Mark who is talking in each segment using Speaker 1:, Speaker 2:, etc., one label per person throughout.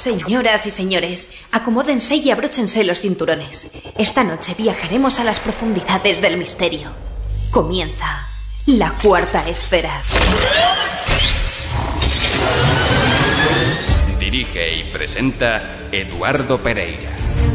Speaker 1: Señoras y señores, acomódense y abróchense los cinturones. Esta noche viajaremos a las profundidades del misterio. Comienza la cuarta esfera.
Speaker 2: Dirige y presenta Eduardo Pereira.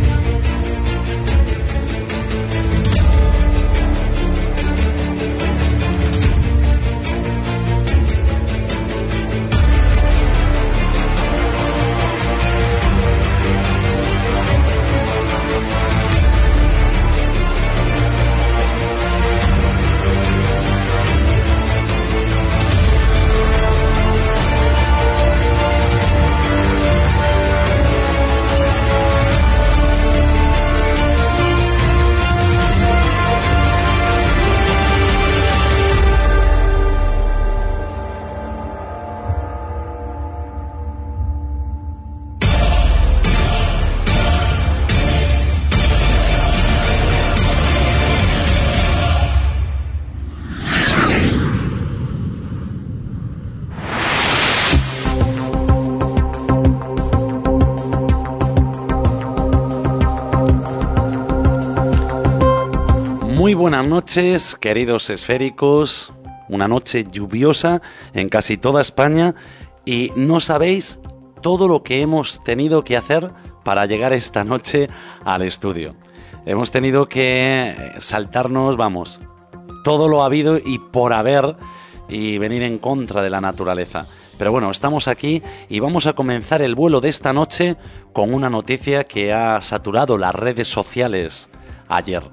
Speaker 3: Muy buenas noches, queridos esféricos. Una noche lluviosa en casi toda España y no sabéis todo lo que hemos tenido que hacer para llegar esta noche al estudio. Hemos tenido que saltarnos, todo lo habido y por haber y venir en contra de la naturaleza. Pero bueno, estamos aquí y vamos a comenzar el vuelo de esta noche con una noticia que ha saturado las redes sociales ayer.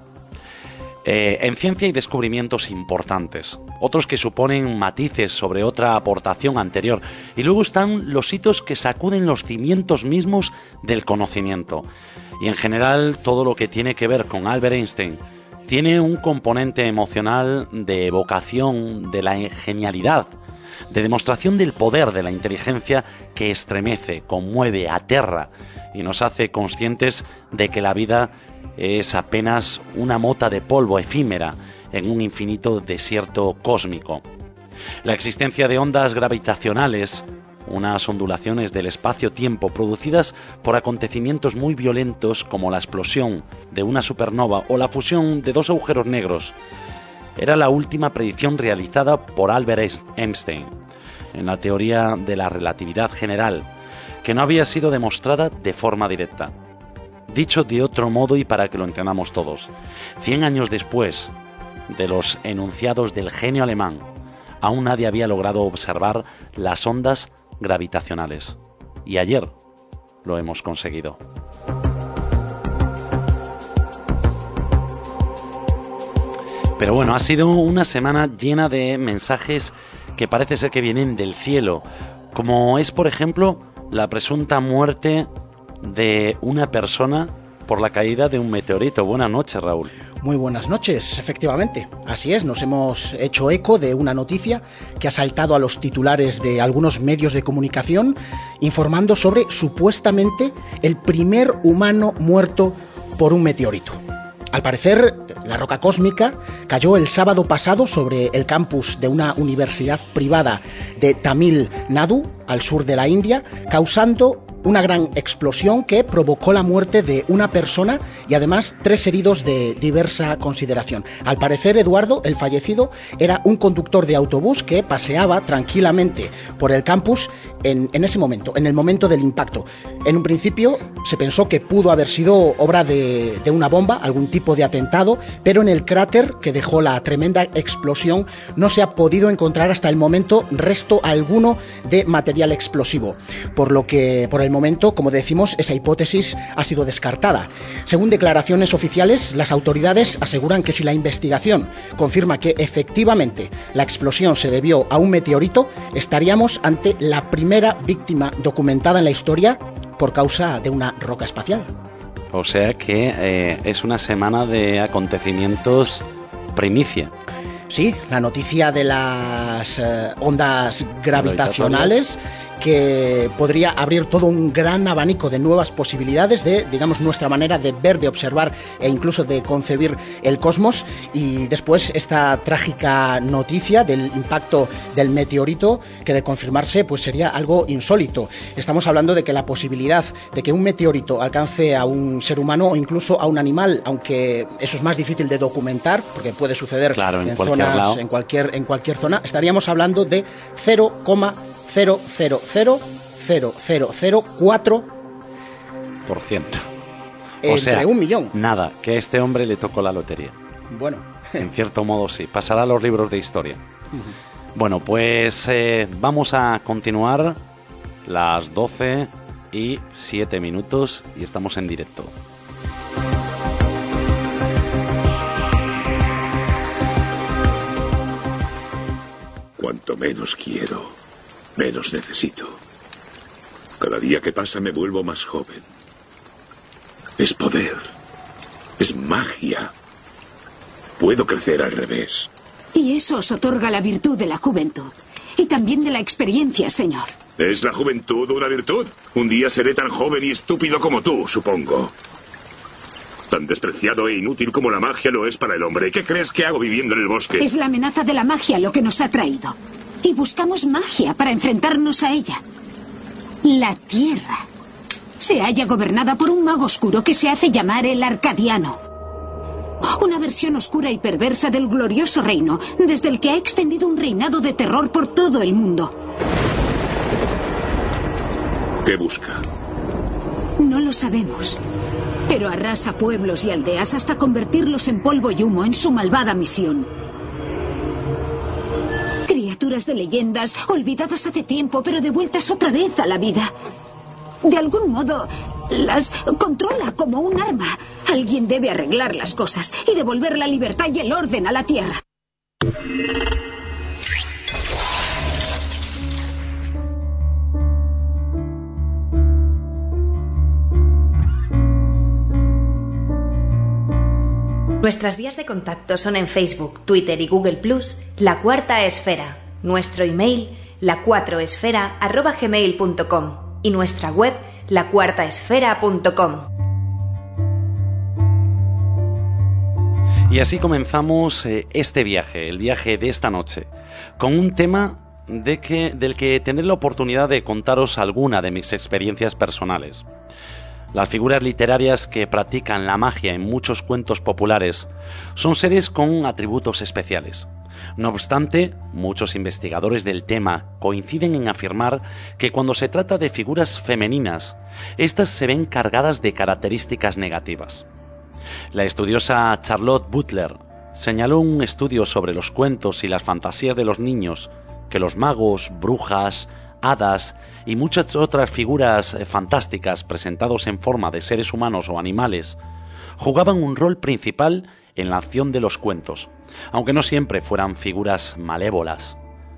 Speaker 3: En ciencia hay descubrimientos importantes, otros que suponen matices sobre otra aportación anterior, y luego están los hitos que sacuden los cimientos mismos del conocimiento. Y en general todo lo que tiene que ver con Albert Einstein tiene un componente emocional de evocación de la genialidad, de demostración del poder de la inteligencia que estremece, conmueve, aterra y nos hace conscientes de que la vida es apenas una mota de polvo efímera en un infinito desierto cósmico. La existencia de ondas gravitacionales, unas ondulaciones del espacio-tiempo producidas por acontecimientos muy violentos como la explosión de una supernova o la fusión de dos agujeros negros, era la última predicción realizada por Albert Einstein en la teoría de la relatividad general, que no había sido demostrada de forma directa. Dicho de otro modo y para que lo entendamos todos, 100 años después de los enunciados del genio alemán, aún nadie había logrado observar las ondas gravitacionales. Y ayer lo hemos conseguido. Pero bueno, ha sido una semana llena de mensajes que parece ser que vienen del cielo, como es, por ejemplo, la presunta muerte de una persona por la caída de un meteorito. Buenas noches, Raúl.
Speaker 4: Muy buenas noches, efectivamente. Así es, nos hemos hecho eco de una noticia que ha saltado a los titulares de algunos medios de comunicación informando sobre supuestamente el primer humano muerto por un meteorito. Al parecer, la roca cósmica cayó el sábado pasado sobre el campus de una universidad privada de Tamil Nadu, al sur de la India, causando una gran explosión que provocó la muerte de una persona y además 3 heridos de diversa consideración. Al parecer, Eduardo, el fallecido, era un conductor de autobús que paseaba tranquilamente por el campus en ese momento, en el momento del impacto. En un principio se pensó que pudo haber sido obra de una bomba, algún tipo de atentado, pero en el cráter que dejó la tremenda explosión no se ha podido encontrar hasta el momento resto alguno de material explosivo, por lo que por el momento, como decimos, esa hipótesis ha sido descartada. Según declaraciones oficiales, las autoridades aseguran que si la investigación confirma que efectivamente la explosión se debió a un meteorito, estaríamos ante la primera víctima documentada en la historia por causa de una roca espacial.
Speaker 3: O sea que es una semana de acontecimientos primicia.
Speaker 4: Sí, la noticia de las ondas gravitacionales que podría abrir todo un gran abanico de nuevas posibilidades de, digamos, nuestra manera de ver, de observar e incluso de concebir el cosmos. Y después esta trágica noticia del impacto del meteorito, que de confirmarse pues sería algo insólito. Estamos hablando de que la posibilidad de que un meteorito alcance a un ser humano o incluso a un animal, aunque eso es más difícil de documentar porque puede suceder en cualquier zonas, en cualquier zona, estaríamos hablando de 0,0000004%.
Speaker 3: O sea,
Speaker 4: 1 millón.
Speaker 3: Nada, que a este hombre le tocó la lotería.
Speaker 4: Bueno.
Speaker 3: En cierto modo sí, pasará a los libros de historia. Bueno, pues vamos a continuar, las 12:07 y estamos en directo.
Speaker 5: Cuanto menos quiero, menos necesito. Cada día que pasa me vuelvo más joven. Es poder. Es magia. Puedo crecer al revés.
Speaker 6: Y eso os otorga la virtud de la juventud. Y también de la experiencia, señor.
Speaker 5: ¿Es la juventud una virtud? Un día seré tan joven y estúpido como tú, supongo. Tan despreciado e inútil como la magia lo es para el hombre. ¿Qué crees que hago viviendo en el bosque?
Speaker 6: Es la amenaza de la magia lo que nos ha traído. Y buscamos magia para enfrentarnos a ella. La Tierra se halla gobernada por un mago oscuro que se hace llamar el Arcadiano. Una versión oscura y perversa del glorioso reino, desde el que ha extendido un reinado de terror por todo el mundo.
Speaker 5: ¿Qué busca?
Speaker 6: No lo sabemos, pero arrasa pueblos y aldeas hasta convertirlos en polvo y humo en su malvada misión. Criaturas de leyendas, olvidadas hace tiempo, pero devueltas otra vez a la vida. De algún modo, las controla como un arma. Alguien debe arreglar las cosas y devolver la libertad y el orden a la Tierra.
Speaker 1: Nuestras vías de contacto son en Facebook, Twitter y Google+, La Cuarta Esfera. Nuestro email, lacuatroesfera@gmail.com y nuestra web, lacuartaesfera.com.
Speaker 3: Y así comenzamos este viaje, el viaje de esta noche, con un tema del que tendré la oportunidad de contaros alguna de mis experiencias personales. Las figuras literarias que practican la magia en muchos cuentos populares son seres con atributos especiales. No obstante, muchos investigadores del tema coinciden en afirmar que cuando se trata de figuras femeninas, estas se ven cargadas de características negativas. La estudiosa Charlotte Butler señaló en un estudio sobre los cuentos y las fantasías de los niños que los magos, brujas, hadas y muchas otras figuras fantásticas presentados en forma de seres humanos o animales jugaban un rol principal en la acción de los cuentos, aunque no siempre fueran figuras malévolas,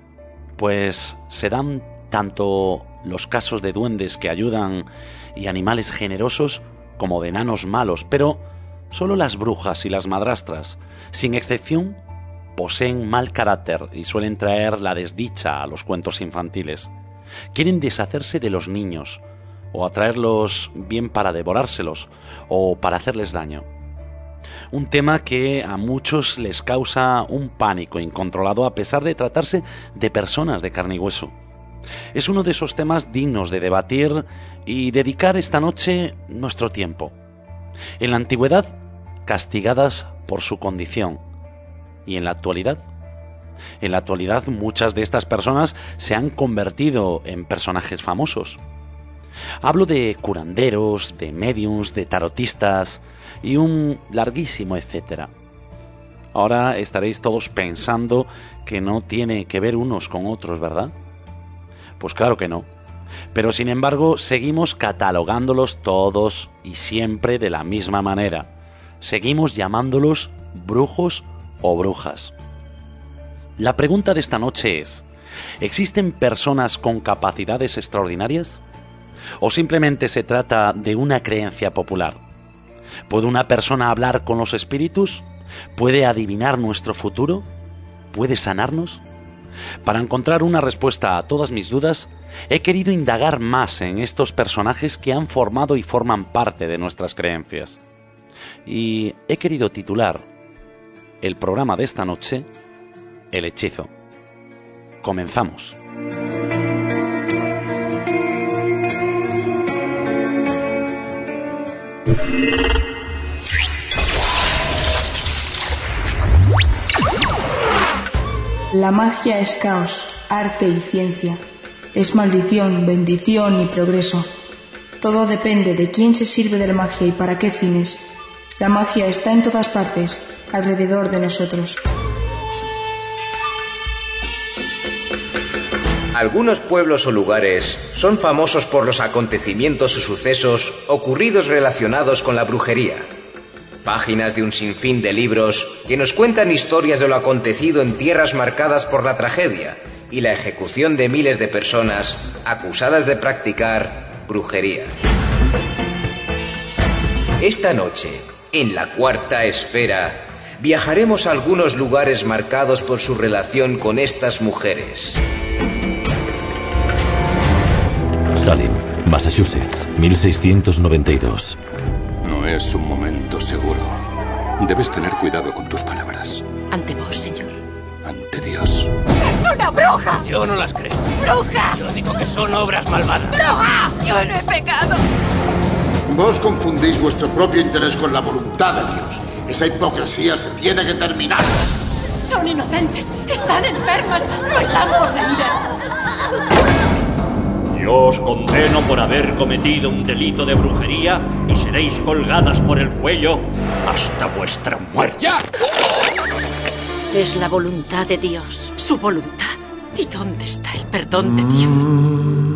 Speaker 3: pues se dan tanto los casos de duendes que ayudan y animales generosos como de enanos malos, pero solo las brujas y las madrastras, sin excepción, poseen mal carácter y suelen traer la desdicha a los cuentos infantiles. Quieren deshacerse de los niños, o atraerlos bien para devorárselos, o para hacerles daño. Un tema que a muchos les causa un pánico incontrolado a pesar de tratarse de personas de carne y hueso. Es uno de esos temas dignos de debatir y dedicar esta noche nuestro tiempo. En la antigüedad, castigadas por su condición. ¿Y en la actualidad? En la actualidad muchas de estas personas se han convertido en personajes famosos. Hablo de curanderos, de médiums, de tarotistas y un larguísimo etcétera. Ahora estaréis todos pensando que no tiene que ver unos con otros, ¿verdad? Pues claro que no. Pero sin embargo seguimos catalogándolos todos y siempre de la misma manera. Seguimos llamándolos brujos o brujas. La pregunta de esta noche es: ¿existen personas con capacidades extraordinarias? ¿O simplemente se trata de una creencia popular? ¿Puede una persona hablar con los espíritus? ¿Puede adivinar nuestro futuro? ¿Puede sanarnos? Para encontrar una respuesta a todas mis dudas, he querido indagar más en estos personajes que han formado y forman parte de nuestras creencias. Y he querido titular el programa de esta noche El hechizo. Comenzamos.
Speaker 7: La magia es caos, arte y ciencia. Es maldición, bendición y progreso. Todo depende de quién se sirve de la magia y para qué fines. La magia está en todas partes, alrededor de nosotros.
Speaker 8: Algunos pueblos o lugares son famosos por los acontecimientos o sucesos ocurridos relacionados con la brujería. Páginas de un sinfín de libros que nos cuentan historias de lo acontecido en tierras marcadas por la tragedia y la ejecución de miles de personas acusadas de practicar brujería. Esta noche, en la Cuarta Esfera, viajaremos a algunos lugares marcados por su relación con estas mujeres.
Speaker 9: Salem, Massachusetts, 1692.
Speaker 2: No es un momento seguro. Debes tener cuidado con tus palabras.
Speaker 1: Ante vos, señor.
Speaker 2: Ante Dios.
Speaker 1: ¡Es una bruja!
Speaker 10: Yo no las creo.
Speaker 1: ¡Bruja!
Speaker 10: Yo digo que son obras malvadas.
Speaker 1: ¡Bruja! Yo no he pecado.
Speaker 11: Vos confundís vuestro propio interés con la voluntad de Dios. Esa hipocresía se tiene que terminar.
Speaker 1: Son inocentes. Están enfermas. No están poseídas.
Speaker 10: Yo os condeno por haber cometido un delito de brujería y seréis colgadas por el cuello hasta vuestra muerte.
Speaker 11: ¡Ya!
Speaker 1: Es la voluntad de Dios, su voluntad. ¿Y dónde está el perdón de Dios?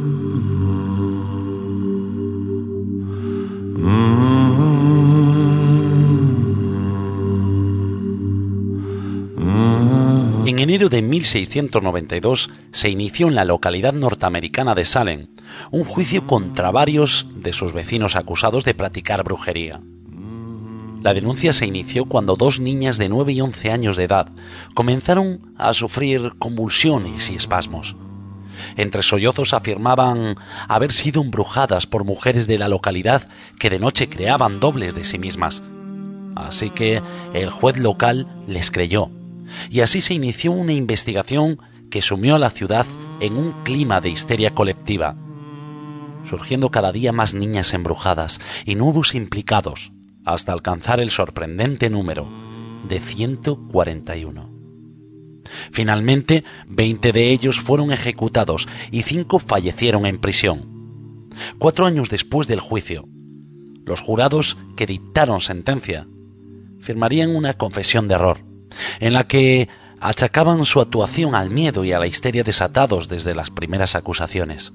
Speaker 3: En enero de 1692 se inició en la localidad norteamericana de Salem un juicio contra varios de sus vecinos acusados de practicar brujería. La denuncia se inició cuando dos niñas de 9 y 11 años de edad comenzaron a sufrir convulsiones y espasmos. Entre sollozos afirmaban haber sido embrujadas por mujeres de la localidad que de noche creaban dobles de sí mismas. Así que el juez local les creyó. Y así se inició una investigación que sumió a la ciudad en un clima de histeria colectiva, surgiendo cada día más niñas embrujadas y nuevos implicados, hasta alcanzar el sorprendente número de 141. Finalmente, 20 de ellos fueron ejecutados y 5 fallecieron en prisión. 4 años después del juicio, los jurados que dictaron sentencia firmarían una confesión de error, en la que achacaban su actuación al miedo y a la histeria desatados desde las primeras acusaciones.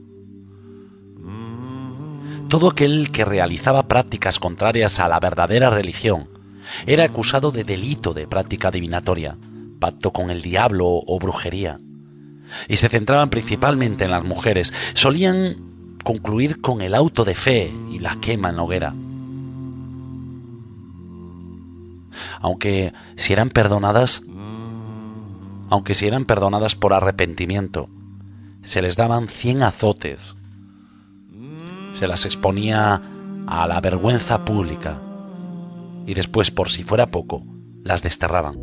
Speaker 3: Todo aquel que realizaba prácticas contrarias a la verdadera religión era acusado de delito de práctica adivinatoria, pacto con el diablo o brujería, y se centraban principalmente en las mujeres. Solían concluir con el auto de fe y la quema en la hoguera. Aunque si eran perdonadas por arrepentimiento, se les daban 100 azotes, se las exponía a la vergüenza pública y después, por si fuera poco, las desterraban.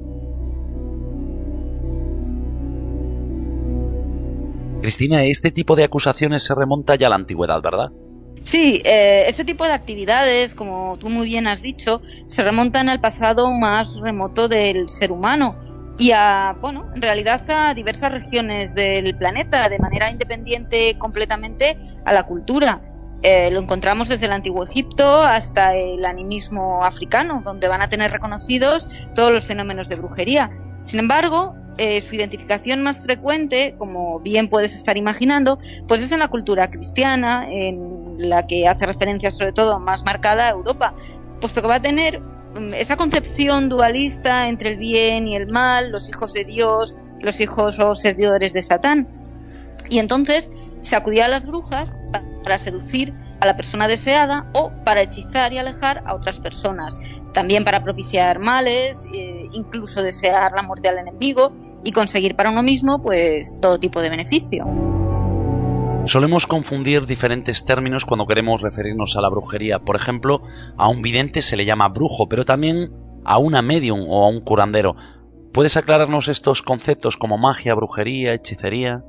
Speaker 3: Cristina, este tipo de acusaciones se remonta ya a la antigüedad, ¿verdad?
Speaker 12: Sí, este tipo de actividades, como tú muy bien has dicho, se remontan al pasado más remoto del ser humano y en realidad a diversas regiones del planeta, de manera independiente completamente a la cultura. Lo encontramos desde el antiguo Egipto hasta el animismo africano, donde van a tener reconocidos todos los fenómenos de brujería. Sin embargo, su identificación más frecuente, como bien puedes estar imaginando, pues es en la cultura cristiana, en la que hace referencia sobre todo más marcada a Europa, puesto que va a tener esa concepción dualista entre el bien y el mal, los hijos de Dios, los hijos o servidores de Satán. Y entonces se acudía a las brujas para seducir a la persona deseada o para hechizar y alejar a otras personas, también para propiciar males, incluso desear la muerte al enemigo y conseguir para uno mismo pues todo tipo de beneficio.
Speaker 3: Solemos confundir diferentes términos cuando queremos referirnos a la brujería. Por ejemplo, a un vidente se le llama brujo, pero también a una medium o a un curandero. ¿Puedes aclararnos estos conceptos como magia, brujería, hechicería?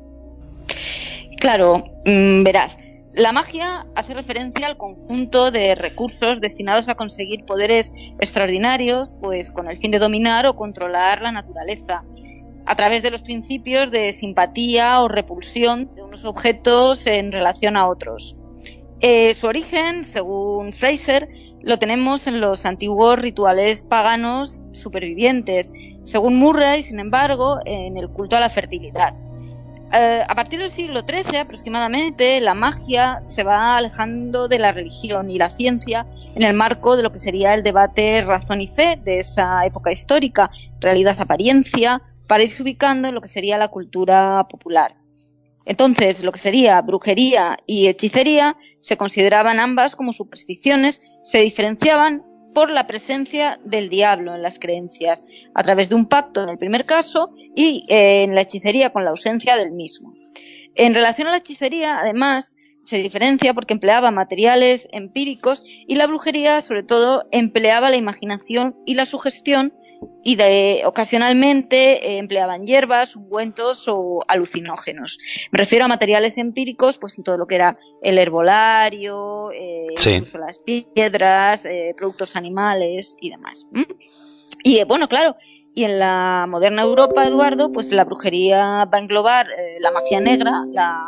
Speaker 12: Claro, verás. La magia hace referencia al conjunto de recursos destinados a conseguir poderes extraordinarios, pues con el fin de dominar o controlar la naturaleza, a través de los principios de simpatía o repulsión de unos objetos en relación a otros. Su origen, según Fraser, lo tenemos en los antiguos rituales paganos supervivientes. Según Murray, sin embargo, en el culto a la fertilidad. A partir del siglo XIII aproximadamente, la magia se va alejando de la religión y la ciencia en el marco de lo que sería el debate razón y fe de esa época histórica, realidad-apariencia, para irse ubicando en lo que sería la cultura popular. Entonces, lo que sería brujería y hechicería se consideraban ambas como supersticiones, se diferenciaban por la presencia del diablo en las creencias, a través de un pacto en el primer caso y en la hechicería con la ausencia del mismo. En relación a la hechicería, además, se diferencia porque empleaba materiales empíricos y la brujería, sobre todo, empleaba la imaginación y la sugestión y ocasionalmente empleaban hierbas, ungüentos o alucinógenos. Me refiero a materiales empíricos, pues en todo lo que era el herbolario,
Speaker 3: sí,
Speaker 12: incluso las piedras, productos animales y demás. Y bueno, claro, y en la moderna Europa, Eduardo, pues la brujería va a englobar la magia negra,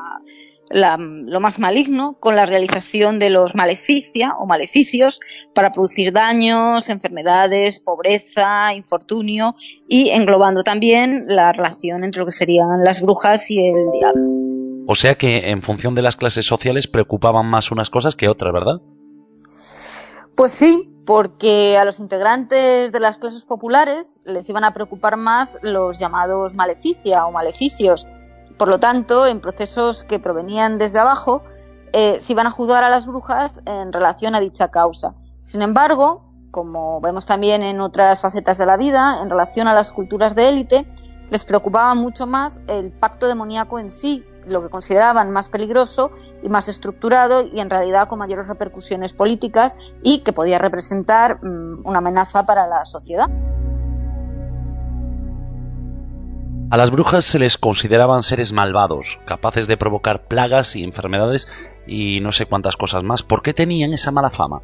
Speaker 12: lo más maligno, con la realización de los maleficia o maleficios para producir daños, enfermedades, pobreza, infortunio, y englobando también la relación entre lo que serían las brujas y el diablo.
Speaker 3: O sea que en función de las clases sociales preocupaban más unas cosas que otras, ¿verdad?
Speaker 12: Pues sí, porque a los integrantes de las clases populares les iban a preocupar más los llamados maleficia o maleficios. Por lo tanto, en procesos que provenían desde abajo, se iban a juzgar a las brujas en relación a dicha causa. Sin embargo, como vemos también en otras facetas de la vida, en relación a las culturas de élite, les preocupaba mucho más el pacto demoníaco en sí, lo que consideraban más peligroso y más estructurado y en realidad con mayores repercusiones políticas y que podía representar una amenaza para la sociedad.
Speaker 3: A las brujas se les consideraban seres malvados, capaces de provocar plagas y enfermedades y no sé cuántas cosas más. ¿Por qué tenían esa mala fama?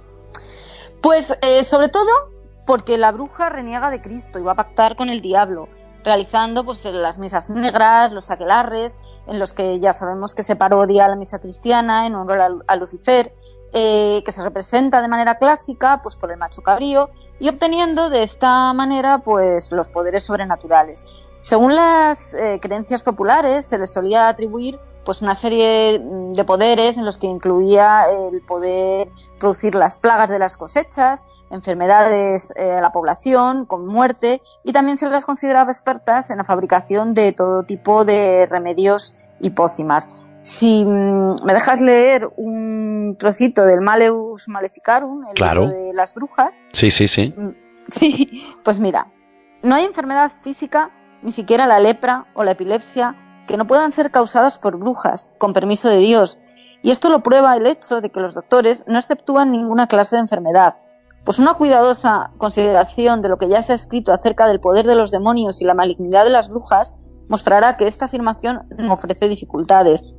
Speaker 12: Pues sobre todo porque la bruja reniega de Cristo y va a pactar con el diablo, realizando pues las misas negras, los aquelarres, en los que ya sabemos que se parodia la misa cristiana en honor a Lucifer, que se representa de manera clásica pues por el macho cabrío y obteniendo de esta manera pues los poderes sobrenaturales. Según las creencias populares, se les solía atribuir pues una serie de poderes en los que incluía el poder producir las plagas de las cosechas, enfermedades a la población, con muerte, y también se las consideraba expertas en la fabricación de todo tipo de remedios y pócimas. Si me dejas leer un trocito del Malleus Maleficarum, el libro de las brujas.
Speaker 3: Sí.
Speaker 12: Sí, pues mira, no hay enfermedad física, ni siquiera la lepra o la epilepsia, que no puedan ser causadas por brujas, con permiso de Dios. Y esto lo prueba el hecho de que los doctores no exceptúan ninguna clase de enfermedad. Pues una cuidadosa consideración de lo que ya se ha escrito acerca del poder de los demonios y la malignidad de las brujas mostrará que esta afirmación no ofrece dificultades.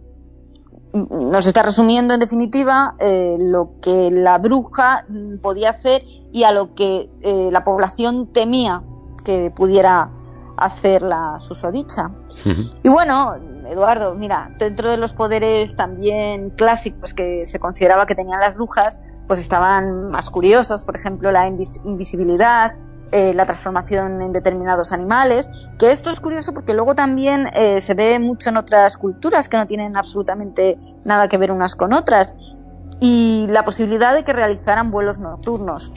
Speaker 12: Nos está resumiendo, en definitiva, lo que la bruja podía hacer y a lo que la población temía que pudiera hacer la susodicha. Y bueno, Eduardo, mira, dentro de los poderes también clásicos que se consideraba que tenían las brujas, pues estaban más curiosos, por ejemplo, la invisibilidad, la transformación en determinados animales, que esto es curioso porque luego también se ve mucho en otras culturas que no tienen absolutamente nada que ver unas con otras, y la posibilidad de que realizaran vuelos nocturnos.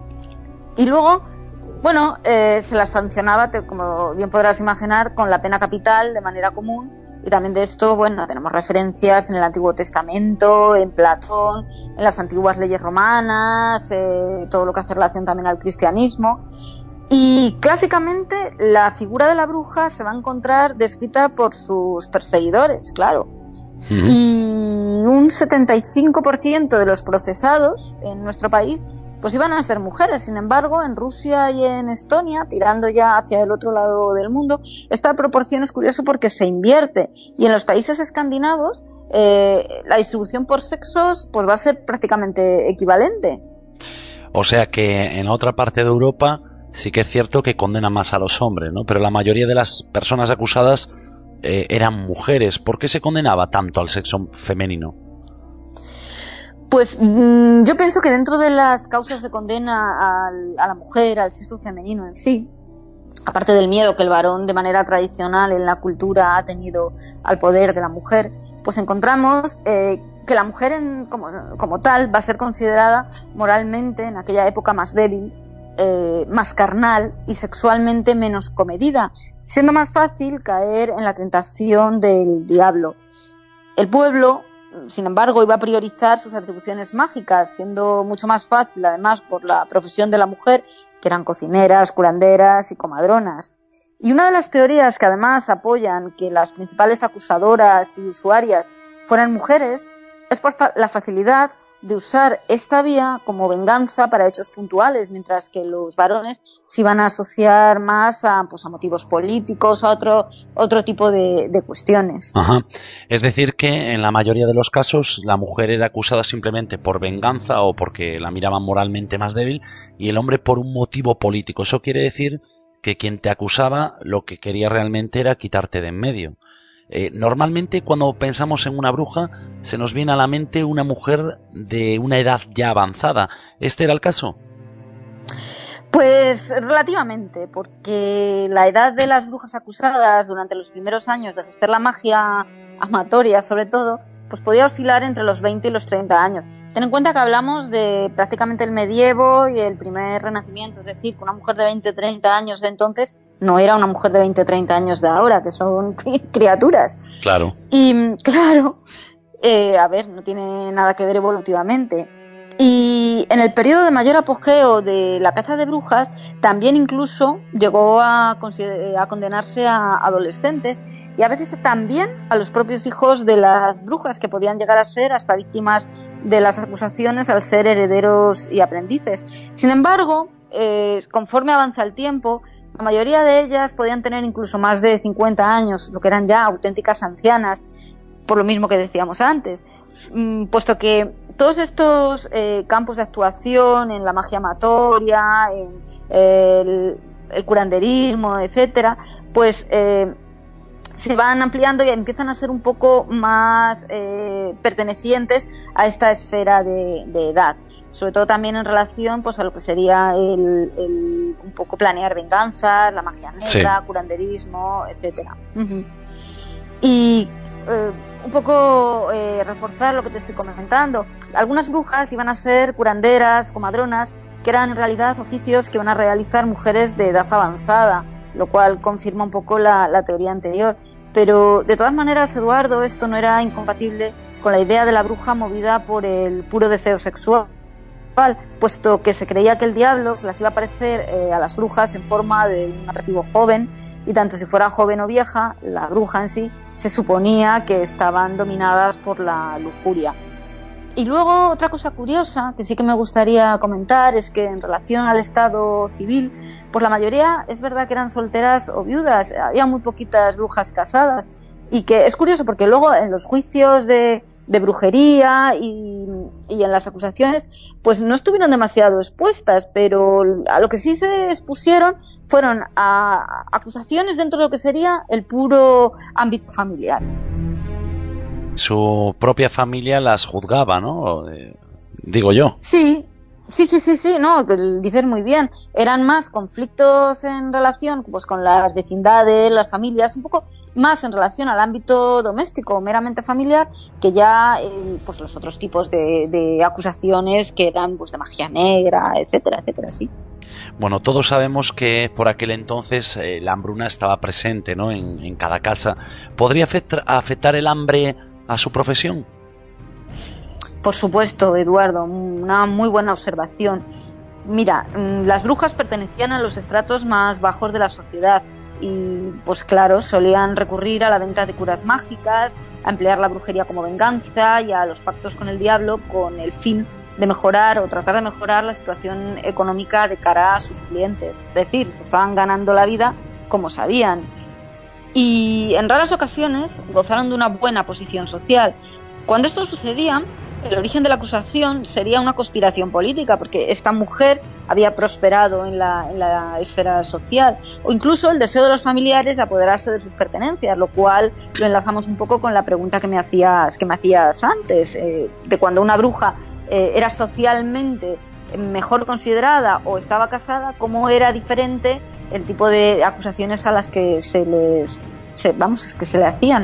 Speaker 12: Y luego, bueno, se las sancionaba, como bien podrás imaginar, con la pena capital de manera común, y también de esto, bueno, tenemos referencias en el Antiguo Testamento, en Platón, en las antiguas leyes romanas, todo lo que hace relación también al cristianismo. Y clásicamente la figura de la bruja se va a encontrar descrita por sus perseguidores, claro. Y un 75% de los procesados en nuestro país pues iban a ser mujeres. Sin embargo, en Rusia y en Estonia, tirando ya hacia el otro lado del mundo, esta proporción es curioso porque se invierte. Y en los países escandinavos la distribución por sexos pues va a ser prácticamente equivalente.
Speaker 3: O sea que en otra parte de Europa sí que es cierto que condenan más a los hombres, ¿no? Pero la mayoría de las personas acusadas eran mujeres. ¿Por qué se condenaba tanto al sexo femenino?
Speaker 12: Pues yo pienso que dentro de las causas de condena a la mujer, al sexo femenino en sí, aparte del miedo que el varón de manera tradicional en la cultura ha tenido al poder de la mujer, pues encontramos que la mujer como tal va a ser considerada moralmente en aquella época más débil, más carnal y sexualmente menos comedida, siendo más fácil caer en la tentación del diablo. El pueblo, sin embargo, iba a priorizar sus atribuciones mágicas, siendo mucho más fácil, además, por la profesión de la mujer, que eran cocineras, curanderas y comadronas. Y una de las teorías que además apoyan que las principales acusadoras y usuarias fueran mujeres es por la facilidad de usar esta vía como venganza para hechos puntuales, mientras que los varones se iban a asociar más a motivos políticos, a otro tipo de cuestiones.
Speaker 3: Ajá. Es decir que en la mayoría de los casos la mujer era acusada simplemente por venganza o porque la miraban moralmente más débil y el hombre por un motivo político. Eso quiere decir que quien te acusaba lo que quería realmente era quitarte de en medio. Normalmente cuando pensamos en una bruja se nos viene a la mente una mujer de una edad ya avanzada. ¿Este era el caso?
Speaker 12: Pues relativamente, porque la edad de las brujas acusadas durante los primeros años de ejercer la magia amatoria, sobre todo, pues podía oscilar entre los 20 y los 30 años. Ten en cuenta que hablamos de prácticamente el medievo y el primer renacimiento, es decir, que una mujer de 20 o 30 años de entonces no era una mujer de 20 o 30 años de ahora, que son criaturas.
Speaker 3: Claro.
Speaker 12: Y claro, no tiene nada que ver evolutivamente. Y en el periodo de mayor apogeo de la caza de brujas, también incluso llegó a condenarse a adolescentes y a veces también a los propios hijos de las brujas, que podían llegar a ser hasta víctimas de las acusaciones al ser herederos y aprendices. Sin embargo, conforme avanza el tiempo, la mayoría de ellas podían tener incluso más de 50 años, lo que eran ya auténticas ancianas, por lo mismo que decíamos antes, puesto que todos estos campos de actuación en la magia amatoria, en el curanderismo, etcétera, pues se van ampliando y empiezan a ser un poco más pertenecientes a esta esfera de edad, sobre todo también en relación pues a lo que sería un poco planear venganzas, la magia negra, sí, curanderismo, etcétera. Y un poco reforzar lo que te estoy comentando. Algunas brujas iban a ser curanderas, comadronas, que eran en realidad oficios que iban a realizar mujeres de edad avanzada, lo cual confirma un poco la teoría anterior. Pero de todas maneras, Eduardo, esto no era incompatible con la idea de la bruja movida por el puro deseo sexual, puesto que se creía que el diablo se las iba a aparecer a las brujas en forma de un atractivo joven, y tanto si fuera joven o vieja, la bruja en sí se suponía que estaban dominadas por la lujuria. Y luego otra cosa curiosa que sí que me gustaría comentar es que en relación al estado civil, pues la mayoría es verdad que eran solteras o viudas, había muy poquitas brujas casadas, y que es curioso porque luego en los juicios de brujería y en las acusaciones pues no estuvieron demasiado expuestas, pero a lo que sí se expusieron fueron a acusaciones dentro de lo que sería el puro ámbito familiar.
Speaker 3: Su propia familia las juzgaba, ¿no? Digo yo.
Speaker 12: Sí, no, dices muy bien. Eran más conflictos en relación pues con las vecindades, las familias, un poco más en relación al ámbito doméstico, meramente familiar, que ya pues los otros tipos de acusaciones que eran pues de magia negra, etcétera, sí.
Speaker 3: Bueno, todos sabemos que por aquel entonces la hambruna estaba presente, ¿no? En cada casa. ¿Podría afectar el hambre a su profesión?
Speaker 12: Por supuesto, Eduardo, una muy buena observación. Mira, las brujas pertenecían a los estratos más bajos de la sociedad y, pues claro, solían recurrir a la venta de curas mágicas, a emplear la brujería como venganza y a los pactos con el diablo con el fin de mejorar o tratar de mejorar la situación económica de cara a sus clientes. Es decir, se estaban ganando la vida como sabían. Y en raras ocasiones gozaron de una buena posición social. Cuando esto sucedía, el origen de la acusación sería una conspiración política, porque esta mujer había prosperado en la esfera social, o incluso el deseo de los familiares de apoderarse de sus pertenencias, lo cual lo enlazamos un poco con la pregunta que me hacías antes, de cuando una bruja era socialmente mejor considerada o estaba casada, cómo era diferente el tipo de acusaciones a las que se le hacían.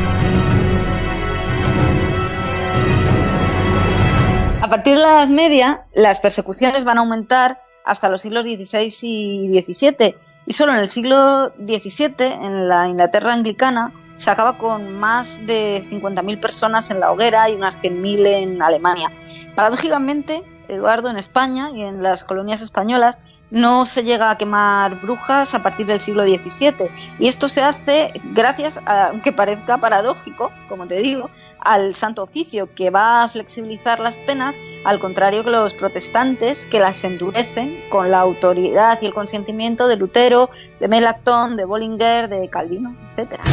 Speaker 12: A partir de la Edad Media, las persecuciones van a aumentar hasta los siglos XVI y XVII, y solo en el siglo XVII, en la Inglaterra anglicana, se acaba con más de 50.000 personas en la hoguera y unas 100.000 en Alemania. Paradójicamente, Eduardo, en España y en las colonias españolas no se llega a quemar brujas a partir del siglo XVII, y esto se hace gracias a, aunque parezca paradójico, como te digo, al Santo Oficio, que va a flexibilizar las penas, al contrario que los protestantes, que las endurecen con la autoridad y el consentimiento de Lutero, de Melanchthon, de Bullinger, de Calvino, etc.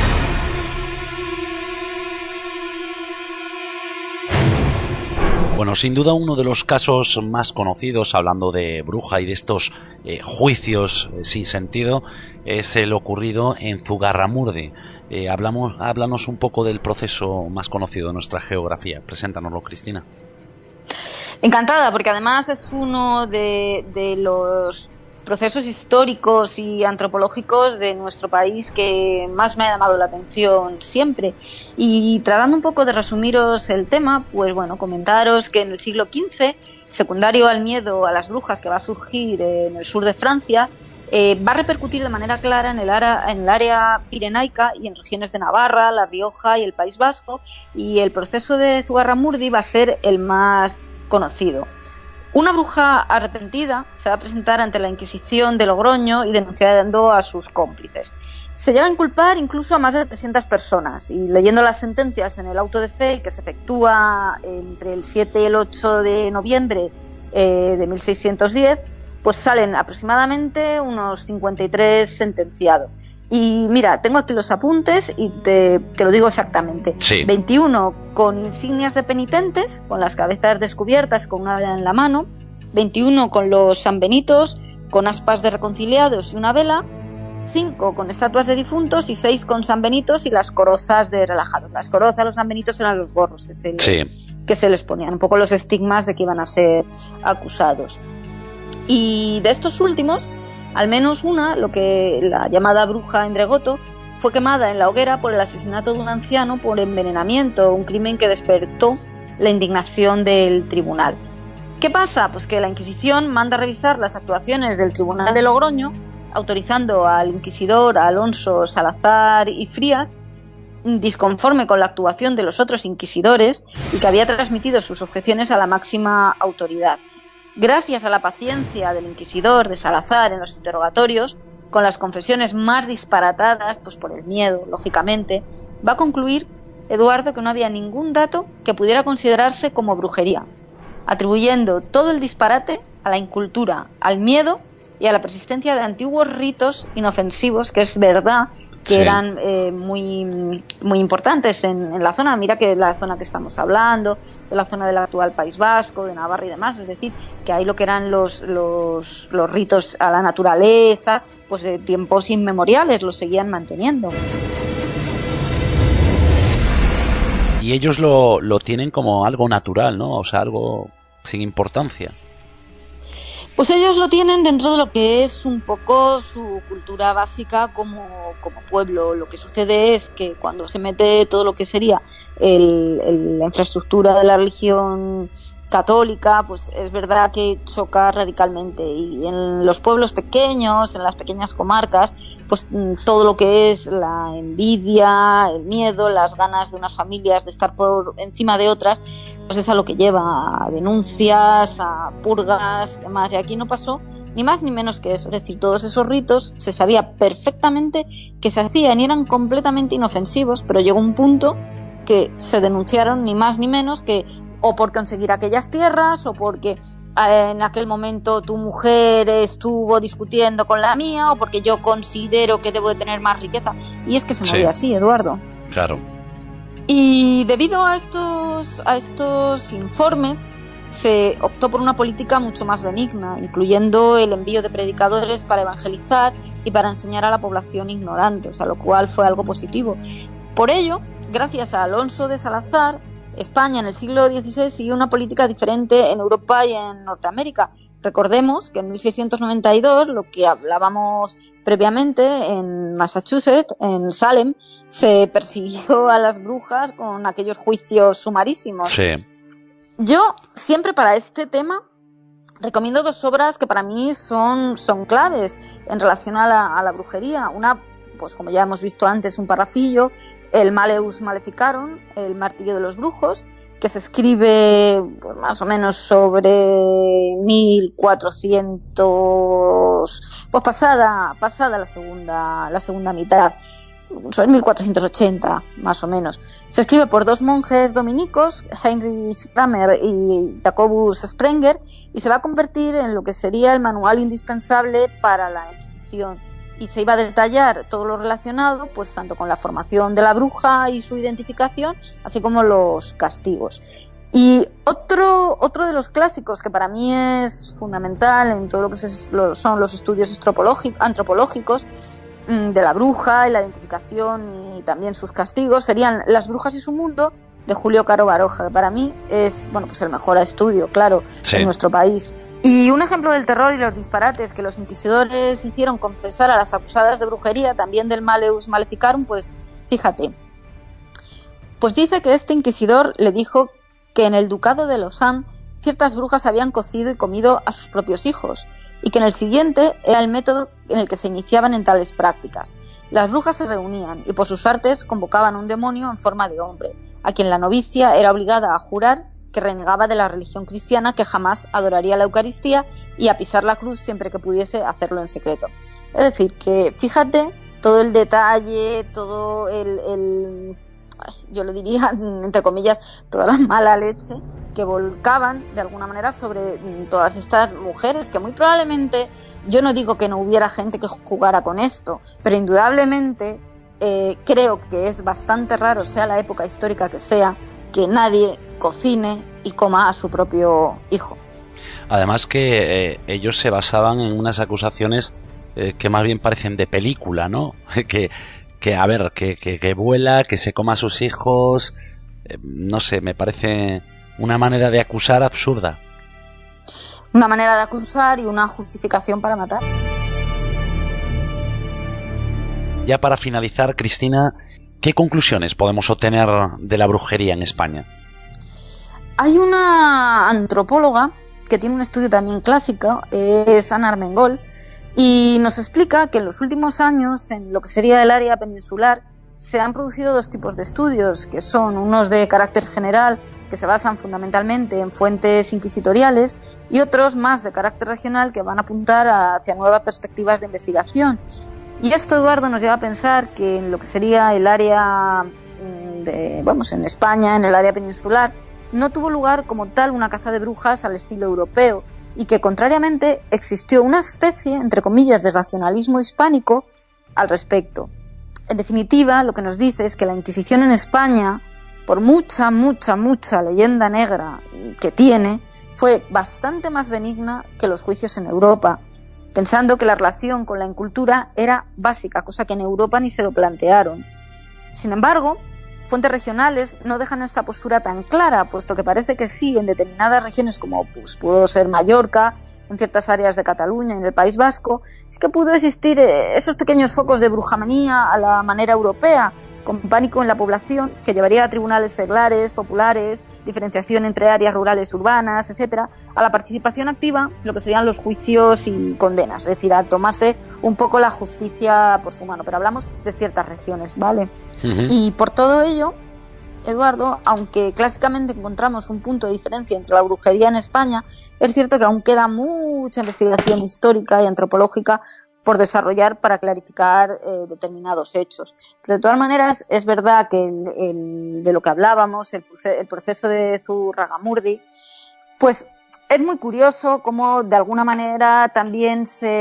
Speaker 3: Bueno, sin duda uno de los casos más conocidos, hablando de bruja y de estos juicios sin sentido, es el ocurrido en Zugarramurdi. Háblanos un poco del proceso más conocido de nuestra geografía. Preséntanoslo, Cristina.
Speaker 12: Encantada, porque además es uno de los procesos históricos y antropológicos de nuestro país que más me ha llamado la atención siempre. Y tratando un poco de resumiros el tema, pues bueno, comentaros que en el siglo XV, secundario al miedo a las brujas que va a surgir en el sur de Francia, va a repercutir de manera clara en el área pirenaica y en regiones de Navarra, La Rioja y el País Vasco, y el proceso de Zugarramurdi va a ser el más conocido. Una bruja arrepentida se va a presentar ante la Inquisición de Logroño y denunciando a sus cómplices. Se llega a inculpar incluso a más de 300 personas, y leyendo las sentencias en el auto de fe que se efectúa entre el 7 y el 8 de noviembre de 1610, pues salen aproximadamente unos 53 sentenciados. Y mira, tengo aquí los apuntes y te lo digo exactamente.
Speaker 3: Sí.
Speaker 12: 21 con insignias de penitentes, con las cabezas descubiertas, con una vela en la mano. 21 con los sanbenitos, con aspas de reconciliados y una vela. 5 con estatuas de difuntos y 6 con sanbenitos y las corozas de relajados. Las corozas, los sanbenitos eran los gorros que se les ponían, un poco los estigmas de que iban a ser acusados. Y de estos últimos, al menos una, la llamada bruja Endregoto, fue quemada en la hoguera por el asesinato de un anciano por envenenamiento, un crimen que despertó la indignación del tribunal. ¿Qué pasa? Pues que la Inquisición manda a revisar las actuaciones del Tribunal de Logroño, autorizando al inquisidor Alonso Salazar y Frías, disconforme con la actuación de los otros inquisidores y que había transmitido sus objeciones a la máxima autoridad. Gracias a la paciencia del inquisidor de Salazar en los interrogatorios, con las confesiones más disparatadas, pues por el miedo, lógicamente, va a concluir Eduardo que no había ningún dato que pudiera considerarse como brujería, atribuyendo todo el disparate a la incultura, al miedo y a la persistencia de antiguos ritos inofensivos, que es verdad que eran muy importantes en la zona. Mira que la zona que estamos hablando, de la zona del actual País Vasco, de Navarra y demás, es decir, que ahí lo que eran los ritos a la naturaleza, pues de tiempos inmemoriales los seguían manteniendo.
Speaker 3: Y ellos lo tienen como algo natural, ¿no? O sea, algo sin importancia.
Speaker 12: Pues ellos lo tienen dentro de lo que es un poco su cultura básica como pueblo. Lo que sucede es que cuando se mete todo lo que sería la infraestructura de la religión católica, pues es verdad que choca radicalmente, y en los pueblos pequeños, en las pequeñas comarcas, pues todo lo que es la envidia, el miedo, las ganas de unas familias de estar por encima de otras, pues es a lo que lleva a denuncias, a purgas, demás. Y aquí no pasó ni más ni menos que eso. Es decir, todos esos ritos se sabía perfectamente que se hacían y eran completamente inofensivos, pero llegó un punto que se denunciaron ni más ni menos que o por conseguir aquellas tierras, o porque en aquel momento tu mujer estuvo discutiendo con la mía, o porque yo considero que debo de tener más riqueza. Y es que se movía así, Eduardo.
Speaker 3: Claro.
Speaker 12: Y debido a estos informes, se optó por una política mucho más benigna, incluyendo el envío de predicadores para evangelizar y para enseñar a la población ignorante, o sea, lo cual fue algo positivo. Por ello, gracias a Alonso de Salazar, España en el siglo XVI siguió una política diferente en Europa y en Norteamérica. Recordemos que en 1692, lo que hablábamos previamente, en Massachusetts, en Salem, se persiguió a las brujas con aquellos juicios sumarísimos.
Speaker 3: Sí.
Speaker 12: Yo siempre para este tema recomiendo dos obras que para mí son claves en relación a la brujería. Una, pues como ya hemos visto antes, un parrafillo, el Malleus Maleficarum, el martillo de los brujos, que se escribe pues, más o menos sobre 1400, pues pasada la segunda mitad, sobre 1480 más o menos. Se escribe por dos monjes dominicos, Heinrich Kramer y Jacobus Sprenger, y se va a convertir en lo que sería el manual indispensable para la Inquisición. Y se iba a detallar todo lo relacionado, pues tanto con la formación de la bruja y su identificación, así como los castigos. Y otro de los clásicos que para mí es fundamental en todo lo que son los estudios antropológicos de la bruja y la identificación y también sus castigos serían Las brujas y su mundo, de Julio Caro Baroja, que para mí es pues el mejor estudio, claro, en nuestro país. Y un ejemplo del terror y los disparates que los inquisidores hicieron confesar a las acusadas de brujería, también del Malleus Maleficarum, pues fíjate. Pues dice que este inquisidor le dijo que en el ducado de Lausanne ciertas brujas habían cocido y comido a sus propios hijos, y que en el siguiente era el método en el que se iniciaban en tales prácticas. Las brujas se reunían y por sus artes convocaban un demonio en forma de hombre, a quien la novicia era obligada a jurar que renegaba de la religión cristiana, que jamás adoraría la Eucaristía y a pisar la cruz siempre que pudiese hacerlo en secreto. Es decir, que fíjate todo el detalle, todo yo lo diría, entre comillas, toda la mala leche que volcaban de alguna manera sobre todas estas mujeres, que muy probablemente, yo no digo que no hubiera gente que jugara con esto, pero indudablemente creo que es bastante raro, sea la época histórica que sea, que nadie cocine y coma a su propio hijo.
Speaker 3: Además que ellos se basaban en unas acusaciones que más bien parecen de película, ¿no? que vuela, que se coma a sus hijos, no sé, me parece una manera de acusar absurda.
Speaker 12: Una manera de acusar y una justificación para matar.
Speaker 3: Ya para finalizar, Cristina, ¿qué conclusiones podemos obtener de la brujería en España?
Speaker 12: Hay una antropóloga que tiene un estudio también clásico, es Ana Armengol, y nos explica que en los últimos años, en lo que sería el área peninsular, se han producido dos tipos de estudios, que son unos de carácter general, que se basan fundamentalmente en fuentes inquisitoriales, y otros más de carácter regional, que van a apuntar hacia nuevas perspectivas de investigación. Y esto, Eduardo, nos lleva a pensar que en lo que sería el área en España, en el área peninsular, no tuvo lugar como tal una caza de brujas al estilo europeo, y que contrariamente existió una especie, entre comillas, de racionalismo hispánico al respecto. En definitiva, lo que nos dice es que la Inquisición en España, por mucha leyenda negra que tiene, fue bastante más benigna que los juicios en Europa, pensando que la relación con la incultura era básica, cosa que en Europa ni se lo plantearon. Sin embargo, fuentes regionales no dejan esta postura tan clara, puesto que parece que sí, en determinadas regiones como pues, pudo ser Mallorca, en ciertas áreas de Cataluña y en el País Vasco, sí que pudo existir esos pequeños focos de brujamanía a la manera europea, con pánico en la población, que llevaría a tribunales seglares, populares, diferenciación entre áreas rurales, urbanas, etcétera, a la participación activa, lo que serían los juicios y condenas, es decir, a tomarse un poco la justicia por su mano, pero hablamos de ciertas regiones, ¿vale? Uh-huh. Y por todo ello, Eduardo, aunque clásicamente encontramos un punto de diferencia entre la brujería en España, es cierto que aún queda mucha investigación histórica y antropológica por desarrollar para clarificar determinados hechos. Pero de todas maneras es verdad que de lo que hablábamos, el proceso de Zugarramurdi, pues es muy curioso cómo de alguna manera también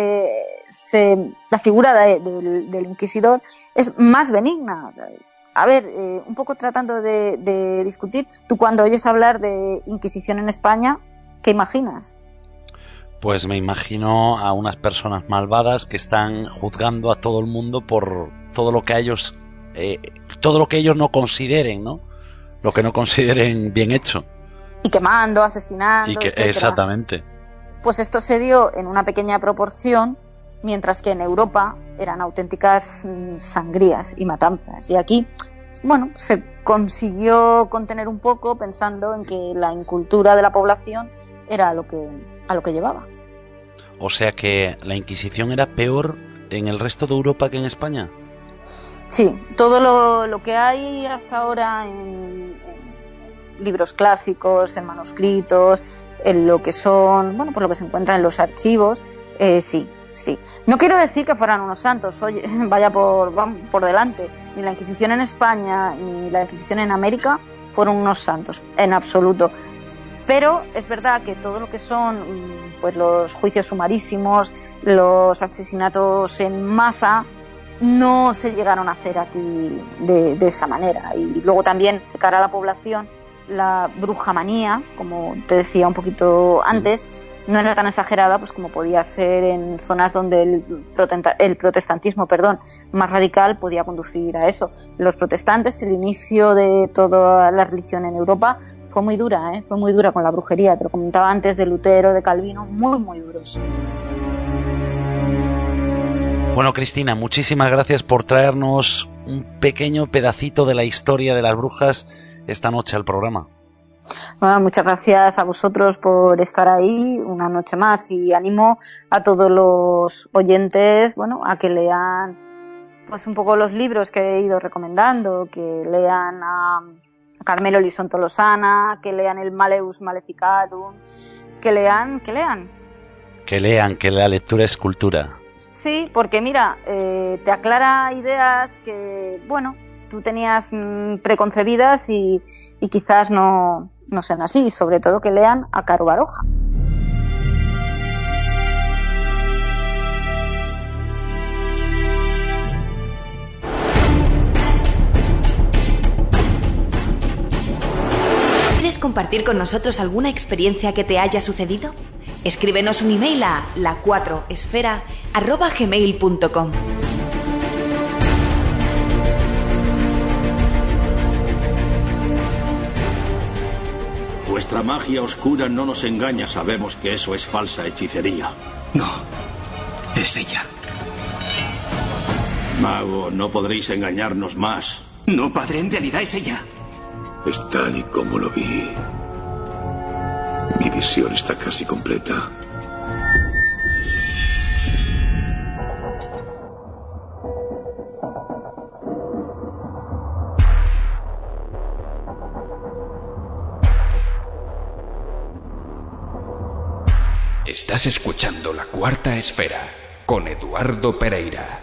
Speaker 12: la figura del inquisidor es más benigna. A ver, un poco tratando de discutir, tú cuando oyes hablar de Inquisición en España, ¿qué imaginas?
Speaker 3: Pues me imagino a unas personas malvadas que están juzgando a todo el mundo por todo lo que ellos no consideren, ¿no? Lo que no consideren bien hecho.
Speaker 12: Y quemando, asesinando, etcétera.
Speaker 3: Exactamente.
Speaker 12: Pues esto se dio en una pequeña proporción, mientras que en Europa eran auténticas sangrías y matanzas. Y aquí, bueno, se consiguió contener un poco pensando en que la incultura de la población era a lo que llevaba.
Speaker 3: O sea que la Inquisición era peor en el resto de Europa que en España.
Speaker 12: Sí, todo lo que hay hasta ahora en libros clásicos, en manuscritos, en lo que son, bueno, pues lo que se encuentra en los archivos, sí. No quiero decir que fueran unos santos, oye, vaya por delante. Ni la Inquisición en España ni la Inquisición en América fueron unos santos, en absoluto. Pero es verdad que todo lo que son pues los juicios sumarísimos, los asesinatos en masa, no se llegaron a hacer aquí de esa manera. Y luego también, de cara a la población, la brujamanía, como te decía un poquito antes, no era tan exagerada pues como podía ser en zonas donde el protestantismo más radical podía conducir a eso. Los protestantes, el inicio de toda la religión en Europa fue muy dura con la brujería, te lo comentaba antes, de Lutero, de Calvino, muy duros.
Speaker 3: Bueno, Cristina, muchísimas gracias por traernos un pequeño pedacito de la historia de las brujas esta noche al programa.
Speaker 12: Bueno, muchas gracias a vosotros por estar ahí una noche más y animo a todos los oyentes, bueno, a que lean pues un poco los libros que he ido recomendando, que lean a Carmelo Elizondo Tolosana, que lean el Malleus Maleficarum, que lean.
Speaker 3: Que la lectura es cultura.
Speaker 12: Sí, porque mira, te aclara ideas que, bueno, tú tenías preconcebidas y quizás no sean así, sobre todo que lean a Caro Baroja.
Speaker 1: ¿Quieres compartir con nosotros alguna experiencia que te haya sucedido? Escríbenos un email a la4esfera@gmail.com.
Speaker 10: Vuestra magia oscura no nos engaña, sabemos que eso es falsa hechicería.
Speaker 13: No, es ella.
Speaker 10: Mago, no podréis engañarnos más.
Speaker 13: No, padre, en realidad es ella.
Speaker 5: Es tal y como lo vi. Mi visión está casi completa.
Speaker 14: Estás escuchando La Cuarta Esfera con Eduardo Pereira.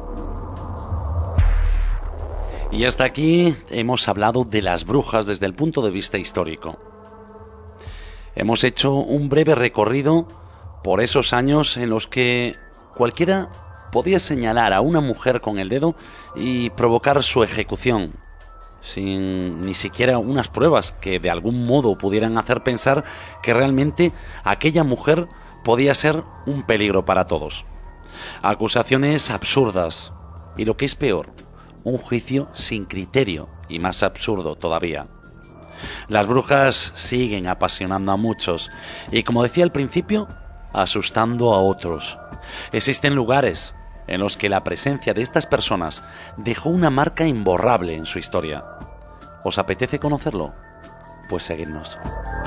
Speaker 3: Y hasta aquí hemos hablado de las brujas desde el punto de vista histórico. Hemos hecho un breve recorrido por esos años en los que cualquiera podía señalar a una mujer con el dedo y provocar su ejecución, sin ni siquiera unas pruebas que de algún modo pudieran hacer pensar que realmente aquella mujer podía ser un peligro para todos. Acusaciones absurdas y, lo que es peor, un juicio sin criterio y más absurdo todavía. Las brujas siguen apasionando a muchos y, como decía al principio, asustando a otros. Existen lugares en los que la presencia de estas personas dejó una marca imborrable en su historia. ¿Os apetece conocerlo? Pues seguidnos.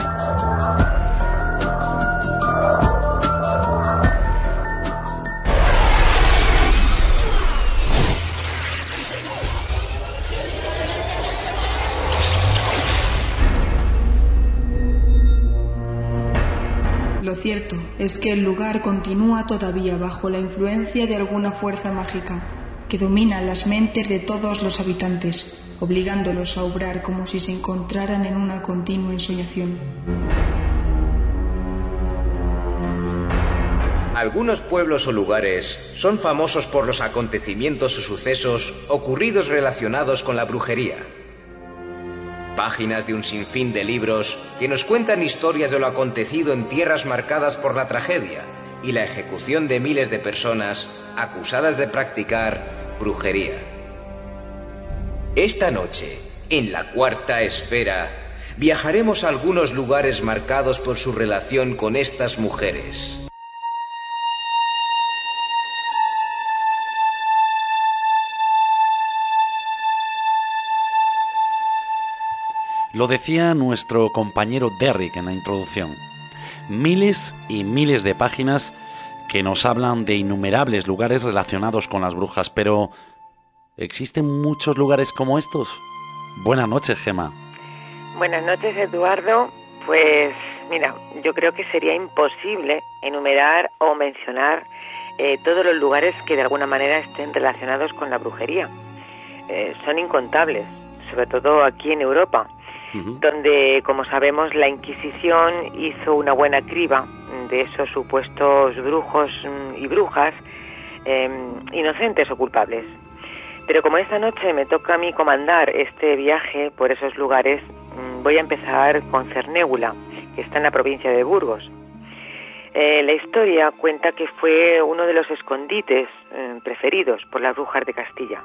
Speaker 7: Lo cierto es que el lugar continúa todavía bajo la influencia de alguna fuerza mágica que domina las mentes de todos los habitantes, obligándolos a obrar como si se encontraran en una continua ensoñación.
Speaker 8: Algunos pueblos o lugares son famosos por los acontecimientos o sucesos ocurridos relacionados con la brujería. Páginas de un sinfín de libros que nos cuentan historias de lo acontecido en tierras marcadas por la tragedia y la ejecución de miles de personas acusadas de practicar brujería. Esta noche, en la Cuarta Esfera, viajaremos a algunos lugares marcados por su relación con estas mujeres.
Speaker 3: Lo decía nuestro compañero Derrick en la introducción. Miles y miles de páginas que nos hablan de innumerables lugares relacionados con las brujas, pero ¿existen muchos lugares como estos? Buenas noches, Gemma.
Speaker 15: Buenas noches, Eduardo. Pues mira, yo creo que sería imposible enumerar o mencionar todos los lugares que de alguna manera estén relacionados con la brujería. Son incontables, sobre todo aquí en Europa, donde, como sabemos, la Inquisición hizo una buena criba de esos supuestos brujos y brujas, inocentes o culpables. Pero como esta noche me toca a mí comandar este viaje por esos lugares, voy a empezar con Cernégula, que está en la provincia de Burgos. La historia cuenta que fue uno de los escondites preferidos por las brujas de Castilla.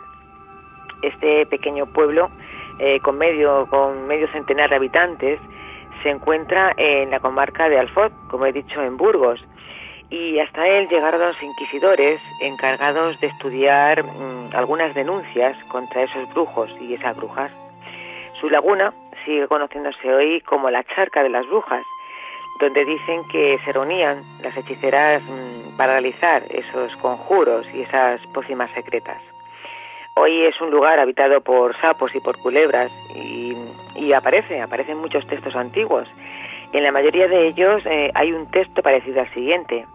Speaker 15: Este pequeño pueblo, con medio centenar de habitantes, se encuentra en la comarca de Alfoz, como he dicho, en Burgos, y hasta él llegaron los inquisidores encargados de estudiar algunas denuncias contra esos brujos y esas brujas. Su laguna sigue conociéndose hoy como la Charca de las Brujas, donde dicen que se reunían las hechiceras para realizar esos conjuros y esas pócimas secretas. Hoy es un lugar habitado por sapos y por culebras y aparecen muchos textos antiguos. En la mayoría de ellos hay un texto parecido al siguiente: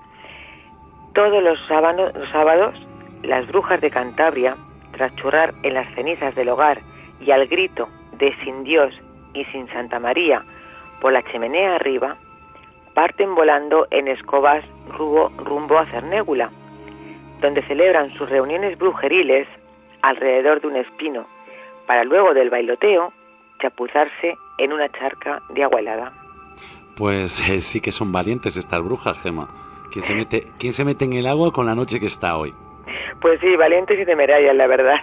Speaker 15: todos los sábados, las brujas de Cantabria, tras churrar en las cenizas del hogar y al grito de sin Dios y sin Santa María por la chimenea arriba, parten volando en escobas rumbo a Cernégula, donde celebran sus reuniones brujeriles alrededor de un espino, para luego del bailoteo chapuzarse en una charca de agua helada.
Speaker 3: Pues sí que son valientes estas brujas, Gemma. ¿Quién se mete en el agua con la noche que está hoy?
Speaker 15: Pues sí, valientes y temerarias, la verdad.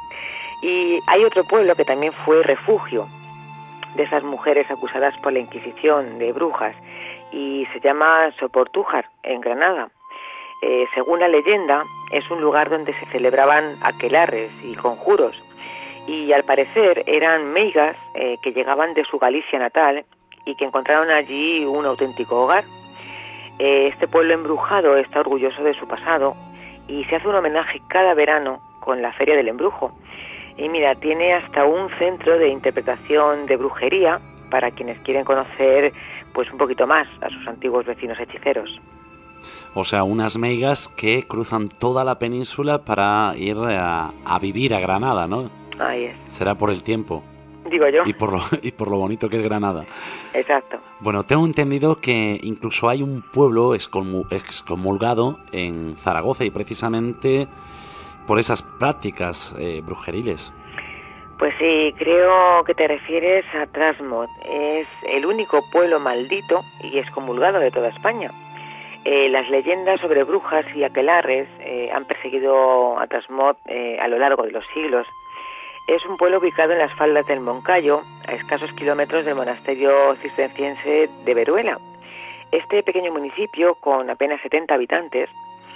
Speaker 15: Y hay otro pueblo que también fue refugio de esas mujeres acusadas por la Inquisición de brujas, y se llama Soportújar, en Granada. Según la leyenda, es un lugar donde se celebraban aquelarres y conjuros, y al parecer eran meigas que llegaban de su Galicia natal y que encontraron allí un auténtico hogar. Este pueblo embrujado está orgulloso de su pasado y se hace un homenaje cada verano con la Feria del Embrujo. Y mira, tiene hasta un centro de interpretación de brujería para quienes quieren conocer pues un poquito más a sus antiguos vecinos hechiceros.
Speaker 3: O sea, unas meigas que cruzan toda la península para ir a vivir a Granada, ¿no?
Speaker 15: Ahí es.
Speaker 3: Será por el tiempo.
Speaker 15: Digo yo.
Speaker 3: Y por lo bonito que es Granada.
Speaker 15: Exacto.
Speaker 3: Bueno, tengo entendido que incluso hay un pueblo excomulgado en Zaragoza, y precisamente por esas prácticas brujeriles.
Speaker 15: Pues sí, creo que te refieres a Trasmoz. Es el único pueblo maldito y excomulgado de toda España. Las leyendas sobre brujas y aquelarres han perseguido a Trasmoz a lo largo de los siglos. Es un pueblo ubicado en las faldas del Moncayo, a escasos kilómetros del monasterio cisterciense de Veruela. Este pequeño municipio, con apenas 70 habitantes, ha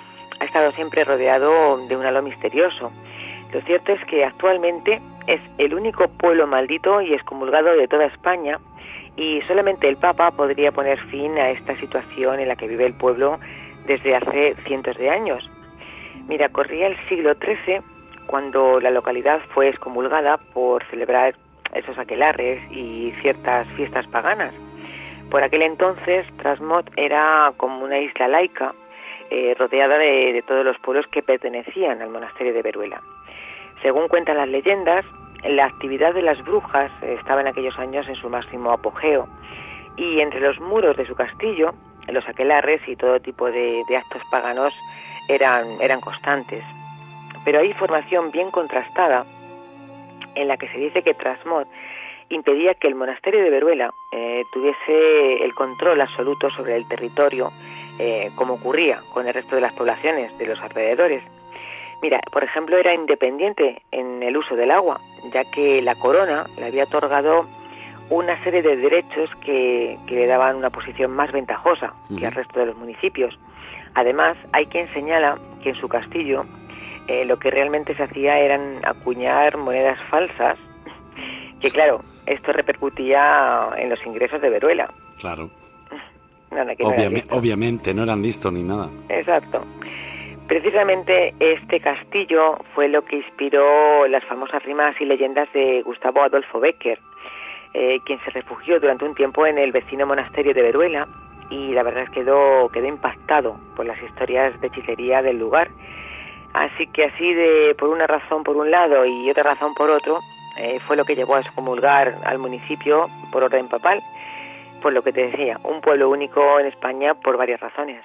Speaker 15: estado siempre rodeado de un halo misterioso. Lo cierto es que actualmente es el único pueblo maldito y excomulgado de toda España, y solamente el Papa podría poner fin a esta situación en la que vive el pueblo desde hace cientos de años. Mira, corría el siglo XIII cuando la localidad fue excomulgada por celebrar esos aquelarres y ciertas fiestas paganas. Por aquel entonces, Trasmoz era como una isla laica, rodeada de todos los pueblos que pertenecían al monasterio de Veruela. Según cuentan las leyendas, la actividad de las brujas estaba en aquellos años en su máximo apogeo, y entre los muros de su castillo, los aquelarres y todo tipo de actos paganos eran constantes. Pero hay información bien contrastada en la que se dice que Trasmoz impedía que el monasterio de Veruela tuviese el control absoluto sobre el territorio, como ocurría con el resto de las poblaciones de los alrededores. Mira, por ejemplo, era independiente en el uso del agua, ya que la corona le había otorgado una serie de derechos que le daban una posición más ventajosa que al resto de los municipios. Además, hay quien señala que en su castillo lo que realmente se hacía eran acuñar monedas falsas, que claro, esto repercutía en los ingresos de Veruela.
Speaker 3: Claro.
Speaker 15: Obviamente,
Speaker 3: no eran listos ni nada.
Speaker 15: Exacto. Precisamente este castillo fue lo que inspiró las famosas rimas y leyendas de Gustavo Adolfo Bécquer, quien se refugió durante un tiempo en el vecino monasterio de Veruela, y la verdad es que quedó impactado por las historias de hechicería del lugar. Así que por una razón por un lado y otra razón por otro, fue lo que llevó a excomulgar al municipio por orden papal, por lo que te decía, un pueblo único en España por varias razones.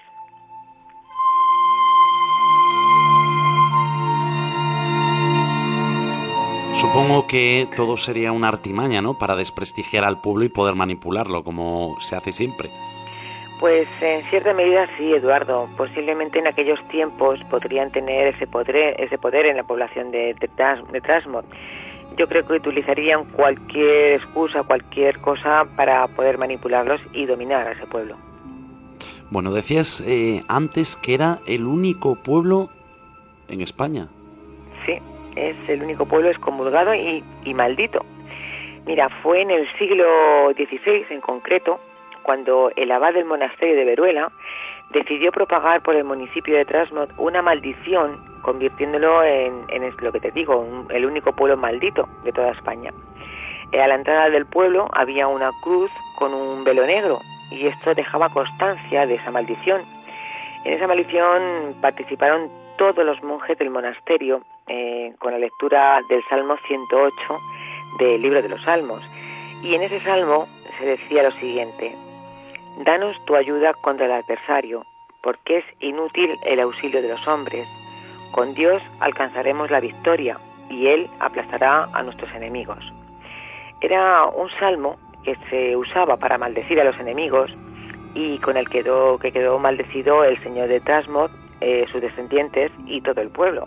Speaker 3: Supongo que todo sería una artimaña, ¿no?, para desprestigiar al pueblo y poder manipularlo, como se hace siempre.
Speaker 15: Pues en cierta medida sí, Eduardo. Posiblemente en aquellos tiempos podrían tener ese poder en la población de Trasmoz. Yo creo que utilizarían cualquier excusa, cualquier cosa para poder manipularlos y dominar a ese pueblo.
Speaker 3: Bueno, decías antes que era el único pueblo en España.
Speaker 15: Sí, es el único pueblo excomulgado y maldito. Mira, fue en el siglo XVI en concreto cuando el abad del monasterio de Veruela decidió propagar por el municipio de Trasmoz una maldición, convirtiéndolo en lo que te digo, el único pueblo maldito de toda España. A la entrada del pueblo había una cruz con un velo negro, y esto dejaba constancia de esa maldición. En esa maldición participaron todos los monjes del monasterio con la lectura del Salmo 108 del Libro de los Salmos. Y en ese salmo se decía lo siguiente: danos tu ayuda contra el adversario, porque es inútil el auxilio de los hombres. Con Dios alcanzaremos la victoria, y Él aplastará a nuestros enemigos. Era un salmo que se usaba para maldecir a los enemigos, y con el que quedó maldecido el señor de Trasmoz, sus descendientes y todo el pueblo.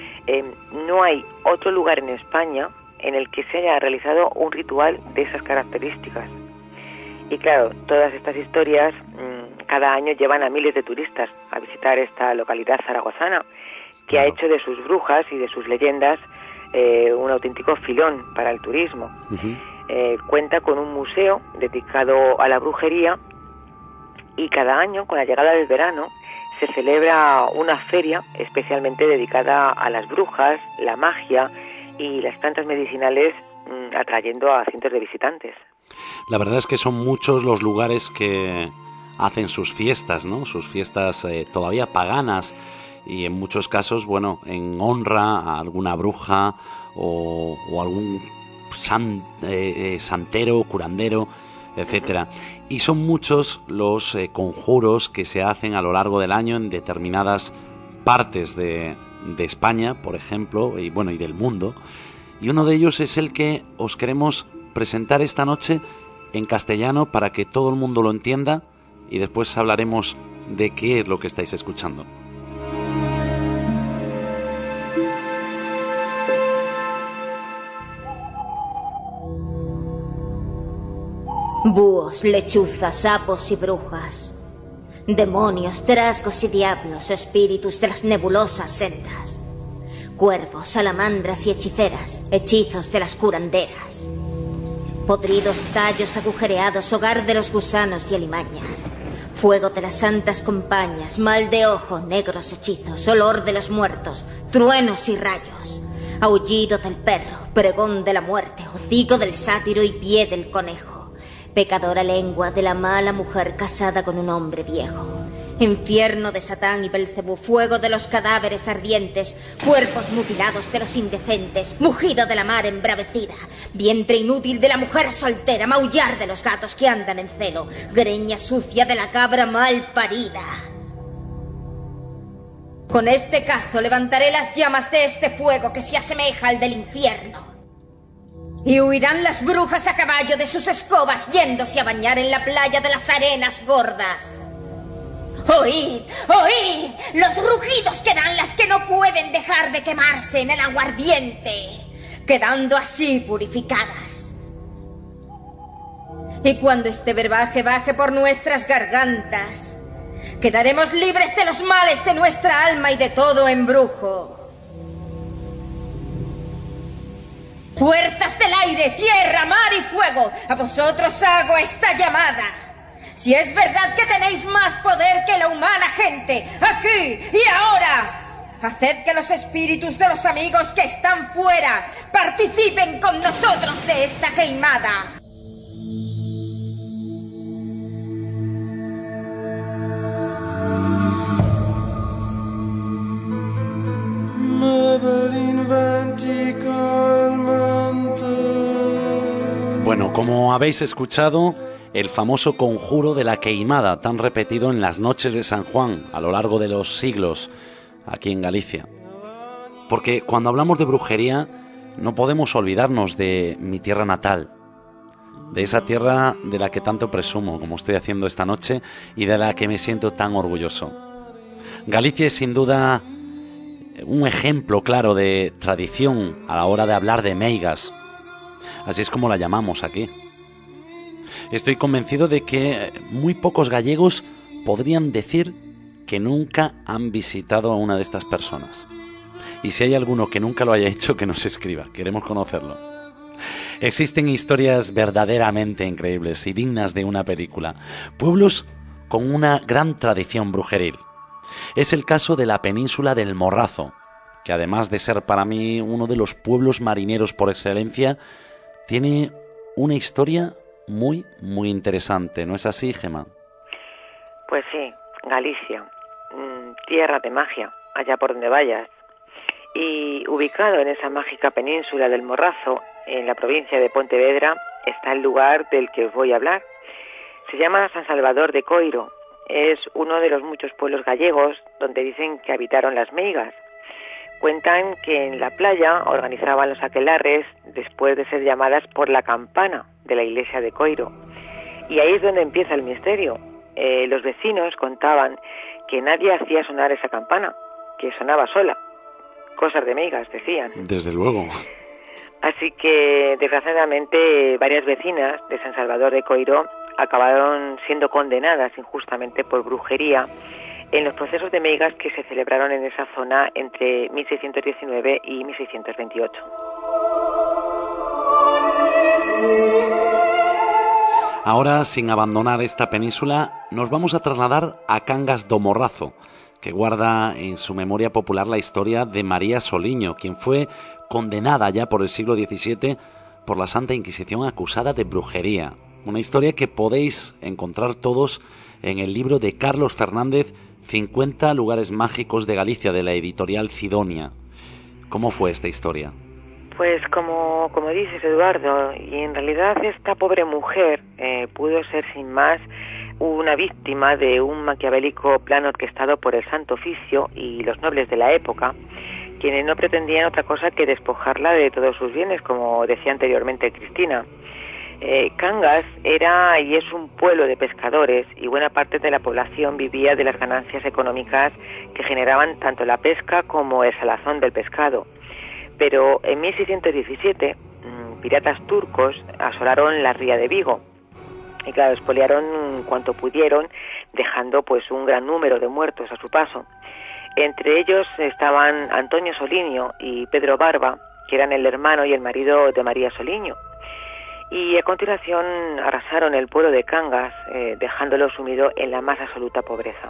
Speaker 15: No hay otro lugar en España en el que se haya realizado un ritual de esas características. Y claro, todas estas historias cada año llevan a miles de turistas a visitar esta localidad zaragozana, que ha hecho de sus brujas y de sus leyendas un auténtico filón para el turismo. Cuenta con un museo dedicado a la brujería, y cada año, con la llegada del verano, se celebra una feria especialmente dedicada a las brujas, la magia y las plantas medicinales, atrayendo a cientos de visitantes.
Speaker 3: La verdad es que son muchos los lugares que hacen sus fiestas, ¿no? Sus fiestas todavía paganas, y en muchos casos, bueno, en honra a alguna bruja o algún santero, curandero, etcétera. Y son muchos los conjuros que se hacen a lo largo del año en determinadas partes de España, por ejemplo, y bueno, y del mundo. Y uno de ellos es el que os queremos presentar esta noche en castellano para que todo el mundo lo entienda, y después hablaremos de qué es lo que estáis escuchando.
Speaker 16: Búhos, lechuzas, sapos y brujas. Demonios, trasgos y diablos, espíritus de las nebulosas sendas. Cuervos, salamandras y hechiceras, hechizos de las curanderas. Podridos tallos agujereados, hogar de los gusanos y alimañas. Fuego de las santas compañías, mal de ojo, negros hechizos, olor de los muertos, truenos y rayos. Aullido del perro, pregón de la muerte, hocico del sátiro y pie del conejo. Pecadora lengua de la mala mujer casada con un hombre viejo. Infierno de Satán y Belcebú, fuego de los cadáveres ardientes, cuerpos mutilados de los indecentes, mugido de la mar embravecida, vientre inútil de la mujer soltera, maullar de los gatos que andan en celo, greña sucia de la cabra mal parida. Con este cazo levantaré las llamas de este fuego que se asemeja al del infierno. Y huirán las brujas a caballo de sus escobas, yéndose a bañar en la playa de las arenas gordas. ¡Oíd! ¡Oíd! Los rugidos que dan las que no pueden dejar de quemarse en el aguardiente, quedando así purificadas. Y cuando este brebaje baje por nuestras gargantas, quedaremos libres de los males de nuestra alma y de todo embrujo. Fuerzas del aire, tierra, mar y fuego, a vosotros hago esta llamada. Si es verdad que tenéis más poder que la humana gente, aquí y ahora, haced que los espíritus de los amigos que están fuera participen con nosotros de esta queimada.
Speaker 3: Bueno, como habéis escuchado, el famoso conjuro de la queimada, tan repetido en las noches de San Juan a lo largo de los siglos aquí en Galicia. Porque cuando hablamos de brujería no podemos olvidarnos de mi tierra natal, de esa tierra de la que tanto presumo, como estoy haciendo esta noche, y de la que me siento tan orgulloso. Galicia es sin duda un ejemplo claro de tradición a la hora de hablar de meigas. Así es como la llamamos aquí. Estoy convencido de que muy pocos gallegos podrían decir que nunca han visitado a una de estas personas. Y si hay alguno que nunca lo haya hecho, que nos escriba. Queremos conocerlo. Existen historias verdaderamente increíbles y dignas de una película. Pueblos con una gran tradición brujeril. Es el caso de la península del Morrazo, que además de ser para mí uno de los pueblos marineros por excelencia, tiene una historia muy, muy interesante. ¿No es así, Gemma?
Speaker 15: Pues sí, Galicia, tierra de magia, allá por donde vayas. Y ubicado en esa mágica península del Morrazo, en la provincia de Pontevedra, está el lugar del que os voy a hablar. Se llama San Salvador de Coiro. Es uno de los muchos pueblos gallegos donde dicen que habitaron las meigas. Cuentan que en la playa organizaban los aquelarres después de ser llamadas por la campana de la iglesia de Coiro. Y ahí es donde empieza el misterio. Los vecinos contaban que nadie hacía sonar esa campana, que sonaba sola. Cosas de meigas, decían.
Speaker 3: Desde luego.
Speaker 15: Así que, desgraciadamente, varias vecinas de San Salvador de Coiro acabaron siendo condenadas injustamente por brujería en los procesos de meigas que se celebraron en esa zona entre 1619 y 1628.
Speaker 3: Ahora, sin abandonar esta península, nos vamos a trasladar a Cangas do Morrazo, que guarda en su memoria popular la historia de María Soliño, quien fue condenada ya por el siglo XVII por la Santa Inquisición acusada de brujería. Una historia que podéis encontrar todos en el libro de Carlos Fernández, 50 lugares mágicos de Galicia, de la editorial Cidonia. ¿Cómo fue esta historia?
Speaker 15: Pues como dices, Eduardo, y en realidad esta pobre mujer pudo ser sin más una víctima de un maquiavélico plan orquestado por el Santo Oficio y los nobles de la época, quienes no pretendían otra cosa que despojarla de todos sus bienes, como decía anteriormente Cristina. Cangas era y es un pueblo de pescadores y buena parte de la población vivía de las ganancias económicas que generaban tanto la pesca como el salazón del pescado. Pero en 1617 piratas turcos asolaron la ría de Vigo y claro, expoliaron cuanto pudieron dejando pues un gran número de muertos a su paso. Entre ellos estaban Antonio Soliño y Pedro Barba, que eran el hermano y el marido de María Soliño. Y a continuación arrasaron el pueblo de Cangas, dejándolo sumido en la más absoluta pobreza.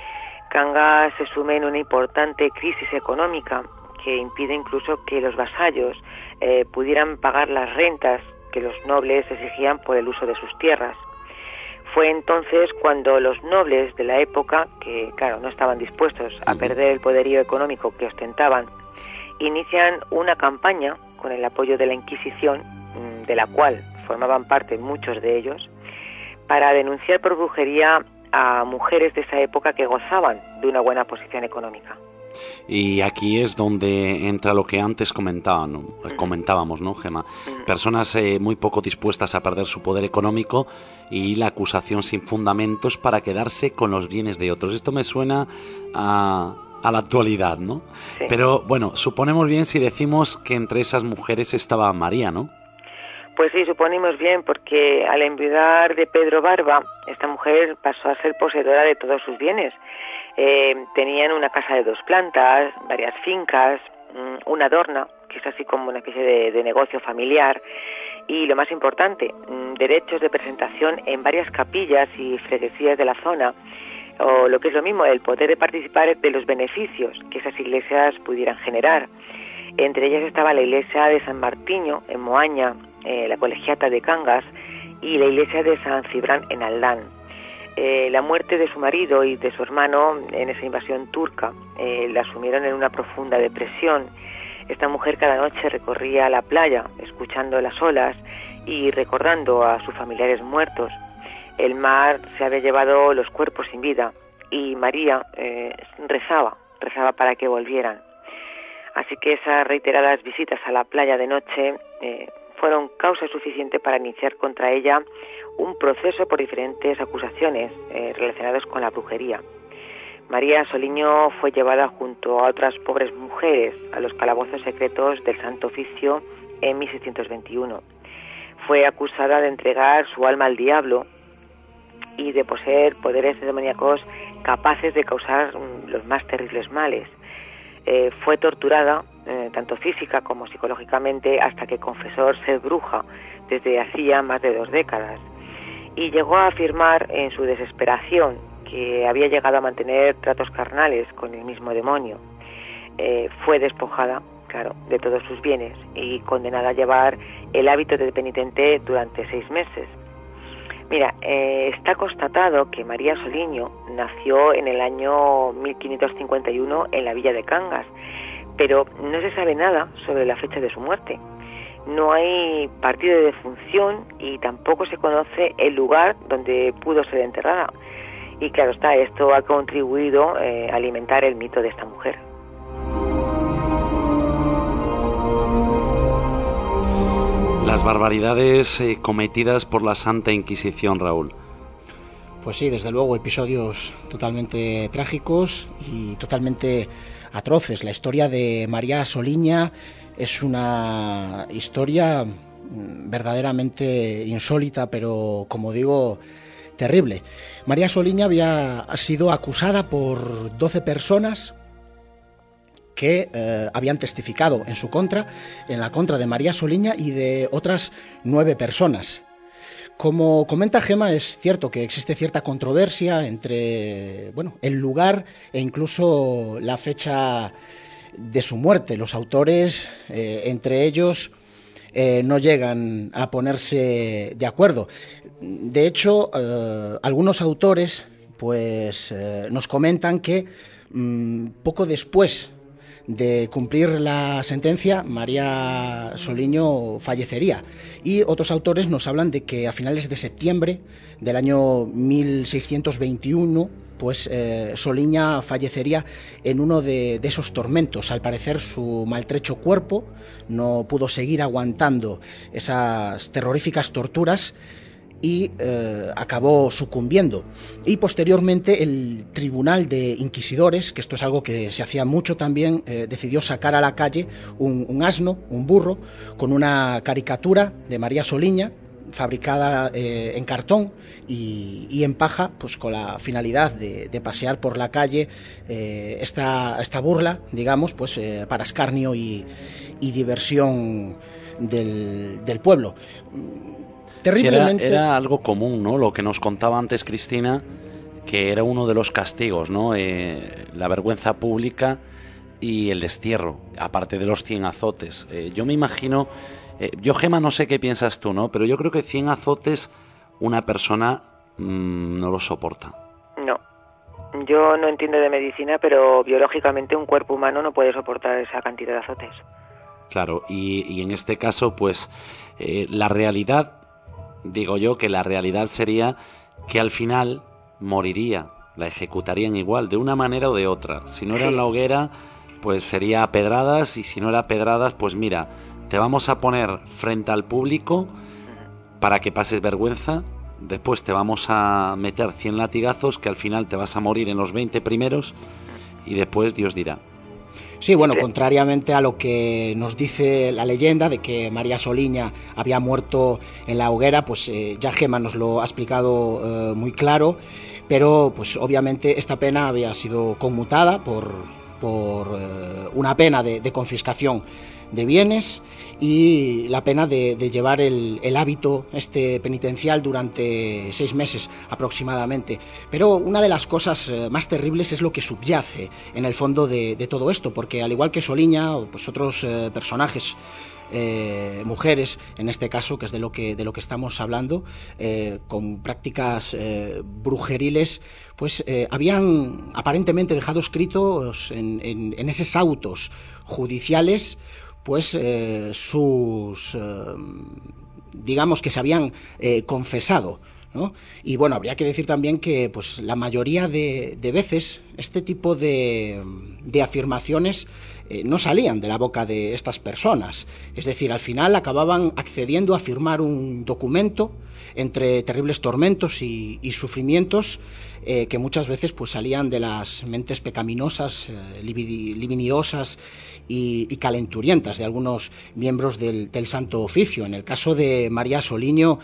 Speaker 15: Cangas se sume en una importante crisis económica que impide incluso que los vasallos pudieran pagar las rentas que los nobles exigían por el uso de sus tierras. Fue entonces cuando los nobles de la época, que claro no estaban dispuestos a perder el poderío económico que ostentaban, inician una campaña con el apoyo de la Inquisición, de la cual formaban parte muchos de ellos, para denunciar por brujería a mujeres de esa época que gozaban de una buena posición económica.
Speaker 3: Y aquí es donde entra lo que antes comentábamos, ¿no, Gemma? Personas muy poco dispuestas a perder su poder económico y la acusación sin fundamentos para quedarse con los bienes de otros. Esto me suena a la actualidad, ¿no? Sí. Pero bueno, suponemos bien si decimos que entre esas mujeres estaba María, ¿no?
Speaker 15: Pues sí, suponemos bien, porque al enviudar de Pedro Barba, esta mujer pasó a ser poseedora de todos sus bienes. Tenían una casa de 2 plantas, varias fincas, una dorna, que es así como una especie de negocio familiar, y lo más importante, derechos de presentación en varias capillas y freguesías de la zona, o lo que es lo mismo, el poder de participar de los beneficios que esas iglesias pudieran generar. Entre ellas estaba la iglesia de San Martiño, en Moaña, la colegiata de Cangas, y la iglesia de San Cibrán, en Aldán. La muerte de su marido y de su hermano en esa invasión turca la sumieron en una profunda depresión. Esta mujer cada noche recorría la playa, escuchando las olas y recordando a sus familiares muertos. El mar se había llevado los cuerpos sin vida y María rezaba para que volvieran. Así que esas reiteradas visitas a la playa de noche fueron causa suficiente para iniciar contra ella un proceso por diferentes acusaciones relacionadas con la brujería. María Soliño fue llevada junto a otras pobres mujeres a los calabozos secretos del Santo Oficio en 1621. Fue acusada de entregar su alma al diablo y de poseer poderes demoníacos capaces de causar los más terribles males. Fue torturada, tanto física como psicológicamente, hasta que confesó ser bruja desde hacía más de 2 décadas. Y llegó a afirmar en su desesperación que había llegado a mantener tratos carnales con el mismo demonio. Fue despojada, claro, de todos sus bienes y condenada a llevar el hábito de penitente durante 6 meses. Mira, está constatado que María Soliño nació en el año 1551 en la villa de Cangas, pero no se sabe nada sobre la fecha de su muerte. No hay partido de defunción y tampoco se conoce el lugar donde pudo ser enterrada. Y claro está, esto ha contribuido a alimentar el mito de esta mujer.
Speaker 3: Las barbaridades cometidas por la Santa Inquisición, Raúl.
Speaker 4: Pues sí, desde luego, episodios totalmente trágicos y totalmente atroces. La historia de María Soliña es una historia verdaderamente insólita, pero, como digo, terrible. María Soliña había sido acusada por 12 personas que habían testificado en su contra, en la contra de María Soliña y de otras 9 personas. Como comenta Gemma, es cierto que existe cierta controversia entre el lugar e incluso la fecha de su muerte. Los autores, entre ellos, no llegan a ponerse de acuerdo. De hecho, algunos autores nos comentan que poco después de cumplir la sentencia, María Soliño fallecería. Y otros autores nos hablan de que a finales de septiembre del año 1621, Soliña fallecería en uno de esos tormentos. Al parecer, su maltrecho cuerpo no pudo seguir aguantando esas terroríficas torturas y acabó sucumbiendo. Y posteriormente el Tribunal de Inquisidores, que esto es algo que se hacía mucho también, decidió sacar a la calle un asno, un burro, con una caricatura de María Soliña, fabricada en cartón y en paja, pues con la finalidad de pasear por la calle esta burla, digamos, pues para escarnio y diversión del pueblo. Terriblemente...
Speaker 3: Sí, era algo común, ¿no? Lo que nos contaba antes Cristina, que era uno de los castigos, ¿no? La vergüenza pública y el destierro, aparte de los 100 azotes. Yo me imagino, yo, Gema, no sé qué piensas tú, ¿no? Pero yo creo que 100 azotes una persona no lo soporta.
Speaker 15: No, yo no entiendo de medicina, pero biológicamente un cuerpo humano no puede soportar esa cantidad de azotes.
Speaker 3: Claro, y en este caso, pues, la realidad, digo yo que la realidad sería que al final moriría, la ejecutarían igual, de una manera o de otra. Si no era en la hoguera, pues sería a pedradas, y si no era a pedradas, pues mira, te vamos a poner frente al público para que pases vergüenza, después te vamos a meter 100 latigazos, que al final te vas a morir en los 20 primeros, y después Dios dirá.
Speaker 4: Sí, bueno, contrariamente a lo que nos dice la leyenda de que María Soliña había muerto en la hoguera, pues ya Gema nos lo ha explicado muy claro, pero pues obviamente esta pena había sido conmutada por una pena de confiscación de bienes y la pena de llevar el hábito penitencial durante 6 meses aproximadamente. Pero una de las cosas más terribles es lo que subyace en el fondo de todo esto, porque al igual que Soliña, pues otros personajes, mujeres en este caso, que es de lo que estamos hablando, con prácticas brujeriles, pues habían aparentemente dejado escritos en esos autos judiciales, pues digamos que se habían confesado, ¿no? Y bueno, habría que decir también que pues la mayoría de veces este tipo de afirmaciones no salían de la boca de estas personas. Es decir, al final acababan accediendo a firmar un documento entre terribles tormentos y sufrimientos que muchas veces pues salían de las mentes pecaminosas, libidinosas y calenturientas de algunos miembros del Santo Oficio. En el caso de María Soliño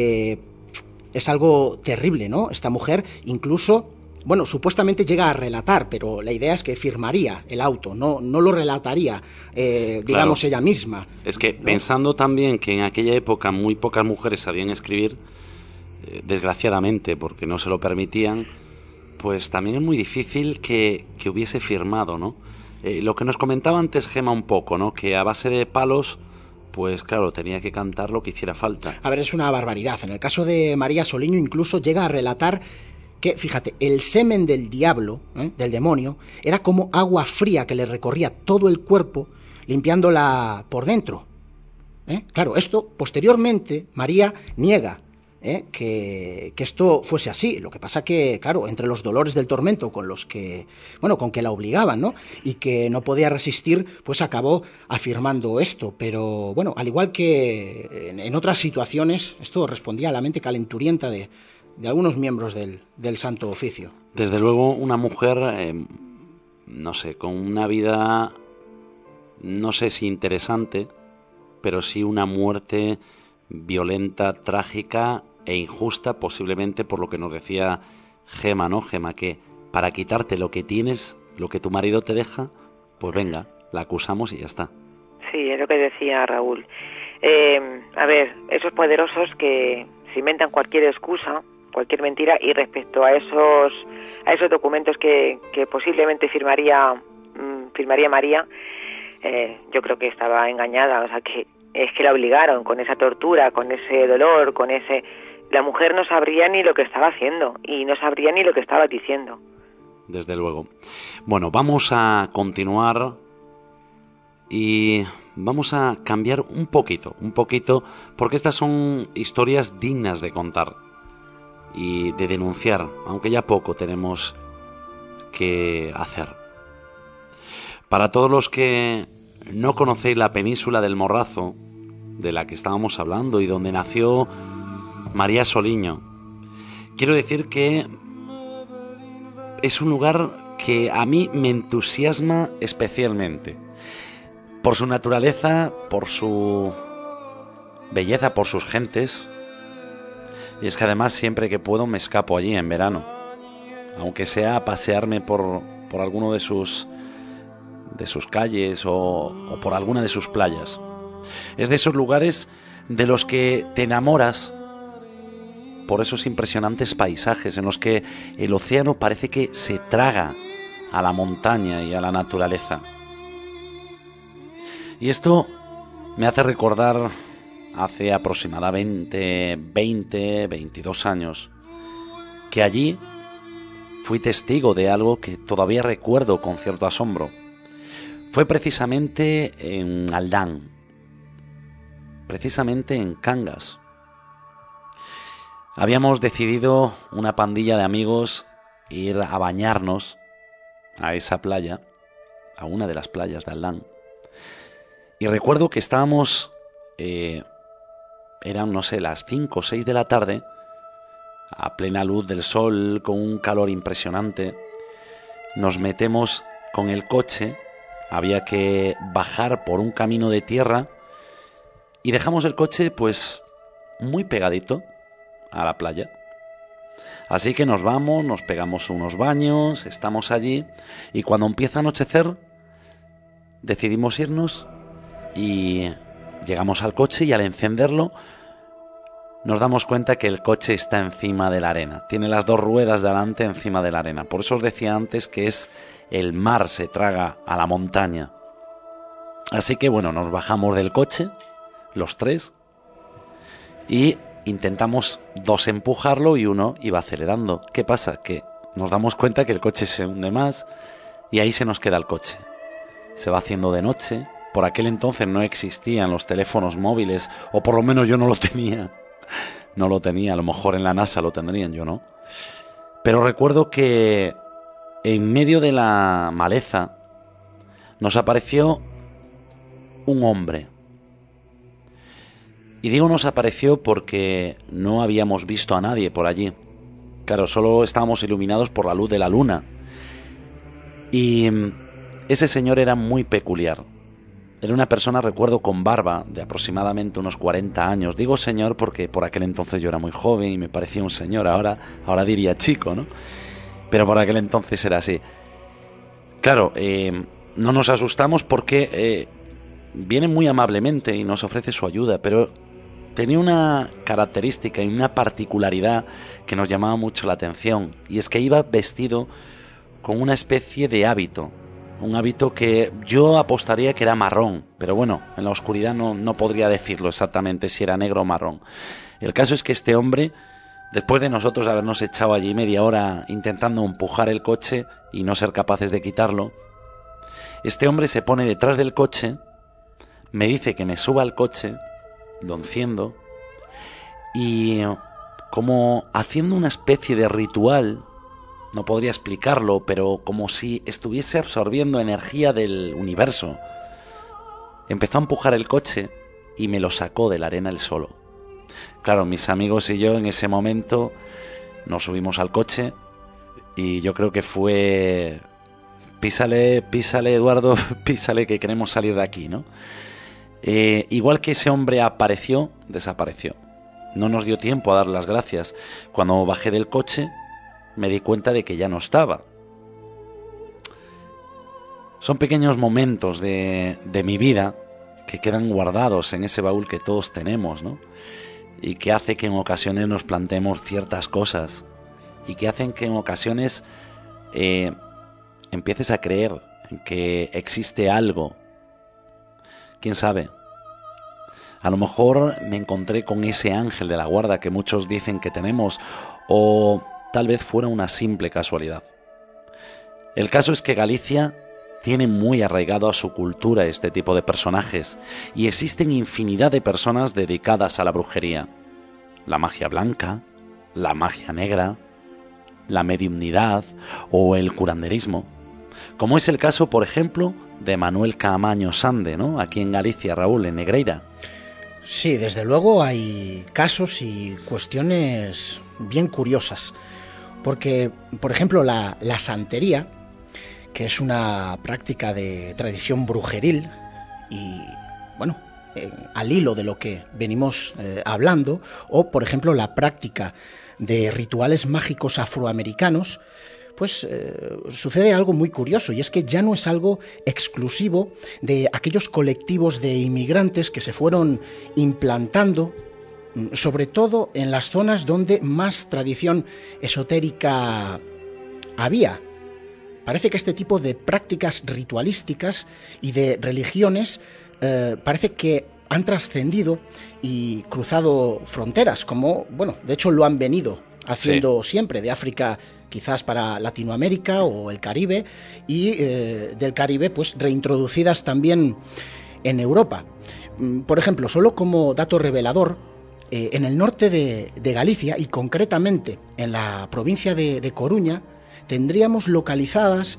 Speaker 4: es algo terrible, ¿no? Esta mujer incluso, bueno, supuestamente llega a relatar, pero la idea es que firmaría el auto, no lo relataría, digamos, claro, ella misma.
Speaker 3: Es que, ¿no? Pensando también que en aquella época muy pocas mujeres sabían escribir, desgraciadamente, porque no se lo permitían, pues también es muy difícil que hubiese firmado, ¿no? Lo que nos comentaba antes Gema un poco, ¿no? Que a base de palos, pues claro, tenía que cantar lo que hiciera falta.
Speaker 4: A ver, es una barbaridad. En el caso de María Soliño incluso llega a relatar que, fíjate, el semen del diablo, del demonio, era como agua fría que le recorría todo el cuerpo, limpiándola por dentro. Claro, esto posteriormente María niega que esto fuese así. Lo que pasa que, claro, entre los dolores del tormento con que la obligaban, ¿no? Y que no podía resistir, pues acabó afirmando esto. Pero bueno, al igual que en otras situaciones, esto respondía a la mente calenturienta de algunos miembros del Santo Oficio.
Speaker 3: Desde luego, una mujer, no sé, con una vida, no sé si interesante, pero sí una muerte violenta, trágica e injusta, posiblemente por lo que nos decía Gema, ¿no? Gema, que para quitarte lo que tienes, lo que tu marido te deja, pues venga, la acusamos y ya está. Sí,
Speaker 15: es lo que decía Raúl. A ver, esos poderosos que se inventan cualquier excusa, cualquier mentira, y respecto a esos documentos que posiblemente firmaría María, yo creo que estaba engañada, o sea que es que la obligaron con esa tortura, con ese dolor, con ese... La mujer no sabría ni lo que estaba haciendo y no sabría ni lo que estaba diciendo.
Speaker 3: Desde luego. Bueno, vamos a continuar y vamos a cambiar un poquito, porque estas son historias dignas de contar y de denunciar, aunque ya poco tenemos que hacer. Para todos los que no conocéis la península del Morrazo, de la que estábamos hablando y donde nació María Soliño, quiero decir que es un lugar que a mí me entusiasma especialmente por su naturaleza, por su belleza, por sus gentes, Y es que además siempre que puedo me escapo allí en verano, aunque sea a pasearme por alguno de sus calles o por alguna de sus playas. Es de esos lugares de los que te enamoras por esos impresionantes paisajes en los que el océano parece que se traga a la montaña y a la naturaleza. Y esto me hace recordar hace aproximadamente 22 años que allí fui testigo de algo que todavía recuerdo con cierto asombro. Fue precisamente en Aldán, precisamente en Cangas. Habíamos decidido una pandilla de amigos ir a bañarnos a esa playa, a una de las playas de Aldán. Y recuerdo que estábamos, eran, no sé, las 5 o 6 de la tarde, a plena luz del sol, con un calor impresionante. Nos metemos con el coche, había que bajar por un camino de tierra y dejamos el coche pues muy pegadito a la playa. Así que nos vamos, nos pegamos unos baños, estamos allí y cuando empieza a anochecer decidimos irnos y llegamos al coche y al encenderlo nos damos cuenta que el coche está encima de la arena. Tiene las 2 ruedas de adelante encima de la arena. Por eso os decía antes que es el mar se traga a la montaña. Así que bueno, nos bajamos del coche, los 3, y intentamos 2 empujarlo y 1 iba acelerando. ¿Qué pasa? Que nos damos cuenta que el coche se hunde más y ahí se nos queda el coche. Se va haciendo de noche. Por aquel entonces no existían los teléfonos móviles, o por lo menos yo no lo tenía. No lo tenía, a lo mejor en la NASA lo tendrían, yo no. Pero recuerdo que en medio de la maleza nos apareció un hombre. Y digo nos apareció porque no habíamos visto a nadie por allí. Claro, solo estábamos iluminados por la luz de la luna. Y ese señor era muy peculiar. Era una persona, recuerdo, con barba de aproximadamente unos 40 años. Digo señor porque por aquel entonces yo era muy joven y me parecía un señor. Ahora diría chico, ¿no? Pero por aquel entonces era así. Claro, no nos asustamos porque viene muy amablemente y nos ofrece su ayuda, pero tenía una característica y una particularidad que nos llamaba mucho la atención, y es que iba vestido con una especie de hábito. Un hábito que yo apostaría que era marrón, pero bueno, en la oscuridad no podría decirlo exactamente si era negro o marrón. El caso es que este hombre, después de nosotros habernos echado allí media hora intentando empujar el coche y no ser capaces de quitarlo, este hombre se pone detrás del coche, me dice que me suba al coche, lo enciendo, y como haciendo una especie de ritual, no podría explicarlo, pero como si estuviese absorbiendo energía del universo, empezó a empujar el coche y me lo sacó de la arena él solo. Claro, mis amigos y yo en ese momento nos subimos al coche y yo creo que fue písale Eduardo, písale que queremos salir de aquí, ¿no? Igual que ese hombre apareció, desapareció. No nos dio tiempo a dar las gracias. Cuando bajé del coche me di cuenta de que ya no estaba. Son pequeños momentos de mi vida que quedan guardados en ese baúl que todos tenemos, ¿no? Y que hace que en ocasiones nos planteemos ciertas cosas y que hacen que en ocasiones empieces a creer en que existe algo. ¿Quién sabe? A lo mejor me encontré con ese ángel de la guarda que muchos dicen que tenemos, o tal vez fuera una simple casualidad. El caso es que Galicia tiene muy arraigado a su cultura este tipo de personajes, y existen infinidad de personas dedicadas a la brujería. La magia blanca, la magia negra, la mediumnidad o el curanderismo. Como es el caso, por ejemplo, de Manuel Caamaño Sande, ¿no? Aquí en Galicia, Raúl, en Negreira.
Speaker 4: Sí, desde luego hay casos y cuestiones bien curiosas. Porque, por ejemplo, la santería, que es una práctica de tradición brujeril y, bueno, al hilo de lo que venimos hablando, o por ejemplo la práctica de rituales mágicos afroamericanos, pues sucede algo muy curioso, y es que ya no es algo exclusivo de aquellos colectivos de inmigrantes que se fueron implantando, sobre todo en las zonas donde más tradición esotérica había. Parece que este tipo de prácticas ritualísticas y de religiones parece que han trascendido y cruzado fronteras, como, bueno, de hecho lo han venido haciendo siempre, de África quizás para Latinoamérica o el Caribe, y del Caribe pues reintroducidas también en Europa. Por ejemplo, solo como dato revelador, en el norte de Galicia, y concretamente en la provincia de Coruña, tendríamos localizadas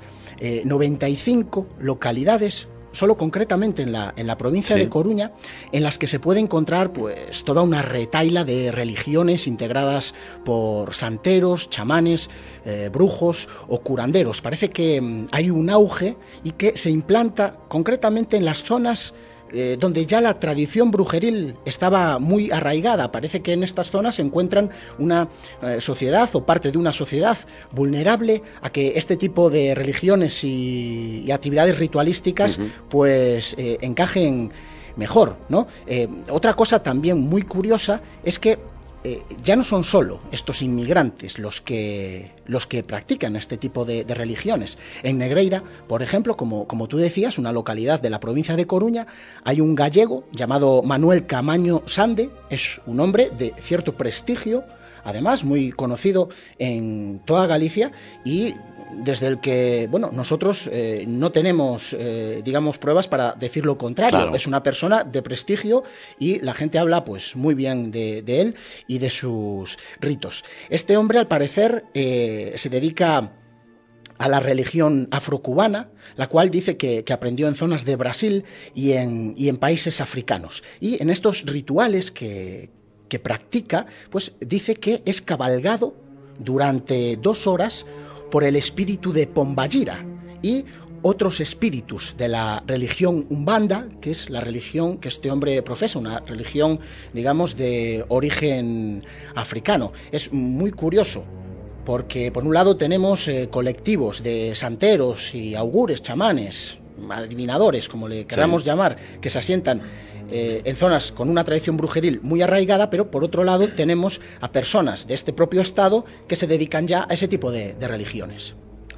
Speaker 4: 95 localidades, solo concretamente en la provincia de Coruña, en las que se puede encontrar pues toda una retahíla de religiones integradas por santeros, chamanes, brujos o curanderos. Parece que hay un auge y que se implanta concretamente en las zonas donde ya la tradición brujeril estaba muy arraigada. Parece que en estas zonas se encuentran una sociedad o parte de una sociedad vulnerable a que este tipo de religiones y actividades ritualísticas pues encajen mejor, ¿no? Otra cosa también muy curiosa es que ya no son solo estos inmigrantes los que practican este tipo de religiones. En Negreira, por ejemplo, como tú decías, una localidad de la provincia de Coruña, hay un gallego llamado Manuel Camaño Sande. Es un hombre de cierto prestigio, además muy conocido en toda Galicia, y desde el que, bueno, nosotros no tenemos, digamos, pruebas para decir lo contrario. Claro. Es una persona de prestigio y la gente habla, pues, muy bien de él y de sus ritos. Este hombre, al parecer, se dedica a la religión afrocubana, la cual dice que aprendió en zonas de Brasil y en países africanos. Y en estos rituales que practica, pues dice que es cabalgado durante 2 horas por el espíritu de Pombagira y otros espíritus de la religión Umbanda, que es la religión que este hombre profesa, una religión, digamos, de origen africano. Es muy curioso, porque por un lado tenemos colectivos de santeros y augures, chamanes, adivinadores, como le queramos llamar, que se asientan en zonas con una tradición brujeril muy arraigada, pero por otro lado tenemos a personas de este propio estado que se dedican ya a ese tipo de religiones.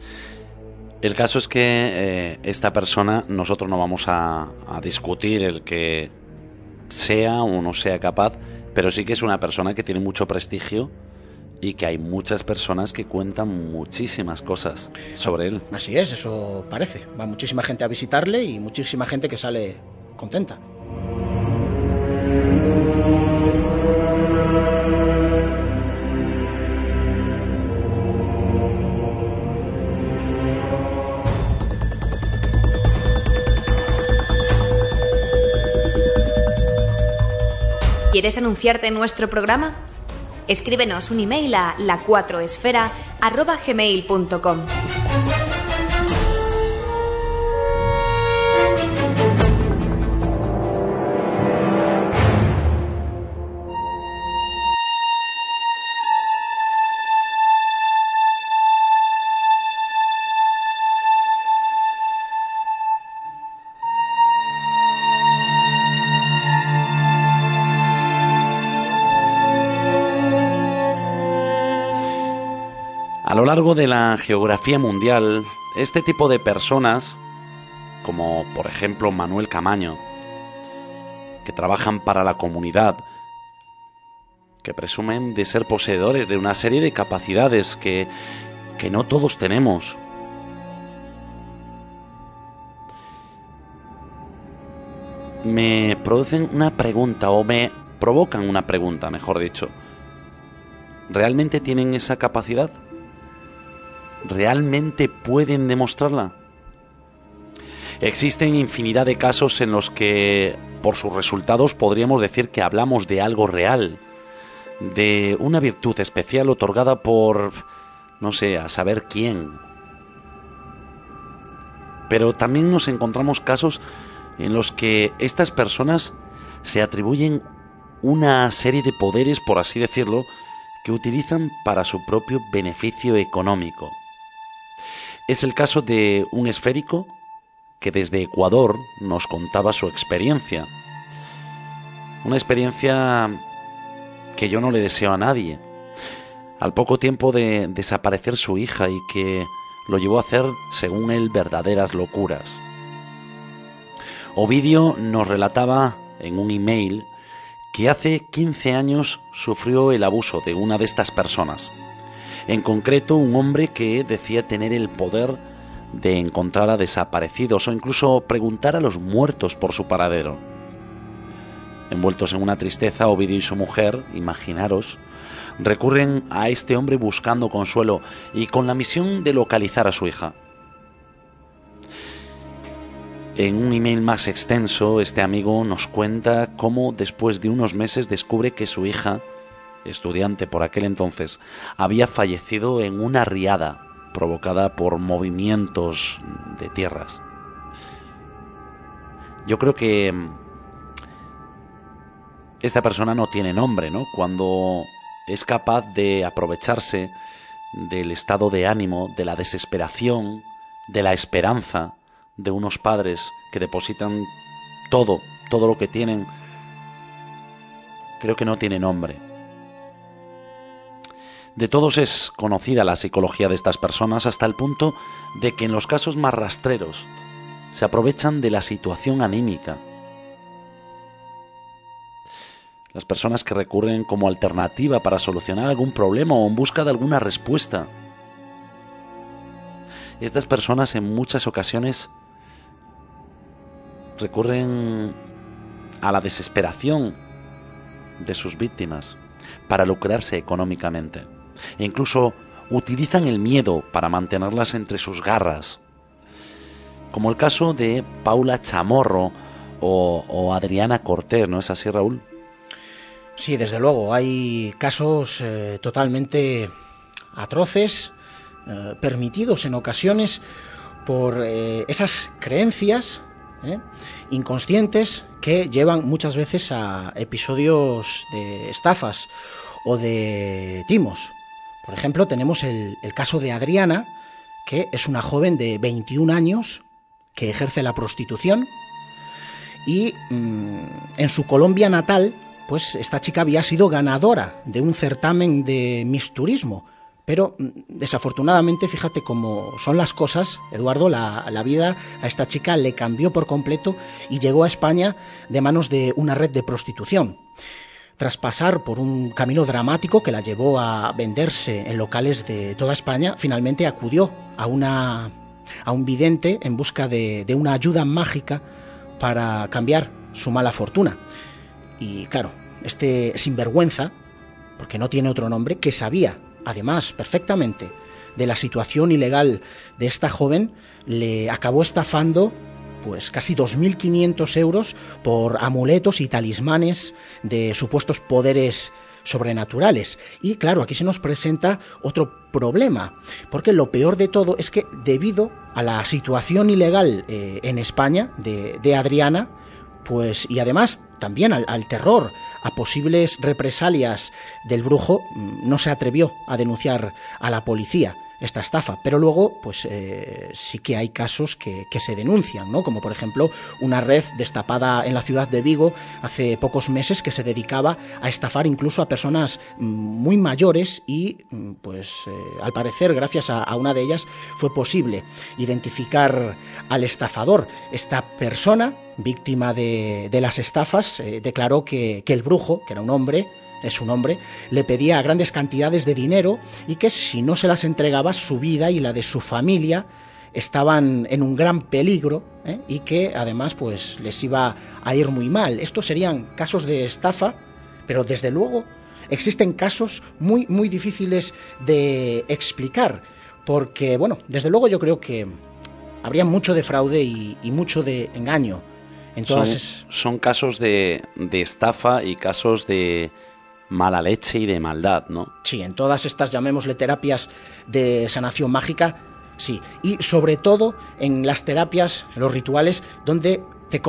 Speaker 3: El caso es que esta persona, nosotros no vamos a discutir el que sea o no sea capaz, pero sí que es una persona que tiene mucho prestigio y que hay muchas personas que cuentan muchísimas cosas sobre él.
Speaker 4: Así es, eso parece. Va muchísima gente a visitarle y muchísima gente que sale contenta.
Speaker 1: ¿Quieres anunciarte en nuestro programa? Escríbenos un email a la4esfera@gmail.com.
Speaker 3: A lo largo de la geografía mundial, este tipo de personas, como por ejemplo Manuel Camaño, que trabajan para la comunidad, que presumen de ser poseedores de una serie de capacidades que no todos tenemos. Me producen una pregunta, o me provocan una pregunta, mejor dicho. ¿Realmente tienen esa capacidad? ¿Realmente pueden demostrarla? Existen infinidad de casos en los que, por sus resultados, podríamos decir que hablamos de algo real, de una virtud especial otorgada por, no sé, a saber quién. Pero también nos encontramos casos en los que estas personas se atribuyen una serie de poderes, por así decirlo, que utilizan para su propio beneficio económico. Es el caso de un esférico que desde Ecuador nos contaba su experiencia. Una experiencia que yo no le deseo a nadie. Al poco tiempo de desaparecer su hija y que lo llevó a hacer, según él, verdaderas locuras. Ovidio nos relataba en un email que hace 15 años sufrió el abuso de una de estas personas. En concreto, un hombre que decía tener el poder de encontrar a desaparecidos o incluso preguntar a los muertos por su paradero. Envueltos en una tristeza, Ovidio y su mujer, imaginaros, recurren a este hombre buscando consuelo y con la misión de localizar a su hija. En un email más extenso, este amigo nos cuenta cómo después de unos meses descubre que su hija, estudiante por aquel entonces, había fallecido en una riada provocada por movimientos de tierras. Yo creo que esta persona no tiene nombre, ¿no? Cuando es capaz de aprovecharse del estado de ánimo, de la desesperación, de la esperanza de unos padres que depositan todo lo que tienen, creo que no tiene nombre. De todos es conocida la psicología de estas personas hasta el punto de que en los casos más rastreros se aprovechan de la situación anímica. Las personas que recurren como alternativa para solucionar algún problema o en busca de alguna respuesta. Estas personas en muchas ocasiones recurren a la desesperación de sus víctimas para lucrarse económicamente. E incluso utilizan el miedo para mantenerlas entre sus garras. Como el caso de Paula Chamorro o Adriana Cortés, ¿no es así, Raúl?
Speaker 4: Sí, desde luego, hay casos totalmente atroces, permitidos en ocasiones por esas creencias inconscientes que llevan muchas veces a episodios de estafas o de timos. Por ejemplo, tenemos el caso de Adriana, que es una joven de 21 años que ejerce la prostitución y en su Colombia natal, pues esta chica había sido ganadora de un certamen de Miss Turismo, pero desafortunadamente, fíjate cómo son las cosas, Eduardo, la vida a esta chica le cambió por completo y llegó a España de manos de una red de prostitución. Tras pasar por un camino dramático que la llevó a venderse en locales de toda España, finalmente acudió a un vidente en busca de una ayuda mágica para cambiar su mala fortuna. Y claro, este sinvergüenza, porque no tiene otro nombre, que sabía además perfectamente de la situación ilegal de esta joven, le acabó estafando pues casi 2.500 euros por amuletos y talismanes de supuestos poderes sobrenaturales. Y claro, aquí se nos presenta otro problema, porque lo peor de todo es que debido a la situación ilegal en España de Adriana, pues y además también al terror, a posibles represalias del brujo, no se atrevió a denunciar a la policía esta estafa, pero luego pues sí que hay casos que se denuncian, ¿no? Como por ejemplo una red destapada en la ciudad de Vigo hace pocos meses que se dedicaba a estafar incluso a personas muy mayores y pues al parecer gracias a una de ellas fue posible identificar al estafador. Esta persona, víctima de las estafas, declaró que el brujo, que era un hombre, es un hombre, le pedía grandes cantidades de dinero y que si no se las entregaba su vida y la de su familia estaban en un gran peligro, y que además pues les iba a ir muy mal. Estos serían casos de estafa, pero desde luego existen casos muy muy difíciles de explicar, porque bueno, desde luego yo creo que habría mucho de fraude y mucho de engaño en todas.
Speaker 3: Son casos de estafa y casos de mala leche y de maldad, ¿no?
Speaker 4: Sí, en todas estas, llamémosle terapias de sanación mágica, sí. Y sobre todo en las terapias, los rituales, donde te cobran.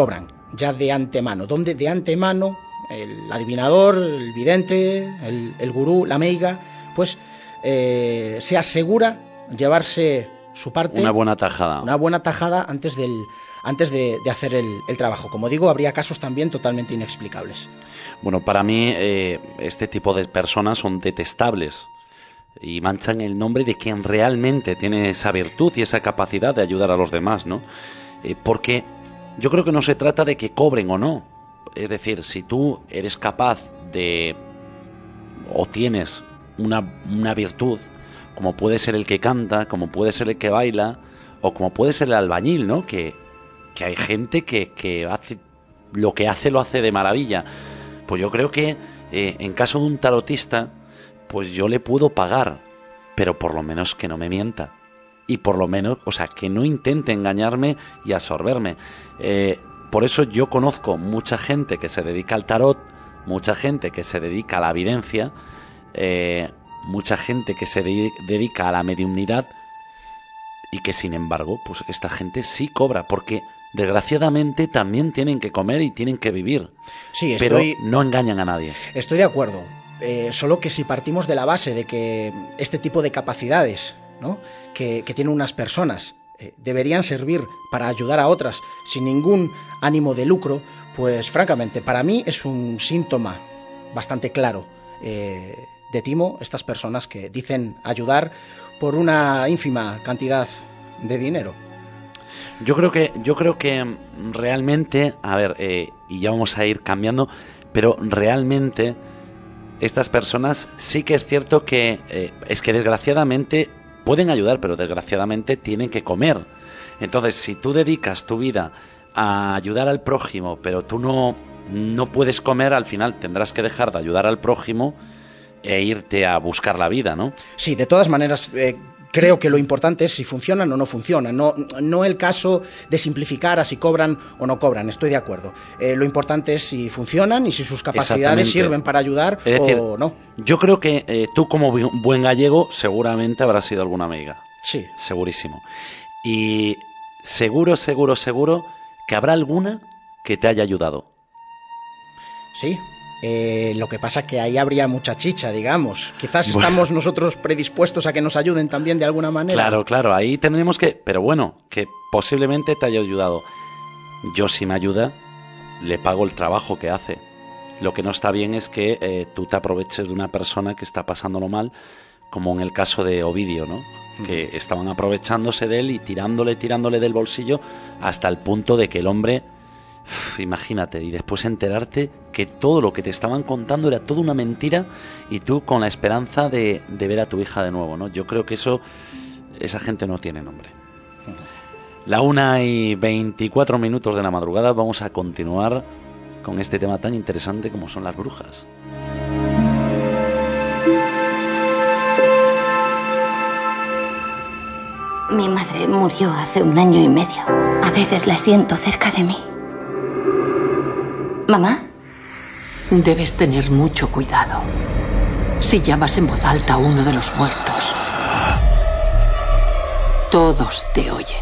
Speaker 4: ya de antemano, donde de antemano el adivinador, el vidente, el gurú, la meiga, pues se asegura llevarse su parte.
Speaker 3: Una buena tajada.
Speaker 4: Una buena tajada antes de hacer el trabajo. Como digo, habría casos también totalmente inexplicables.
Speaker 3: Bueno, para mí este tipo de personas son detestables y manchan el nombre de quien realmente tiene esa virtud y esa capacidad de ayudar a los demás, ¿no? Porque yo creo que no se trata de que cobren o no. Es decir, si tú eres capaz de o tienes una virtud, como puede ser el que canta, como puede ser el que baila, o como puede ser el albañil, ¿no? Que hay gente que hace lo que hace, lo hace de maravilla. Pues yo creo que en caso de un tarotista, pues yo le puedo pagar, pero por lo menos que no me mienta. Y por lo menos, o sea, que no intente engañarme y absorberme. Por eso yo conozco mucha gente que se dedica al tarot, mucha gente que se dedica a la evidencia, mucha gente que se dedica a la mediumnidad y que sin embargo, pues esta gente sí cobra, porque desgraciadamente también tienen que comer y tienen que vivir.
Speaker 4: Sí,
Speaker 3: pero no engañan a nadie.
Speaker 4: Estoy de acuerdo. Solo que si partimos de la base de que este tipo de capacidades, ¿no?, que tienen unas personas deberían servir para ayudar a otras sin ningún ánimo de lucro, pues francamente para mí es un síntoma bastante claro de timo estas personas que dicen ayudar por una ínfima cantidad de dinero.
Speaker 3: Yo creo que realmente, a ver, y ya vamos a ir cambiando, pero realmente estas personas sí que es cierto que es que desgraciadamente pueden ayudar, pero desgraciadamente tienen que comer. Entonces, si tú dedicas tu vida a ayudar al prójimo, pero tú no puedes comer, al final tendrás que dejar de ayudar al prójimo e irte a buscar la vida, ¿no?
Speaker 4: Sí, de todas maneras, creo que lo importante es si funcionan o no funcionan, no el caso de simplificar a si cobran o no cobran, estoy de acuerdo. Lo importante es si funcionan y si sus capacidades sirven para ayudar, es decir, o no.
Speaker 3: Yo creo que tú como buen gallego seguramente habrás sido alguna amiga.
Speaker 4: Sí.
Speaker 3: Segurísimo. Y seguro que habrá alguna que te haya ayudado.
Speaker 4: Sí. Lo que pasa que ahí habría mucha chicha, digamos. Quizás estamos nosotros predispuestos a que nos ayuden también de alguna manera.
Speaker 3: Claro, ahí tendremos que... Pero bueno, que posiblemente te haya ayudado. Yo, si me ayuda, le pago el trabajo que hace. Lo que no está bien es que tú te aproveches de una persona que está pasándolo mal, como en el caso de Ovidio, ¿no? Que estaban aprovechándose de él y tirándole del bolsillo hasta el punto de que el hombre... Imagínate, y después enterarte que todo lo que te estaban contando era toda una mentira y tú con la esperanza de ver a tu hija de nuevo, ¿no? Yo creo que esa gente no tiene nombre. La 1:24 de la madrugada, vamos a continuar con este tema tan interesante como son las brujas.
Speaker 17: Mi madre murió hace 1 año y medio. A veces la siento cerca de mí. ¿Mamá?
Speaker 18: Debes tener mucho cuidado. Si llamas en voz alta a uno de los muertos, todos te oyen.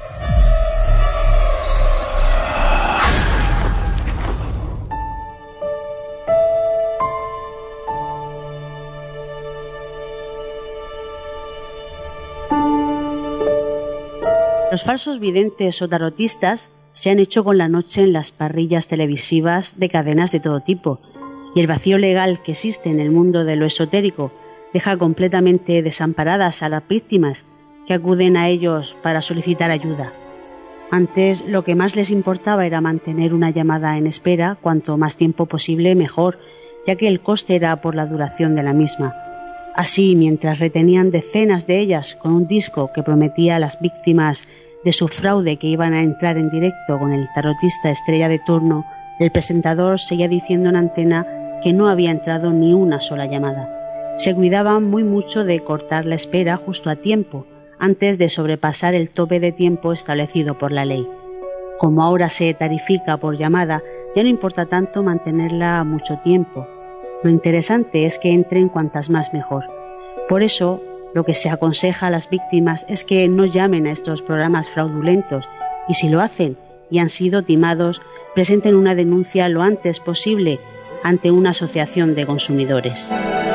Speaker 19: Los falsos videntes o tarotistas se han hecho con la noche en las parrillas televisivas de cadenas de todo tipo, y el vacío legal que existe en el mundo de lo esotérico deja completamente desamparadas a las víctimas que acuden a ellos para solicitar ayuda. Antes lo que más les importaba era mantener una llamada en espera cuanto más tiempo posible mejor, ya que el coste era por la duración de la misma. Así, mientras retenían decenas de ellas con un disco que prometía a las víctimas de su fraude que iban a entrar en directo con el tarotista estrella de turno, el presentador seguía diciendo en antena que no había entrado ni una sola llamada. Se cuidaban muy mucho de cortar la espera justo a tiempo, antes de sobrepasar el tope de tiempo establecido por la ley. Como ahora se tarifica por llamada, ya no importa tanto mantenerla mucho tiempo. Lo interesante es que entren cuantas más mejor. Por eso, lo que se aconseja a las víctimas es que no llamen a estos programas fraudulentos, y si lo hacen y han sido timados, presenten una denuncia lo antes posible ante una asociación de consumidores.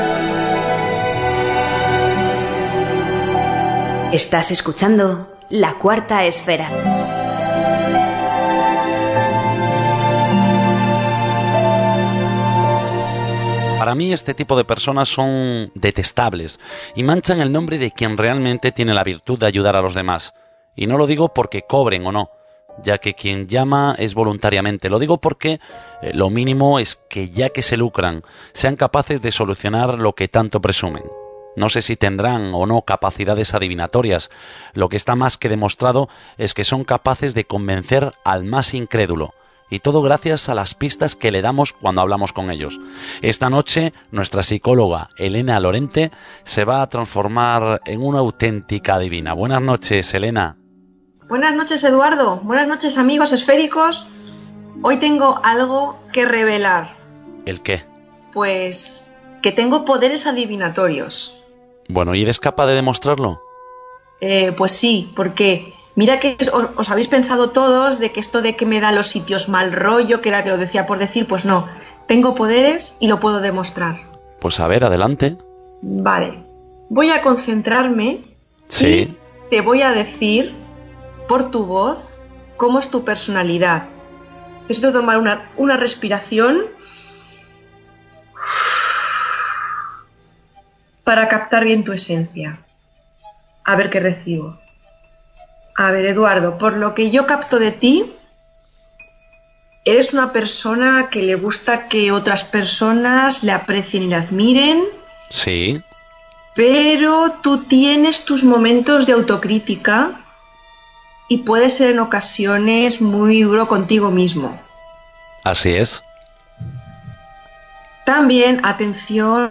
Speaker 1: Estás escuchando La Cuarta Esfera.
Speaker 3: Para mí este tipo de personas son detestables y manchan el nombre de quien realmente tiene la virtud de ayudar a los demás. Y no lo digo porque cobren o no, ya que quien llama es voluntariamente. Lo digo porque lo mínimo es que, ya que se lucran, sean capaces de solucionar lo que tanto presumen. No sé si tendrán o no capacidades adivinatorias. Lo que está más que demostrado es que son capaces de convencer al más incrédulo. Y todo gracias a las pistas que le damos cuando hablamos con ellos. Esta noche, nuestra psicóloga Elena Lorente se va a transformar en una auténtica adivina. Buenas noches, Elena.
Speaker 20: Buenas noches, Eduardo. Buenas noches, amigos esféricos. Hoy tengo algo que revelar.
Speaker 3: ¿El qué?
Speaker 20: Pues que tengo poderes adivinatorios.
Speaker 3: Bueno, ¿y eres capaz de demostrarlo?
Speaker 20: Pues sí, porque mira que os habéis pensado todos de que esto de que me da los sitios mal rollo, que era que lo decía por decir, pues no. Tengo poderes y lo puedo demostrar.
Speaker 3: Pues a ver, adelante.
Speaker 20: Vale. Voy a concentrarme y te voy a decir por tu voz cómo es tu personalidad. Necesito tomar una respiración para captar bien tu esencia. A ver qué recibo. A ver, Eduardo, por lo que yo capto de ti, eres una persona que le gusta que otras personas le aprecien y le admiren.
Speaker 3: Sí.
Speaker 20: Pero tú tienes tus momentos de autocrítica y puedes ser en ocasiones muy duro contigo mismo.
Speaker 3: Así es.
Speaker 20: También, atención,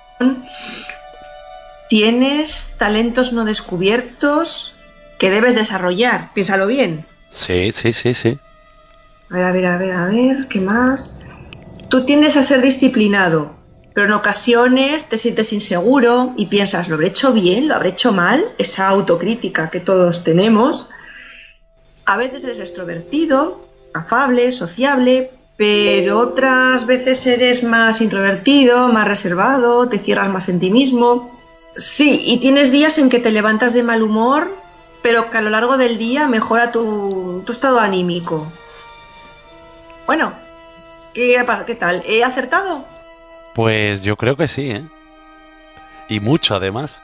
Speaker 20: tienes talentos no descubiertos que debes desarrollar. Piénsalo bien.
Speaker 3: Sí.
Speaker 20: A ver, ¿qué más? Tú tiendes a ser disciplinado, pero en ocasiones te sientes inseguro y piensas, ¿lo habré hecho bien? ¿Lo habré hecho mal? Esa autocrítica que todos tenemos. A veces eres extrovertido, afable, sociable, pero otras veces eres más introvertido, más reservado, te cierras más en ti mismo. Sí, y tienes días en que te levantas de mal humor, pero que a lo largo del día mejora tu estado anímico. Bueno, ¿qué tal? ¿He acertado?
Speaker 3: Pues yo creo que sí, ¿eh? Y mucho, además.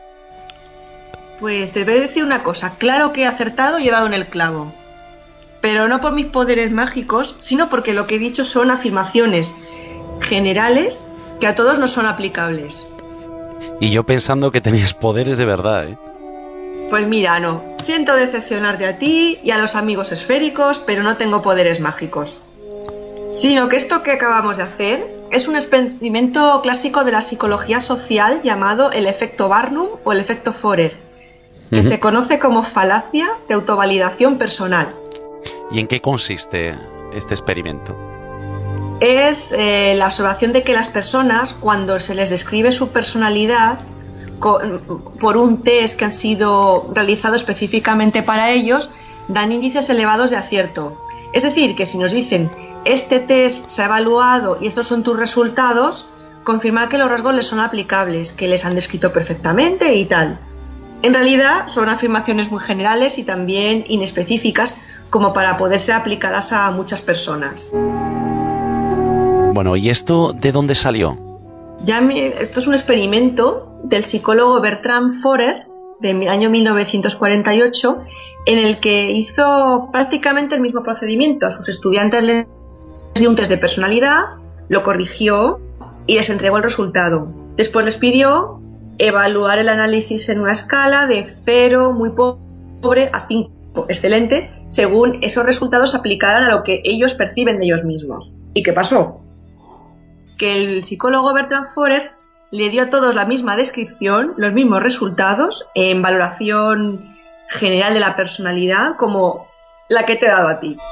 Speaker 20: Pues te voy a decir una cosa. Claro que he acertado y he dado en el clavo. Pero no por mis poderes mágicos, sino porque lo que he dicho son afirmaciones generales que a todos no son aplicables.
Speaker 3: Y yo pensando que tenías poderes de verdad, ¿eh?
Speaker 20: Pues mira, no. Siento decepcionarte a ti y a los amigos esféricos, pero no tengo poderes mágicos. Sino que esto que acabamos de hacer es un experimento clásico de la psicología social llamado el efecto Barnum o el efecto Forer, que se conoce como falacia de autovalidación personal.
Speaker 3: ¿Y en qué consiste este experimento?
Speaker 20: Es la observación de que las personas, cuando se les describe su personalidad por un test que han sido realizado específicamente para ellos, dan índices elevados de acierto. Es decir, que si nos dicen, este test se ha evaluado y estos son tus resultados, confirma que los rasgos les son aplicables, que les han descrito perfectamente y tal. En realidad son afirmaciones muy generales y también inespecíficas, como para poder ser aplicadas a muchas personas.
Speaker 3: Bueno, ¿y esto de dónde salió?
Speaker 20: Esto es un experimento del psicólogo Bertram Forer del año 1948, en el que hizo prácticamente el mismo procedimiento. A sus estudiantes les dio un test de personalidad, lo corrigió y les entregó el resultado. Después les pidió evaluar el análisis en una escala de 0, muy pobre, a 5, excelente, según esos resultados se aplicaran a lo que ellos perciben de ellos mismos. ¿Y qué pasó? Que el psicólogo Bertram Forer le dio a todos la misma descripción, los mismos resultados en valoración general de la personalidad como la que te he dado a ti.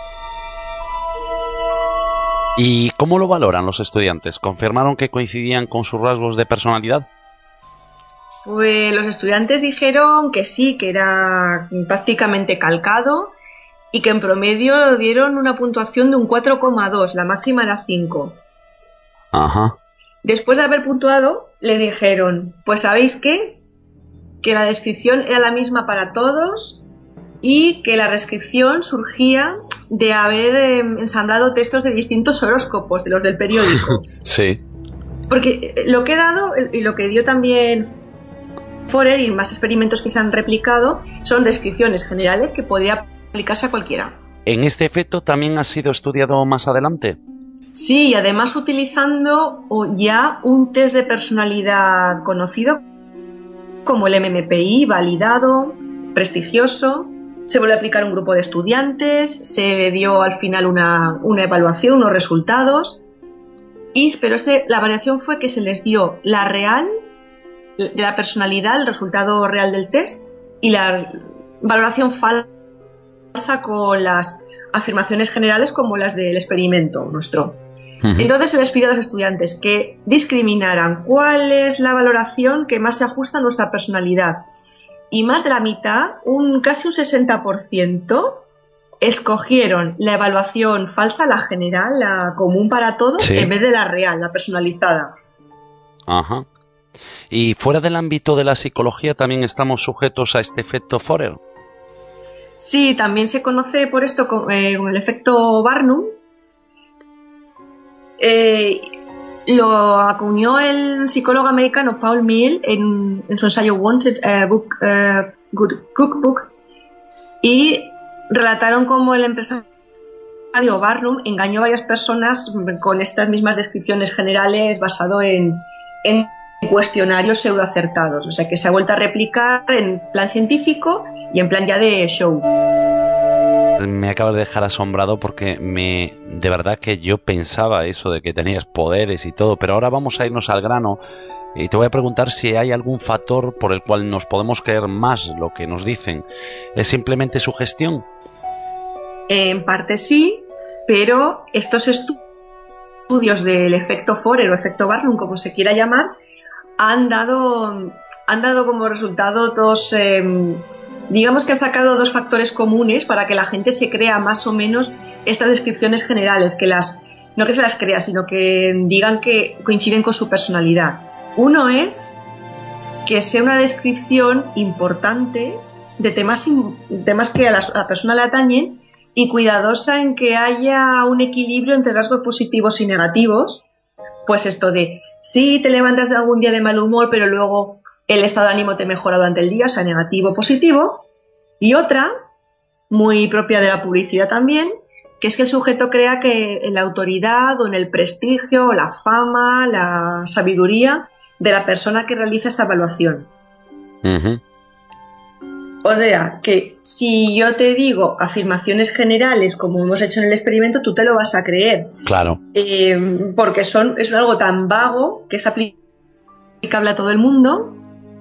Speaker 3: ¿Y cómo lo valoran los estudiantes? ¿Confirmaron que coincidían con sus rasgos de personalidad?
Speaker 20: Pues los estudiantes dijeron que sí, que era prácticamente calcado y que en promedio dieron una puntuación de un 4,2, la máxima era 5.
Speaker 3: Ajá.
Speaker 20: Después de haber puntuado, les dijeron, pues ¿sabéis qué? Que la descripción era la misma para todos y que la restricción surgía de haber ensamblado textos de distintos horóscopos, de los del periódico.
Speaker 3: Sí.
Speaker 20: Porque lo que he dado y lo que dio también Forer y más experimentos que se han replicado son descripciones generales que podía aplicarse a cualquiera.
Speaker 3: ¿En este efecto también ha sido estudiado más adelante?
Speaker 20: Sí, y además utilizando ya un test de personalidad conocido como el MMPI, validado, prestigioso. Se volvió a aplicar a un grupo de estudiantes, se le dio al final una evaluación, unos resultados. Pero la variación fue que se les dio la real de la personalidad, el resultado real del test, y la valoración falsa con las afirmaciones generales como las del experimento nuestro. Entonces se les pidió a los estudiantes que discriminaran cuál es la valoración que más se ajusta a nuestra personalidad. Y más de la mitad, casi un 60%, escogieron la evaluación falsa, la general, la común para todos, sí, en vez de la real, la personalizada.
Speaker 3: Ajá. ¿Y fuera del ámbito de la psicología también estamos sujetos a este efecto Forer?
Speaker 20: Sí, también se conoce por esto con el efecto Barnum. Lo acuñó el psicólogo americano Paul Mill en su ensayo Wanted Good Cookbook, y relataron cómo el empresario Barnum engañó a varias personas con estas mismas descripciones generales basado en cuestionarios pseudoacertados. O sea que se ha vuelto a replicar en plan científico y en plan ya de show.
Speaker 3: Me acabas de dejar asombrado porque de verdad que yo pensaba eso de que tenías poderes y todo, pero ahora vamos a irnos al grano y te voy a preguntar si hay algún factor por el cual nos podemos creer más lo que nos dicen. ¿Es simplemente sugestión?
Speaker 20: En parte sí, pero estos estudios del efecto Forer o efecto Barnum, como se quiera llamar, han dado como resultado dos... digamos que ha sacado dos factores comunes para que la gente se crea más o menos estas descripciones generales, no que se las crea, sino que digan que coinciden con su personalidad. Uno es que sea una descripción importante de temas que a la persona le atañen y cuidadosa en que haya un equilibrio entre rasgos positivos y negativos. Pues esto de, sí te levantas de algún día de mal humor, pero luego el estado de ánimo te mejora durante el día, o sea, negativo, positivo. Y otra, muy propia de la publicidad también, que es que el sujeto crea que en la autoridad o en el prestigio, la fama, la sabiduría de la persona que realiza esta evaluación.
Speaker 3: Uh-huh.
Speaker 20: O sea, que si yo te digo afirmaciones generales como hemos hecho en el experimento, tú te lo vas a creer.
Speaker 3: Claro.
Speaker 20: Porque es algo tan vago que es aplicable a todo el mundo.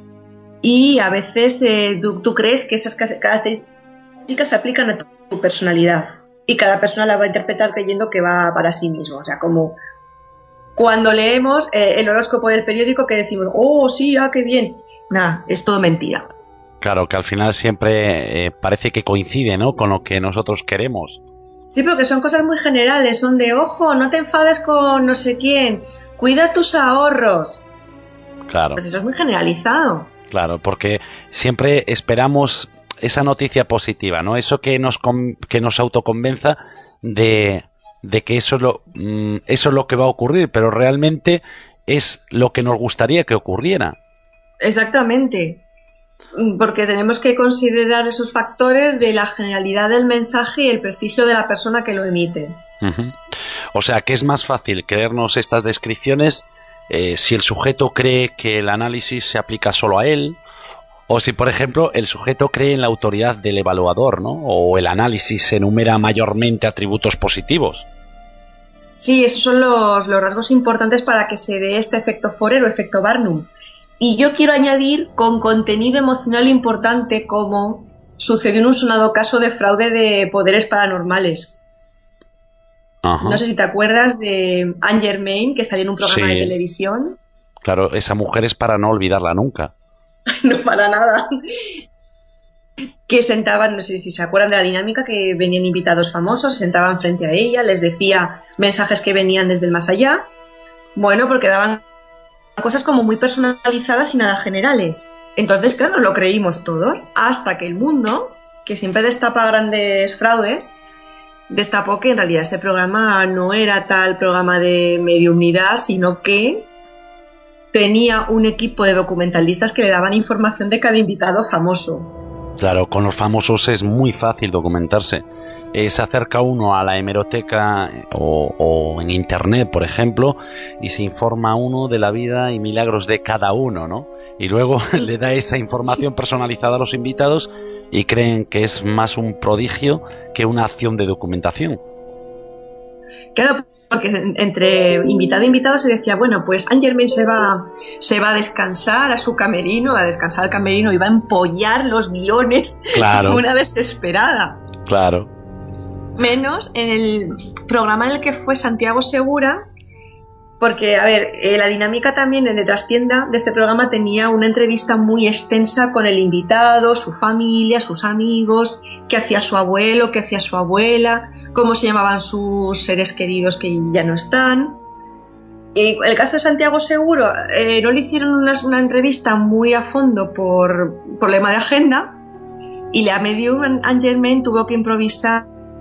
Speaker 20: Y a veces tú crees que esas características se aplican a tu personalidad y cada persona la va a interpretar creyendo que va para sí mismo. O sea, como cuando leemos el horóscopo del periódico que decimos, oh, sí, qué bien. Nada, es todo mentira.
Speaker 3: Claro, que al final siempre parece que coincide, ¿no?, con lo que nosotros queremos.
Speaker 20: Sí, porque son cosas muy generales, son de, ojo, no te enfades con no sé quién, cuida tus ahorros.
Speaker 3: Claro.
Speaker 20: Pues eso es muy generalizado.
Speaker 3: Claro, porque siempre esperamos esa noticia positiva, ¿no? Eso que nos autoconvenza de que eso es lo que va a ocurrir, pero realmente es lo que nos gustaría que ocurriera.
Speaker 20: Exactamente, porque tenemos que considerar esos factores de la generalidad del mensaje y el prestigio de la persona que lo emite.
Speaker 3: Uh-huh. O sea, que es más fácil creernos estas descripciones si el sujeto cree que el análisis se aplica solo a él, o si, por ejemplo, el sujeto cree en la autoridad del evaluador, ¿no?, o el análisis enumera mayormente atributos positivos.
Speaker 20: Sí, esos son los rasgos importantes para que se dé este efecto Forer o efecto Barnum. Y yo quiero añadir con contenido emocional importante, como sucedió en un sonado caso de fraude de poderes paranormales.
Speaker 3: Ajá.
Speaker 20: No sé si te acuerdas de Anne Germain, que salió en un programa de televisión.
Speaker 3: Claro, esa mujer es para no olvidarla nunca.
Speaker 20: No, para nada. que sentaban, no sé si se acuerdan de la dinámica, que venían invitados famosos, se sentaban frente a ella, les decía mensajes que venían desde el más allá. Bueno, porque daban cosas como muy personalizadas y nada generales. Entonces, claro, lo creímos todo, hasta que el mundo, que siempre destapa grandes fraudes, destapó que en realidad ese programa no era tal programa de mediunidad, sino que tenía un equipo de documentalistas que le daban información de cada invitado famoso.
Speaker 3: Claro, con los famosos es muy fácil documentarse. Se acerca uno a la hemeroteca o en internet, por ejemplo, y se informa uno de la vida y milagros de cada uno, ¿no? Y luego le da esa información personalizada a los invitados y creen que es más un prodigio que una acción de documentación.
Speaker 20: Claro, porque entre invitado e invitado se decía, bueno, pues Anne Germain se va a descansar a su camerino, a descansar al camerino y va a empollar los guiones.
Speaker 3: Claro.
Speaker 20: Una desesperada.
Speaker 3: Claro.
Speaker 20: Menos en el programa en el que fue Santiago Segura, porque, a ver, la dinámica también en el trastienda de este programa tenía una entrevista muy extensa con el invitado, su familia, sus amigos, qué hacía su abuelo, qué hacía su abuela, cómo se llamaban sus seres queridos que ya no están. Y el caso de Santiago Seguro, no le hicieron una entrevista muy a fondo por problema de agenda, y la medium Anne Germain tuvo que improvisar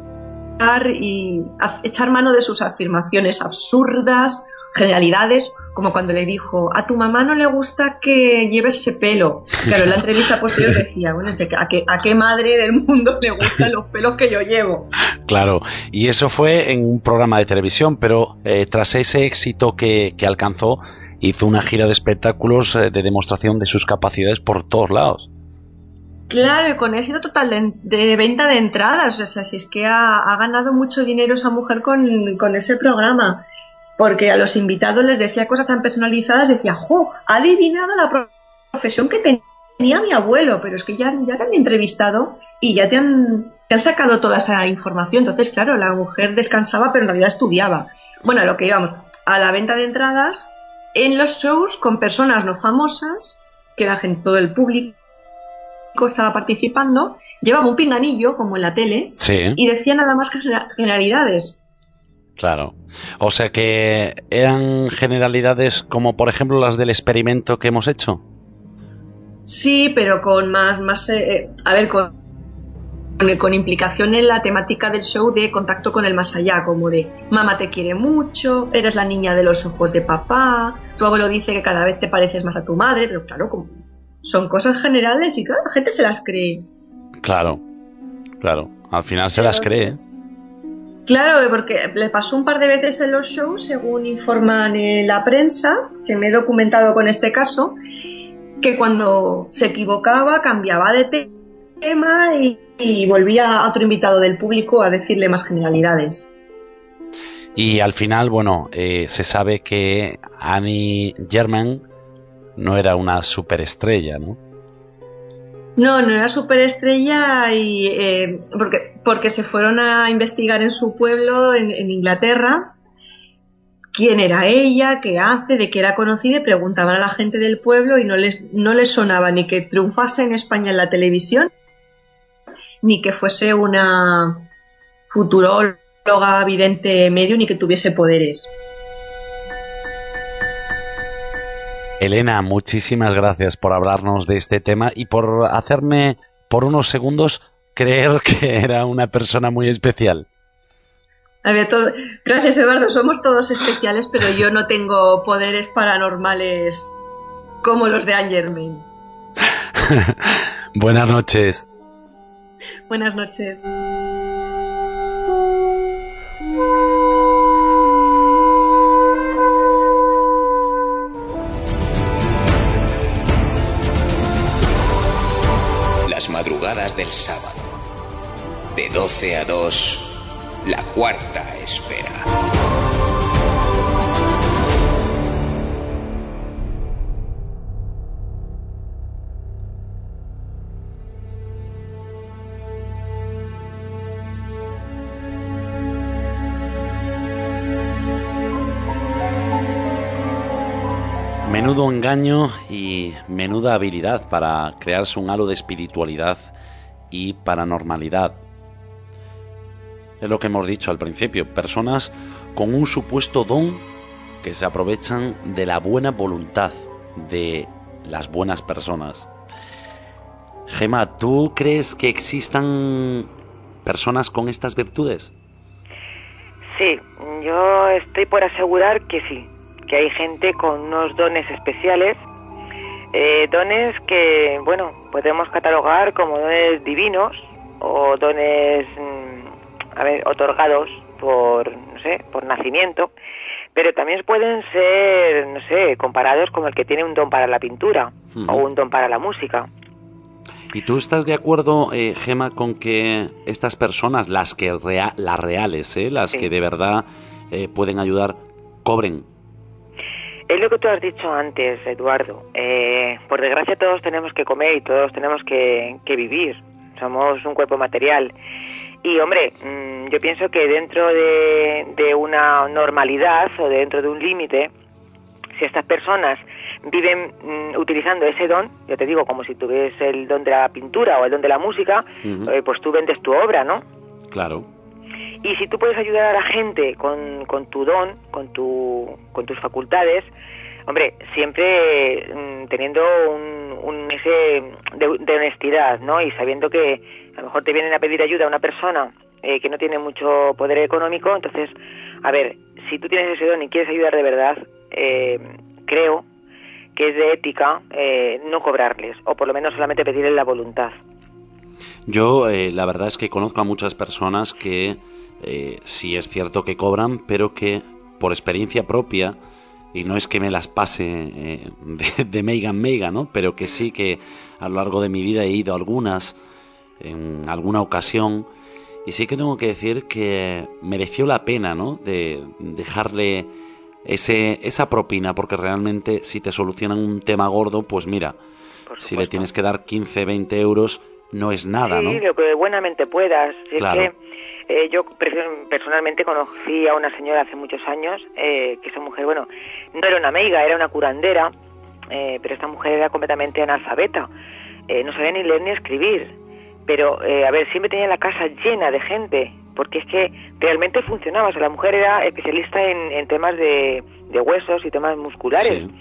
Speaker 20: y echar mano de sus afirmaciones absurdas, generalidades, como cuando le dijo, a tu mamá no le gusta que lleves ese pelo. Claro, en la entrevista posterior decía, bueno, ¿a qué madre del mundo le gustan los pelos que yo llevo?
Speaker 3: Claro, y eso fue en un programa de televisión, pero tras ese éxito que alcanzó, hizo una gira de espectáculos de demostración de sus capacidades por todos lados.
Speaker 20: Claro, y con éxito total de venta de entradas. O sea, si es que ha ganado mucho dinero esa mujer con ese programa. Porque a los invitados les decía cosas tan personalizadas, decía, ¡jo! Ha adivinado la profesión que tenía mi abuelo, pero es que ya te han entrevistado y ya te han sacado toda esa información. Entonces, claro, la mujer descansaba, pero en realidad estudiaba. Bueno, a lo que íbamos, a la venta de entradas en los shows con personas no famosas, que la gente, todo el público estaba participando, llevaba un pinganillo, como en la tele,
Speaker 3: sí,
Speaker 20: y decía nada más que generalidades.
Speaker 3: Claro. O sea que eran generalidades como, por ejemplo, las del experimento que hemos hecho.
Speaker 20: Sí, pero con con implicación en la temática del show de contacto con el más allá, como de mamá te quiere mucho, eres la niña de los ojos de papá, tu abuelo dice que cada vez te pareces más a tu madre, pero claro, son cosas generales y claro, la gente se las cree.
Speaker 3: Claro, al final se las cree.
Speaker 20: Claro, porque le pasó un par de veces en los shows, según informan en la prensa, que me he documentado con este caso, que cuando se equivocaba cambiaba de tema y volvía a otro invitado del público a decirle más generalidades.
Speaker 3: Y al final, bueno, se sabe que Anne Germain no era una superestrella, ¿no?
Speaker 20: No era superestrella y porque se fueron a investigar en su pueblo, en Inglaterra, quién era ella, qué hace, de qué era conocida, y preguntaban a la gente del pueblo y no les sonaba ni que triunfase en España en la televisión, ni que fuese una futuróloga, vidente medio, ni que tuviese poderes.
Speaker 3: Elena, muchísimas gracias por hablarnos de este tema y por hacerme por unos segundos creer que era una persona muy especial.
Speaker 20: A ver, gracias, Eduardo, somos todos especiales, pero yo no tengo poderes paranormales como los de Anne Germain.
Speaker 3: Buenas noches.
Speaker 20: Buenas noches.
Speaker 8: Las madrugadas del sábado, de 12 a 2, la cuarta esfera.
Speaker 3: Menudo engaño y menuda habilidad para crearse un halo de espiritualidad y paranormalidad. Es lo que hemos dicho al principio, personas con un supuesto don que se aprovechan de la buena voluntad de las buenas personas. Gemma, ¿tú crees que existan personas con estas virtudes?
Speaker 15: Sí, yo estoy por asegurar que sí, que hay gente con unos dones especiales, dones que, bueno, podemos catalogar como dones divinos o dones, otorgados por, no sé, por nacimiento, pero también pueden ser, no sé, comparados con el que tiene un don para la pintura o un don para la música.
Speaker 3: ¿Y tú estás de acuerdo, Gemma, con que estas personas, las reales, las que de verdad pueden ayudar, cobren?
Speaker 15: Es lo que tú has dicho antes, Eduardo. Por desgracia todos tenemos que comer y todos tenemos que vivir. Somos un cuerpo material. Y, hombre, yo pienso que dentro de una normalidad o dentro de un límite, si estas personas viven utilizando ese don, yo te digo, como si tuvieses el don de la pintura o el don de la música, pues tú vendes tu obra, ¿no?
Speaker 3: Claro.
Speaker 15: Y si tú puedes ayudar a la gente con tu don, con tus facultades, hombre, siempre teniendo un ese de honestidad, ¿no? Y sabiendo que a lo mejor te vienen a pedir ayuda a una persona que no tiene mucho poder económico, entonces, a ver, si tú tienes ese don y quieres ayudar de verdad, creo que es de ética no cobrarles, o por lo menos solamente pedirles la voluntad.
Speaker 3: Yo, la verdad es que conozco a muchas personas que sí es cierto que cobran, pero que por experiencia propia, y no es que me las pase de meiga en meiga, ¿no? Pero que sí que a lo largo de mi vida he ido a algunas, en alguna ocasión, y sí que tengo que decir que mereció la pena, ¿no? De dejarle esa propina, porque realmente si te solucionan un tema gordo, pues mira, si le tienes que dar 15, 20 euros, no es nada, ¿no?
Speaker 15: Sí, lo que buenamente puedas.
Speaker 3: Claro.
Speaker 15: Es que yo personalmente conocí a una señora hace muchos años, que esa mujer, bueno, no era una meiga, era una curandera, pero esta mujer era completamente analfabeta, no sabía ni leer ni escribir, pero, a ver, siempre tenía la casa llena de gente, porque es que realmente funcionaba. O sea, la mujer era especialista en temas de huesos y temas musculares. Sí.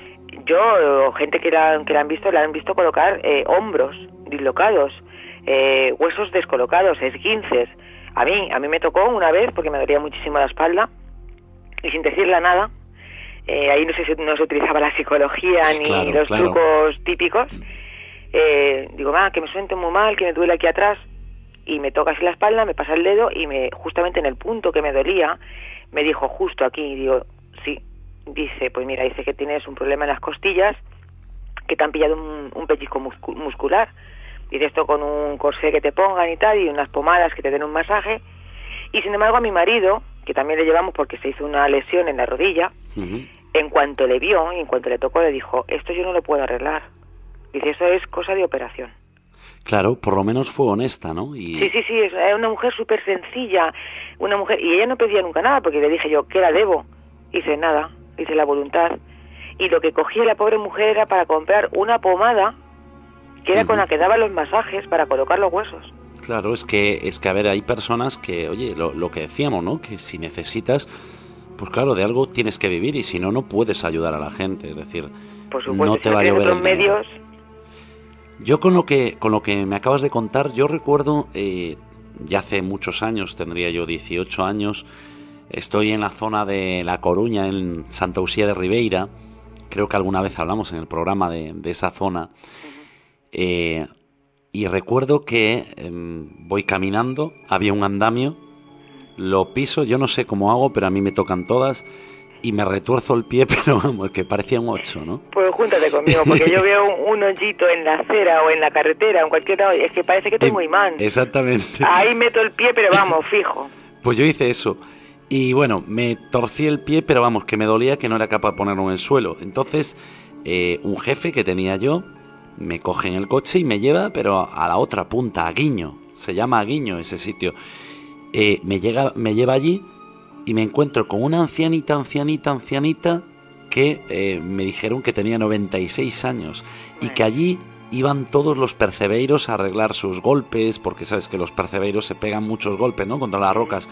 Speaker 15: Yo, gente que la han visto colocar hombros dislocados, huesos descolocados, esguinces. A mí me tocó una vez porque me dolía muchísimo la espalda y sin decirle nada, ahí no se utilizaba la psicología ni los trucos típicos. Digo, que me siento muy mal, que me duele aquí atrás, y me toca así la espalda, me pasa el dedo y justamente en el punto que me dolía me dijo justo aquí, y digo, sí, dice, pues mira, dice que tienes un problema en las costillas, que te han pillado un pellizco muscular, dice, esto con un corsé que te pongan y tal, y unas pomadas que te den un masaje. Y sin embargo a mi marido, que también le llevamos porque se hizo una lesión en la rodilla, en cuanto le vio y en cuanto le tocó, le dijo, esto yo no lo puedo arreglar. Dice, eso es cosa de operación.
Speaker 3: Claro, por lo menos fue honesta, ¿no?
Speaker 15: Sí, es una mujer súper sencilla, una mujer, y ella no pedía nunca nada, porque le dije yo, ¿qué la debo? Dice, nada, dice, la voluntad. Y lo que cogía la pobre mujer era para comprar una pomada, que era con la que daba los masajes para colocar los huesos.
Speaker 3: Claro, es que a ver, hay personas que, oye, lo que decíamos, ¿no? Que si necesitas, pues claro, de algo tienes que vivir, y si no, no puedes ayudar a la gente, es decir,
Speaker 15: por supuesto,
Speaker 3: no te va a llover el
Speaker 15: medios.
Speaker 3: Yo con lo que me acabas de contar, yo recuerdo, ya hace muchos años, tendría yo 18 años, estoy en la zona de La Coruña, en Santa Uxía de Ribeira, creo que alguna vez hablamos en el programa de esa zona, y recuerdo que voy caminando, había un andamio, lo piso, yo no sé cómo hago, pero a mí me tocan todas, y me retuerzo el pie, pero vamos, que parecía un 8, ¿no?
Speaker 15: Pues júntate conmigo, porque yo veo un hoyito en la acera o en la carretera, en cualquier lado, es que parece que tengo imán.
Speaker 3: Exactamente.
Speaker 15: Ahí meto el pie, pero vamos, fijo.
Speaker 3: Pues yo hice eso. Y bueno, me torcí el pie, pero vamos, que me dolía, que no era capaz de ponerlo en el suelo. Entonces, un jefe que tenía yo, me coge en el coche y me lleva, pero a la otra punta, a Guiño. Se llama Guiño ese sitio. Me lleva allí y me encuentro con una ancianita que me dijeron que tenía 96 años y que allí iban todos los percebeiros a arreglar sus golpes, porque sabes que los percebeiros se pegan muchos golpes, ¿no?, contra las rocas.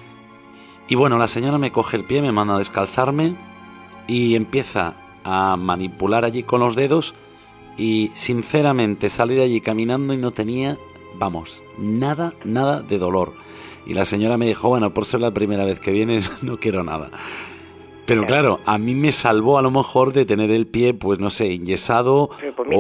Speaker 3: Y bueno, la señora me coge el pie, me manda a descalzarme y empieza a manipular allí con los dedos, y sinceramente salí de allí caminando y no tenía, vamos, nada de dolor. Y la señora me dijo, bueno, por ser la primera vez que vienes, no quiero nada. Pero claro, a mí me salvó a lo mejor de tener el pie, pues no sé, enyesado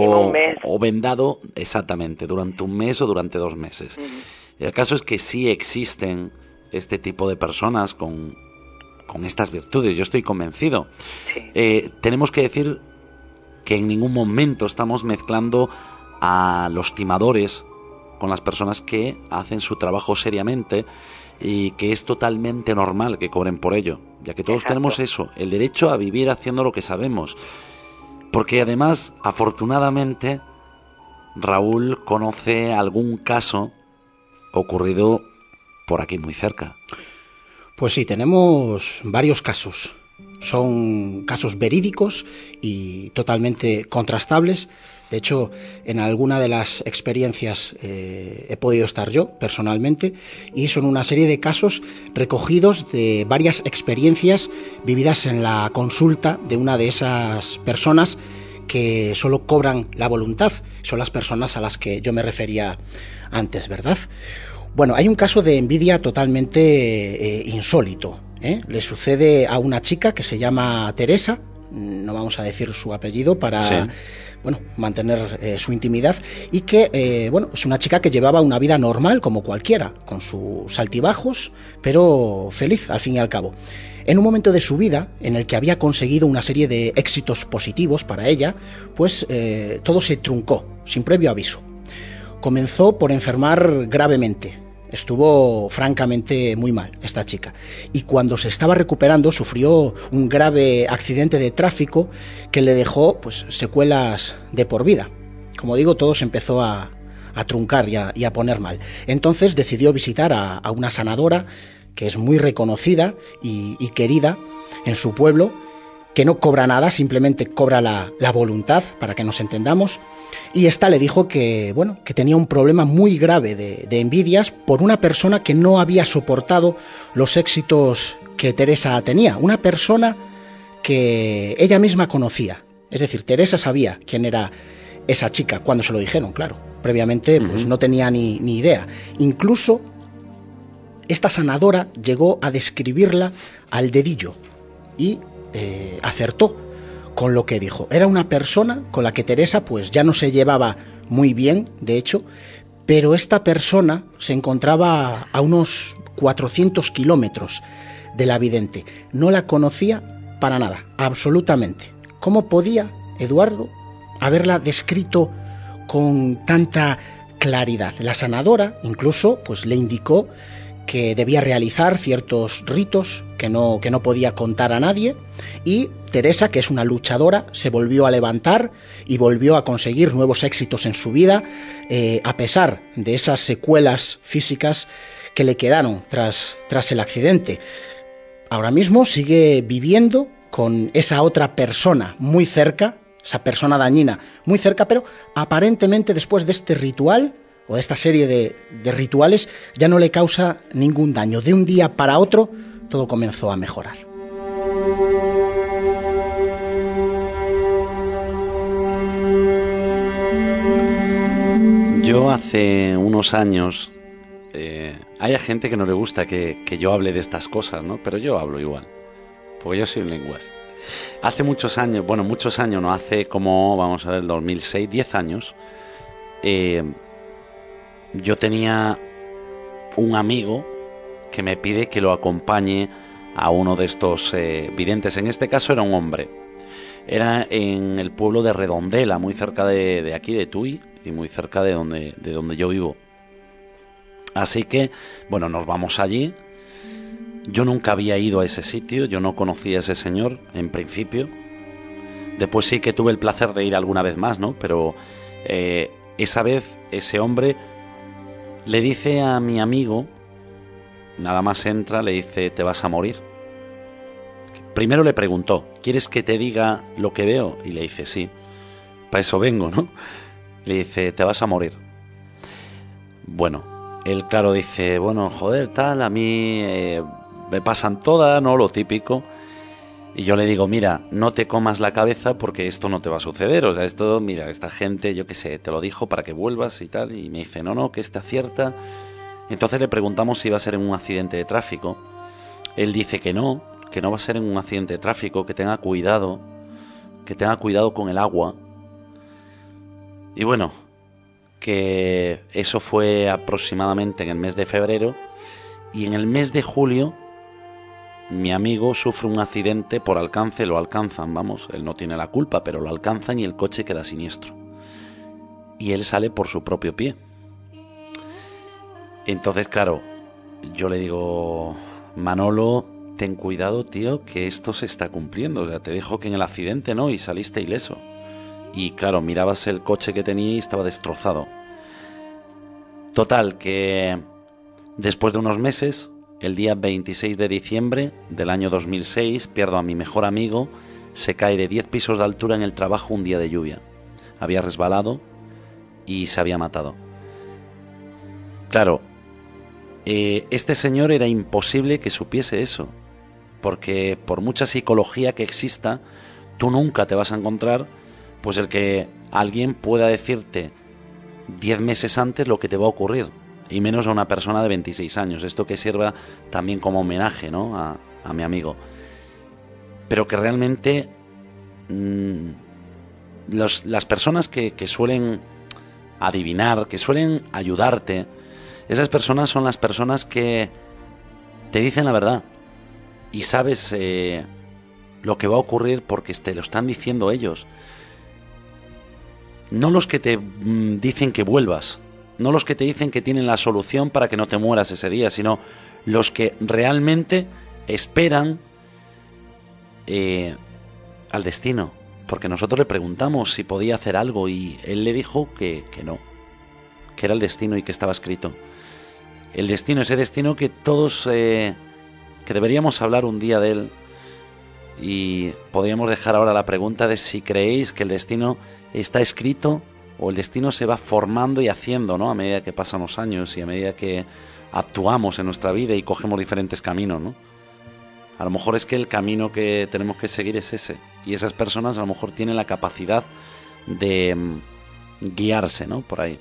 Speaker 3: o vendado, exactamente, durante un mes o durante 2 meses. El caso es que sí existen este tipo de personas con estas virtudes, yo estoy convencido. Tenemos que decir que en ningún momento estamos mezclando a los timadores con las personas que hacen su trabajo seriamente, y que es totalmente normal que cobren por ello, ya que todos tenemos eso, el derecho a vivir haciendo lo que sabemos. Porque además, afortunadamente, Raúl conoce algún caso ocurrido por aquí muy cerca.
Speaker 4: Pues sí, tenemos varios casos. Son casos verídicos y totalmente contrastables. De hecho, en alguna de las experiencias he podido estar yo personalmente, y son una serie de casos recogidos de varias experiencias vividas en la consulta de una de esas personas que solo cobran la voluntad. Son las personas a las que yo me refería antes, ¿verdad? Bueno, hay un caso de envidia totalmente insólito, ¿eh? Le sucede a una chica que se llama Teresa, no vamos a decir su apellido para mantener su intimidad, y que es una chica que llevaba una vida normal como cualquiera, con sus altibajos, pero feliz al fin y al cabo. En un momento de su vida en el que había conseguido una serie de éxitos positivos para ella, pues todo se truncó sin previo aviso. Comenzó por enfermar gravemente. Estuvo francamente muy mal esta chica, y cuando se estaba recuperando sufrió un grave accidente de tráfico que le dejó pues secuelas de por vida. Como digo, todo se empezó a truncar y a poner mal. Entonces decidió visitar a una sanadora que es muy reconocida y querida en su pueblo, que no cobra nada, simplemente cobra la voluntad, para que nos entendamos. Y esta le dijo que tenía un problema muy grave de envidias por una persona que no había soportado los éxitos que Teresa tenía. Una persona que ella misma conocía. Es decir, Teresa sabía quién era esa chica cuando se lo dijeron, claro. Previamente pues no tenía ni idea. Incluso esta sanadora llegó a describirla al dedillo y acertó con lo que dijo. Era una persona con la que Teresa pues ya no se llevaba muy bien, de hecho, pero esta persona se encontraba a unos 400 kilómetros de la vidente. No la conocía para nada, absolutamente. ¿Cómo podía Eduardo haberla descrito con tanta claridad? La sanadora incluso pues le indicó que debía realizar ciertos ritos que no podía contar a nadie, y Teresa, que es una luchadora, se volvió a levantar y volvió a conseguir nuevos éxitos en su vida, a pesar de esas secuelas físicas que le quedaron tras el accidente. Ahora mismo sigue viviendo con esa otra persona muy cerca, esa persona dañina muy cerca, pero aparentemente después de este ritual o de esta serie de rituales ya no le causa ningún daño. De un día para otro todo comenzó a mejorar.
Speaker 3: Yo hace unos años, hay gente que no le gusta que yo hable de estas cosas, ¿no? Pero yo hablo igual, porque yo soy un lenguas. Hace muchos años, no, hace como, vamos a ver, 2006, 10 años, yo tenía un amigo que me pide que lo acompañe a uno de estos videntes. En este caso era un hombre. Era en el pueblo de Redondela, muy cerca de aquí, de Tui, y muy cerca de donde yo vivo. Así que, bueno, nos vamos allí. Yo nunca había ido a ese sitio, yo no conocía a ese señor, en principio. Después sí que tuve el placer de ir alguna vez más, ¿no? Pero esa vez, ese hombre le dice a mi amigo, nada más entra, le dice, te vas a morir. Primero le preguntó, ¿quieres que te diga lo que veo? Y le dice, sí, para eso vengo, ¿no? Le dice, te vas a morir. Bueno, él claro dice, bueno, joder, tal, a mí me pasan todas, ¿no? Lo típico. Y yo le digo, mira, no te comas la cabeza porque esto no te va a suceder. O sea, esto, mira, esta gente, yo qué sé, te lo dijo para que vuelvas y tal. Y me dice, no, que esta acierta. Entonces le preguntamos si iba a ser en un accidente de tráfico. Él dice que no va a ser en un accidente de tráfico, que tenga cuidado con el agua. Y bueno, que eso fue aproximadamente en el mes de febrero. Y en el mes de julio, mi amigo sufre un accidente por alcance, lo alcanzan, vamos, él no tiene la culpa, pero lo alcanzan y el coche queda siniestro. Y él sale por su propio pie. Entonces, claro, yo le digo, Manolo, ten cuidado, tío, que esto se está cumpliendo. O sea, te dijo que en el accidente, ¿no? Y saliste ileso. Y claro, mirabas el coche que tenía y estaba destrozado. Total, que después de unos meses, el día 26 de diciembre del año 2006, pierdo a mi mejor amigo, se cae de 10 pisos de altura en el trabajo un día de lluvia. Había resbalado y se había matado. Claro, este señor era imposible que supiese eso, porque por mucha psicología que exista, tú nunca te vas a encontrar pues el que alguien pueda decirte 10 meses antes lo que te va a ocurrir. Y menos a una persona de 26 años. Esto que sirva también como homenaje, ¿no? a mi amigo. Pero que realmente las personas que suelen adivinar, que suelen ayudarte, esas personas son las personas que te dicen la verdad. Y sabes lo que va a ocurrir porque te lo están diciendo ellos. No los que te dicen que vuelvas. No los que te dicen que tienen la solución para que no te mueras ese día, sino los que realmente esperan al destino. Porque nosotros le preguntamos si podía hacer algo y él le dijo que no, que era el destino y que estaba escrito. El destino, ese destino que todos, que deberíamos hablar un día de él. Y podríamos dejar ahora la pregunta de si creéis que el destino está escrito o el destino se va formando y haciendo, ¿no? A medida que pasan los años y a medida que actuamos en nuestra vida y cogemos diferentes caminos, ¿no? A lo mejor es que el camino que tenemos que seguir es ese. Y esas personas a lo mejor tienen la capacidad de guiarse, ¿no? Por ahí.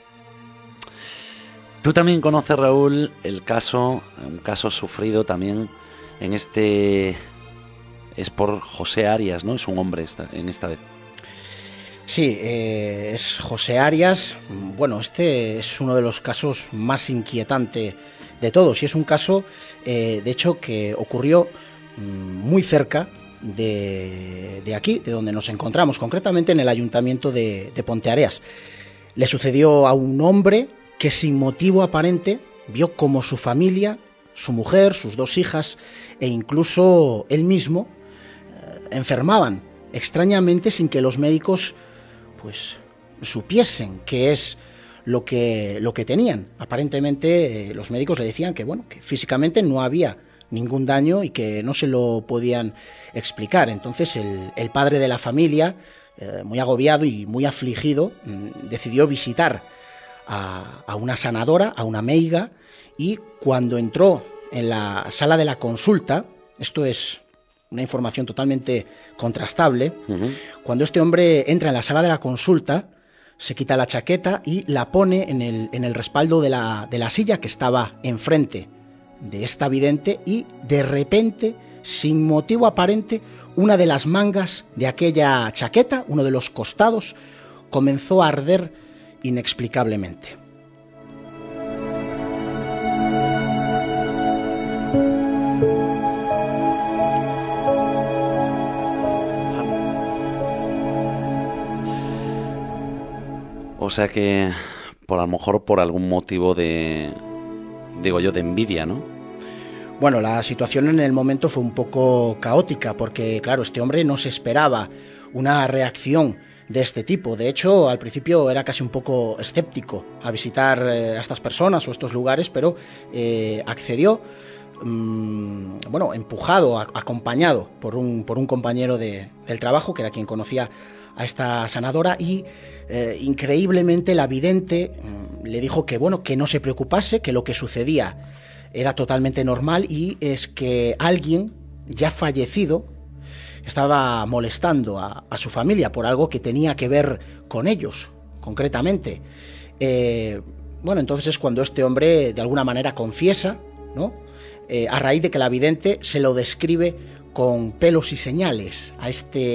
Speaker 3: Tú también conoces, Raúl, un caso sufrido también en este... Es por José Arias, ¿no? Es un hombre en esta vez.
Speaker 4: Sí, es José Arias. Bueno, este es uno de los casos más inquietantes de todos. Y es un caso, de hecho, que ocurrió muy cerca de aquí, de donde nos encontramos, concretamente en el ayuntamiento de Ponteareas. Le sucedió a un hombre que sin motivo aparente vio como su familia, su mujer, sus 2 hijas e incluso él mismo enfermaban extrañamente sin que los médicos pues supiesen qué es lo que tenían. Aparentemente los médicos le decían que bueno, que físicamente no había ningún daño y que no se lo podían explicar. Entonces el padre de la familia, muy agobiado y muy afligido, decidió visitar a una sanadora, a una meiga, y cuando entró en la sala de la consulta, esto es una información totalmente contrastable, cuando este hombre entra en la sala de la consulta, se quita la chaqueta y la pone en el respaldo de la silla que estaba enfrente de esta vidente, y de repente, sin motivo aparente, una de las mangas de aquella chaqueta, uno de los costados, comenzó a arder inexplicablemente.
Speaker 3: O sea que, a lo mejor por algún motivo de envidia, ¿no?
Speaker 4: Bueno, la situación en el momento fue un poco caótica porque, claro, este hombre no se esperaba una reacción de este tipo. De hecho, al principio era casi un poco escéptico a visitar a estas personas o estos lugares, pero accedió, empujado, acompañado por un compañero del trabajo, que era quien conocía a esta sanadora y increíblemente la vidente le dijo que bueno, que no se preocupase, que lo que sucedía era totalmente normal y es que alguien ya fallecido estaba molestando a su familia por algo que tenía que ver con ellos, concretamente. Bueno, entonces es cuando este hombre de alguna manera confiesa, ¿no? A raíz de que la vidente se lo describe con pelos y señales a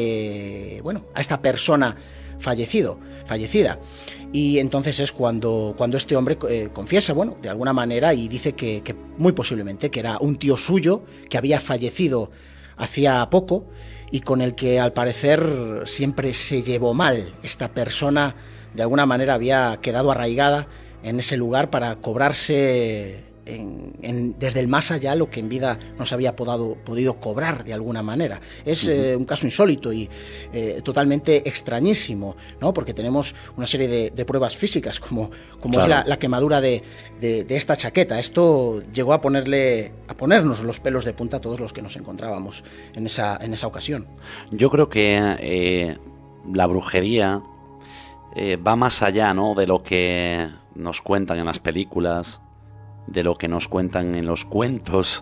Speaker 4: esta persona fallecida. Y entonces es cuando este hombre confiesa, bueno, de alguna manera, y dice que muy posiblemente que era un tío suyo que había fallecido hacía poco y con el que al parecer siempre se llevó mal. Esta persona de alguna manera había quedado arraigada en ese lugar para cobrarse desde el más allá lo que en vida no se había podido cobrar de alguna manera. Es un caso insólito y totalmente extrañísimo, ¿no? Porque tenemos una serie de pruebas físicas como claro, es la quemadura de esta chaqueta. Esto llegó a ponernos los pelos de punta a todos los que nos encontrábamos en esa ocasión.
Speaker 3: Yo creo que la brujería va más allá, ¿no?, de lo que nos cuentan en las películas, de lo que nos cuentan en los cuentos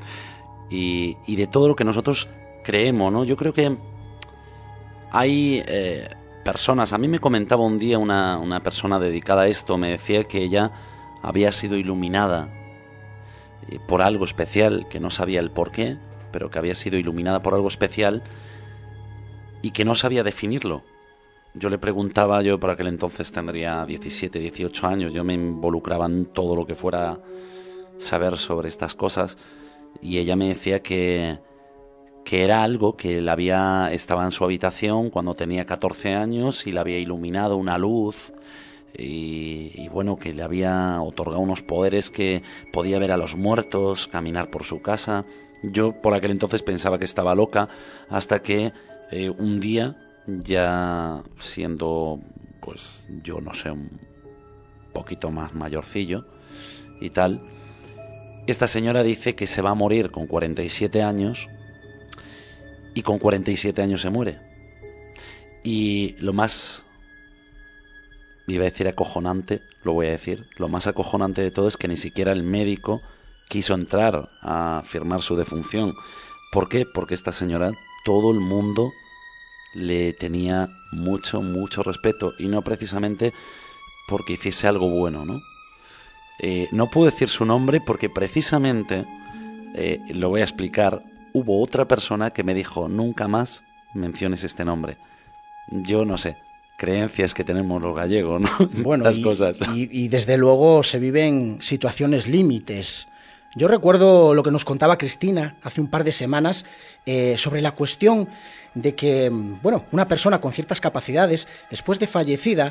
Speaker 3: y de todo lo que nosotros creemos, ¿no? Yo creo que hay personas, a mí me comentaba un día una persona dedicada a esto, me decía que ella había sido iluminada por algo especial, que no sabía el por qué, pero que había sido iluminada por algo especial y que no sabía definirlo. Yo le preguntaba, yo por aquel entonces tendría 17, 18 años, yo me involucraba en todo lo que fuera saber sobre estas cosas y ella me decía que era algo que estaba en su habitación cuando tenía 14 años y le había iluminado una luz y bueno, que le había otorgado unos poderes que podía ver a los muertos, caminar por su casa. Yo por aquel entonces pensaba que estaba loca hasta que un día, ya siendo, pues yo no sé, un poquito más mayorcillo y tal, esta señora dice que se va a morir con 47 años y con 47 años se muere. Y lo más, iba a decir acojonante, lo voy a decir, lo más acojonante de todo es que ni siquiera el médico quiso entrar a firmar su defunción. ¿Por qué? Porque esta señora, todo el mundo le tenía mucho respeto y no precisamente porque hiciese algo bueno, ¿no? No puedo decir su nombre porque precisamente, lo voy a explicar, hubo otra persona que me dijo nunca más menciones este nombre. Yo no sé, creencias que tenemos los gallegos, ¿no?
Speaker 4: Bueno,
Speaker 3: las cosas.
Speaker 4: Y desde luego se viven situaciones límites. Yo recuerdo lo que nos contaba Cristina hace un par de semanas sobre la cuestión de que, bueno, una persona con ciertas capacidades, después de fallecida,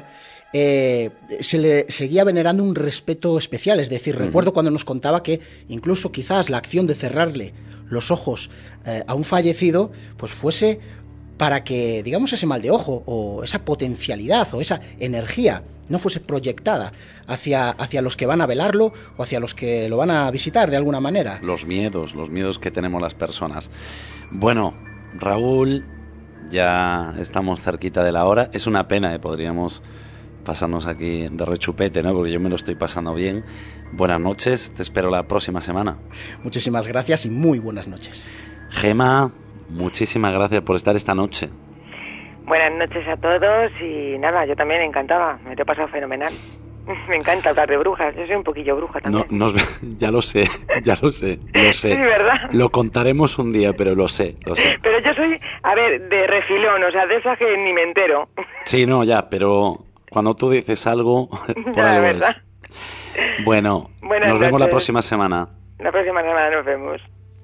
Speaker 4: se le seguía venerando un respeto especial. Es decir, recuerdo cuando nos contaba que incluso quizás la acción de cerrarle los ojos a un fallecido, pues fuese para que, digamos, ese mal de ojo o esa potencialidad o esa energía no fuese proyectada hacia los que van a velarlo o hacia los que lo van a visitar de alguna manera.
Speaker 3: Los miedos que tenemos las personas. Bueno, Raúl, ya estamos cerquita de la hora. Es una pena, podríamos pasarnos aquí de rechupete, ¿no? Porque yo me lo estoy pasando bien. Buenas noches, te espero la próxima semana.
Speaker 4: Muchísimas gracias y muy buenas noches.
Speaker 3: Gema, muchísimas gracias por estar esta noche.
Speaker 15: Buenas noches a todos y nada, yo también encantada, me lo he pasado fenomenal. Me encanta hablar de brujas, yo soy un poquillo bruja también.
Speaker 3: No, ya lo sé.
Speaker 15: Sí, ¿verdad?
Speaker 3: Lo contaremos un día, pero lo sé.
Speaker 15: Pero yo soy, a ver, de refilón, o sea, de esa que ni me entero.
Speaker 3: Sí, no, ya, pero cuando tú dices algo, por algo es. Bueno, nos vemos la próxima semana.
Speaker 15: La próxima semana nos vemos.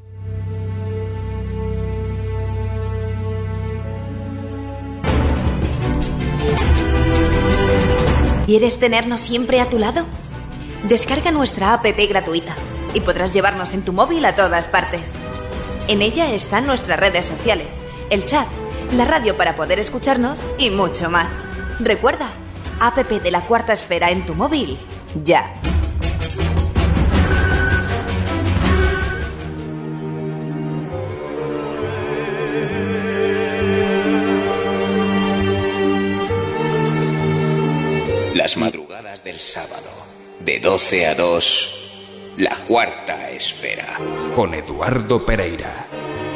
Speaker 1: ¿Quieres tenernos siempre a tu lado? Descarga nuestra app gratuita y podrás llevarnos en tu móvil a todas partes. En ella están nuestras redes sociales, el chat, la radio para poder escucharnos y mucho más. Recuerda, app de La Cuarta Esfera en tu móvil, ya.
Speaker 8: Las madrugadas del sábado, de 12 a 2, la cuarta esfera.
Speaker 14: Con Eduardo Pereira.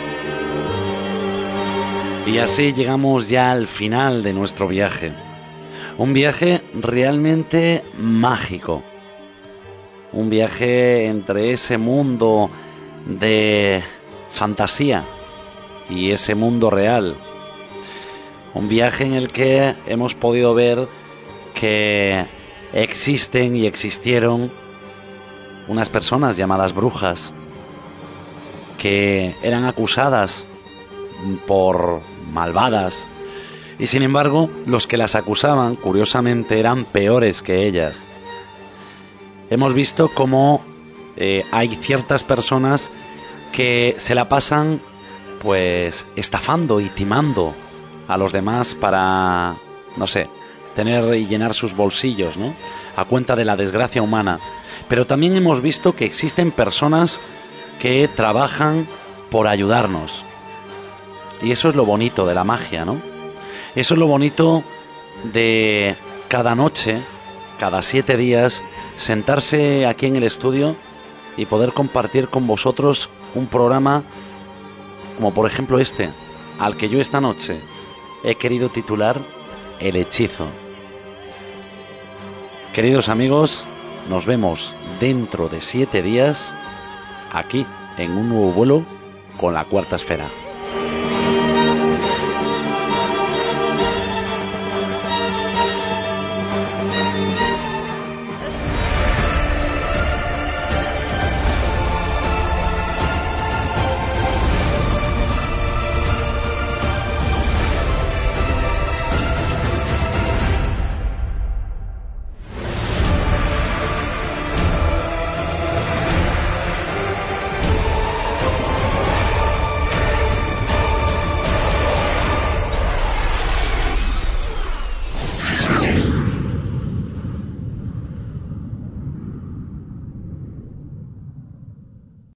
Speaker 3: Y así llegamos ya al final de nuestro viaje. Un viaje realmente mágico. Un viaje entre ese mundo de fantasía y ese mundo real. Un viaje en el que hemos podido ver que existen y existieron unas personas llamadas brujas que eran acusadas por malvadas y sin embargo los que las acusaban curiosamente eran peores que ellas. Hemos visto cómo hay ciertas personas que se la pasan pues estafando y timando a los demás para, no sé, tener y llenar sus bolsillos, ¿no? A cuenta de la desgracia humana. Pero también hemos visto que existen personas que trabajan por ayudarnos. Y eso es lo bonito de la magia, ¿no? Eso es lo bonito de cada noche, cada 7 días, sentarse aquí en el estudio y poder compartir con vosotros un programa como por ejemplo este, al que yo esta noche he querido titular El Hechizo. Queridos amigos, nos vemos dentro de 7 días aquí en un nuevo vuelo con la cuarta esfera.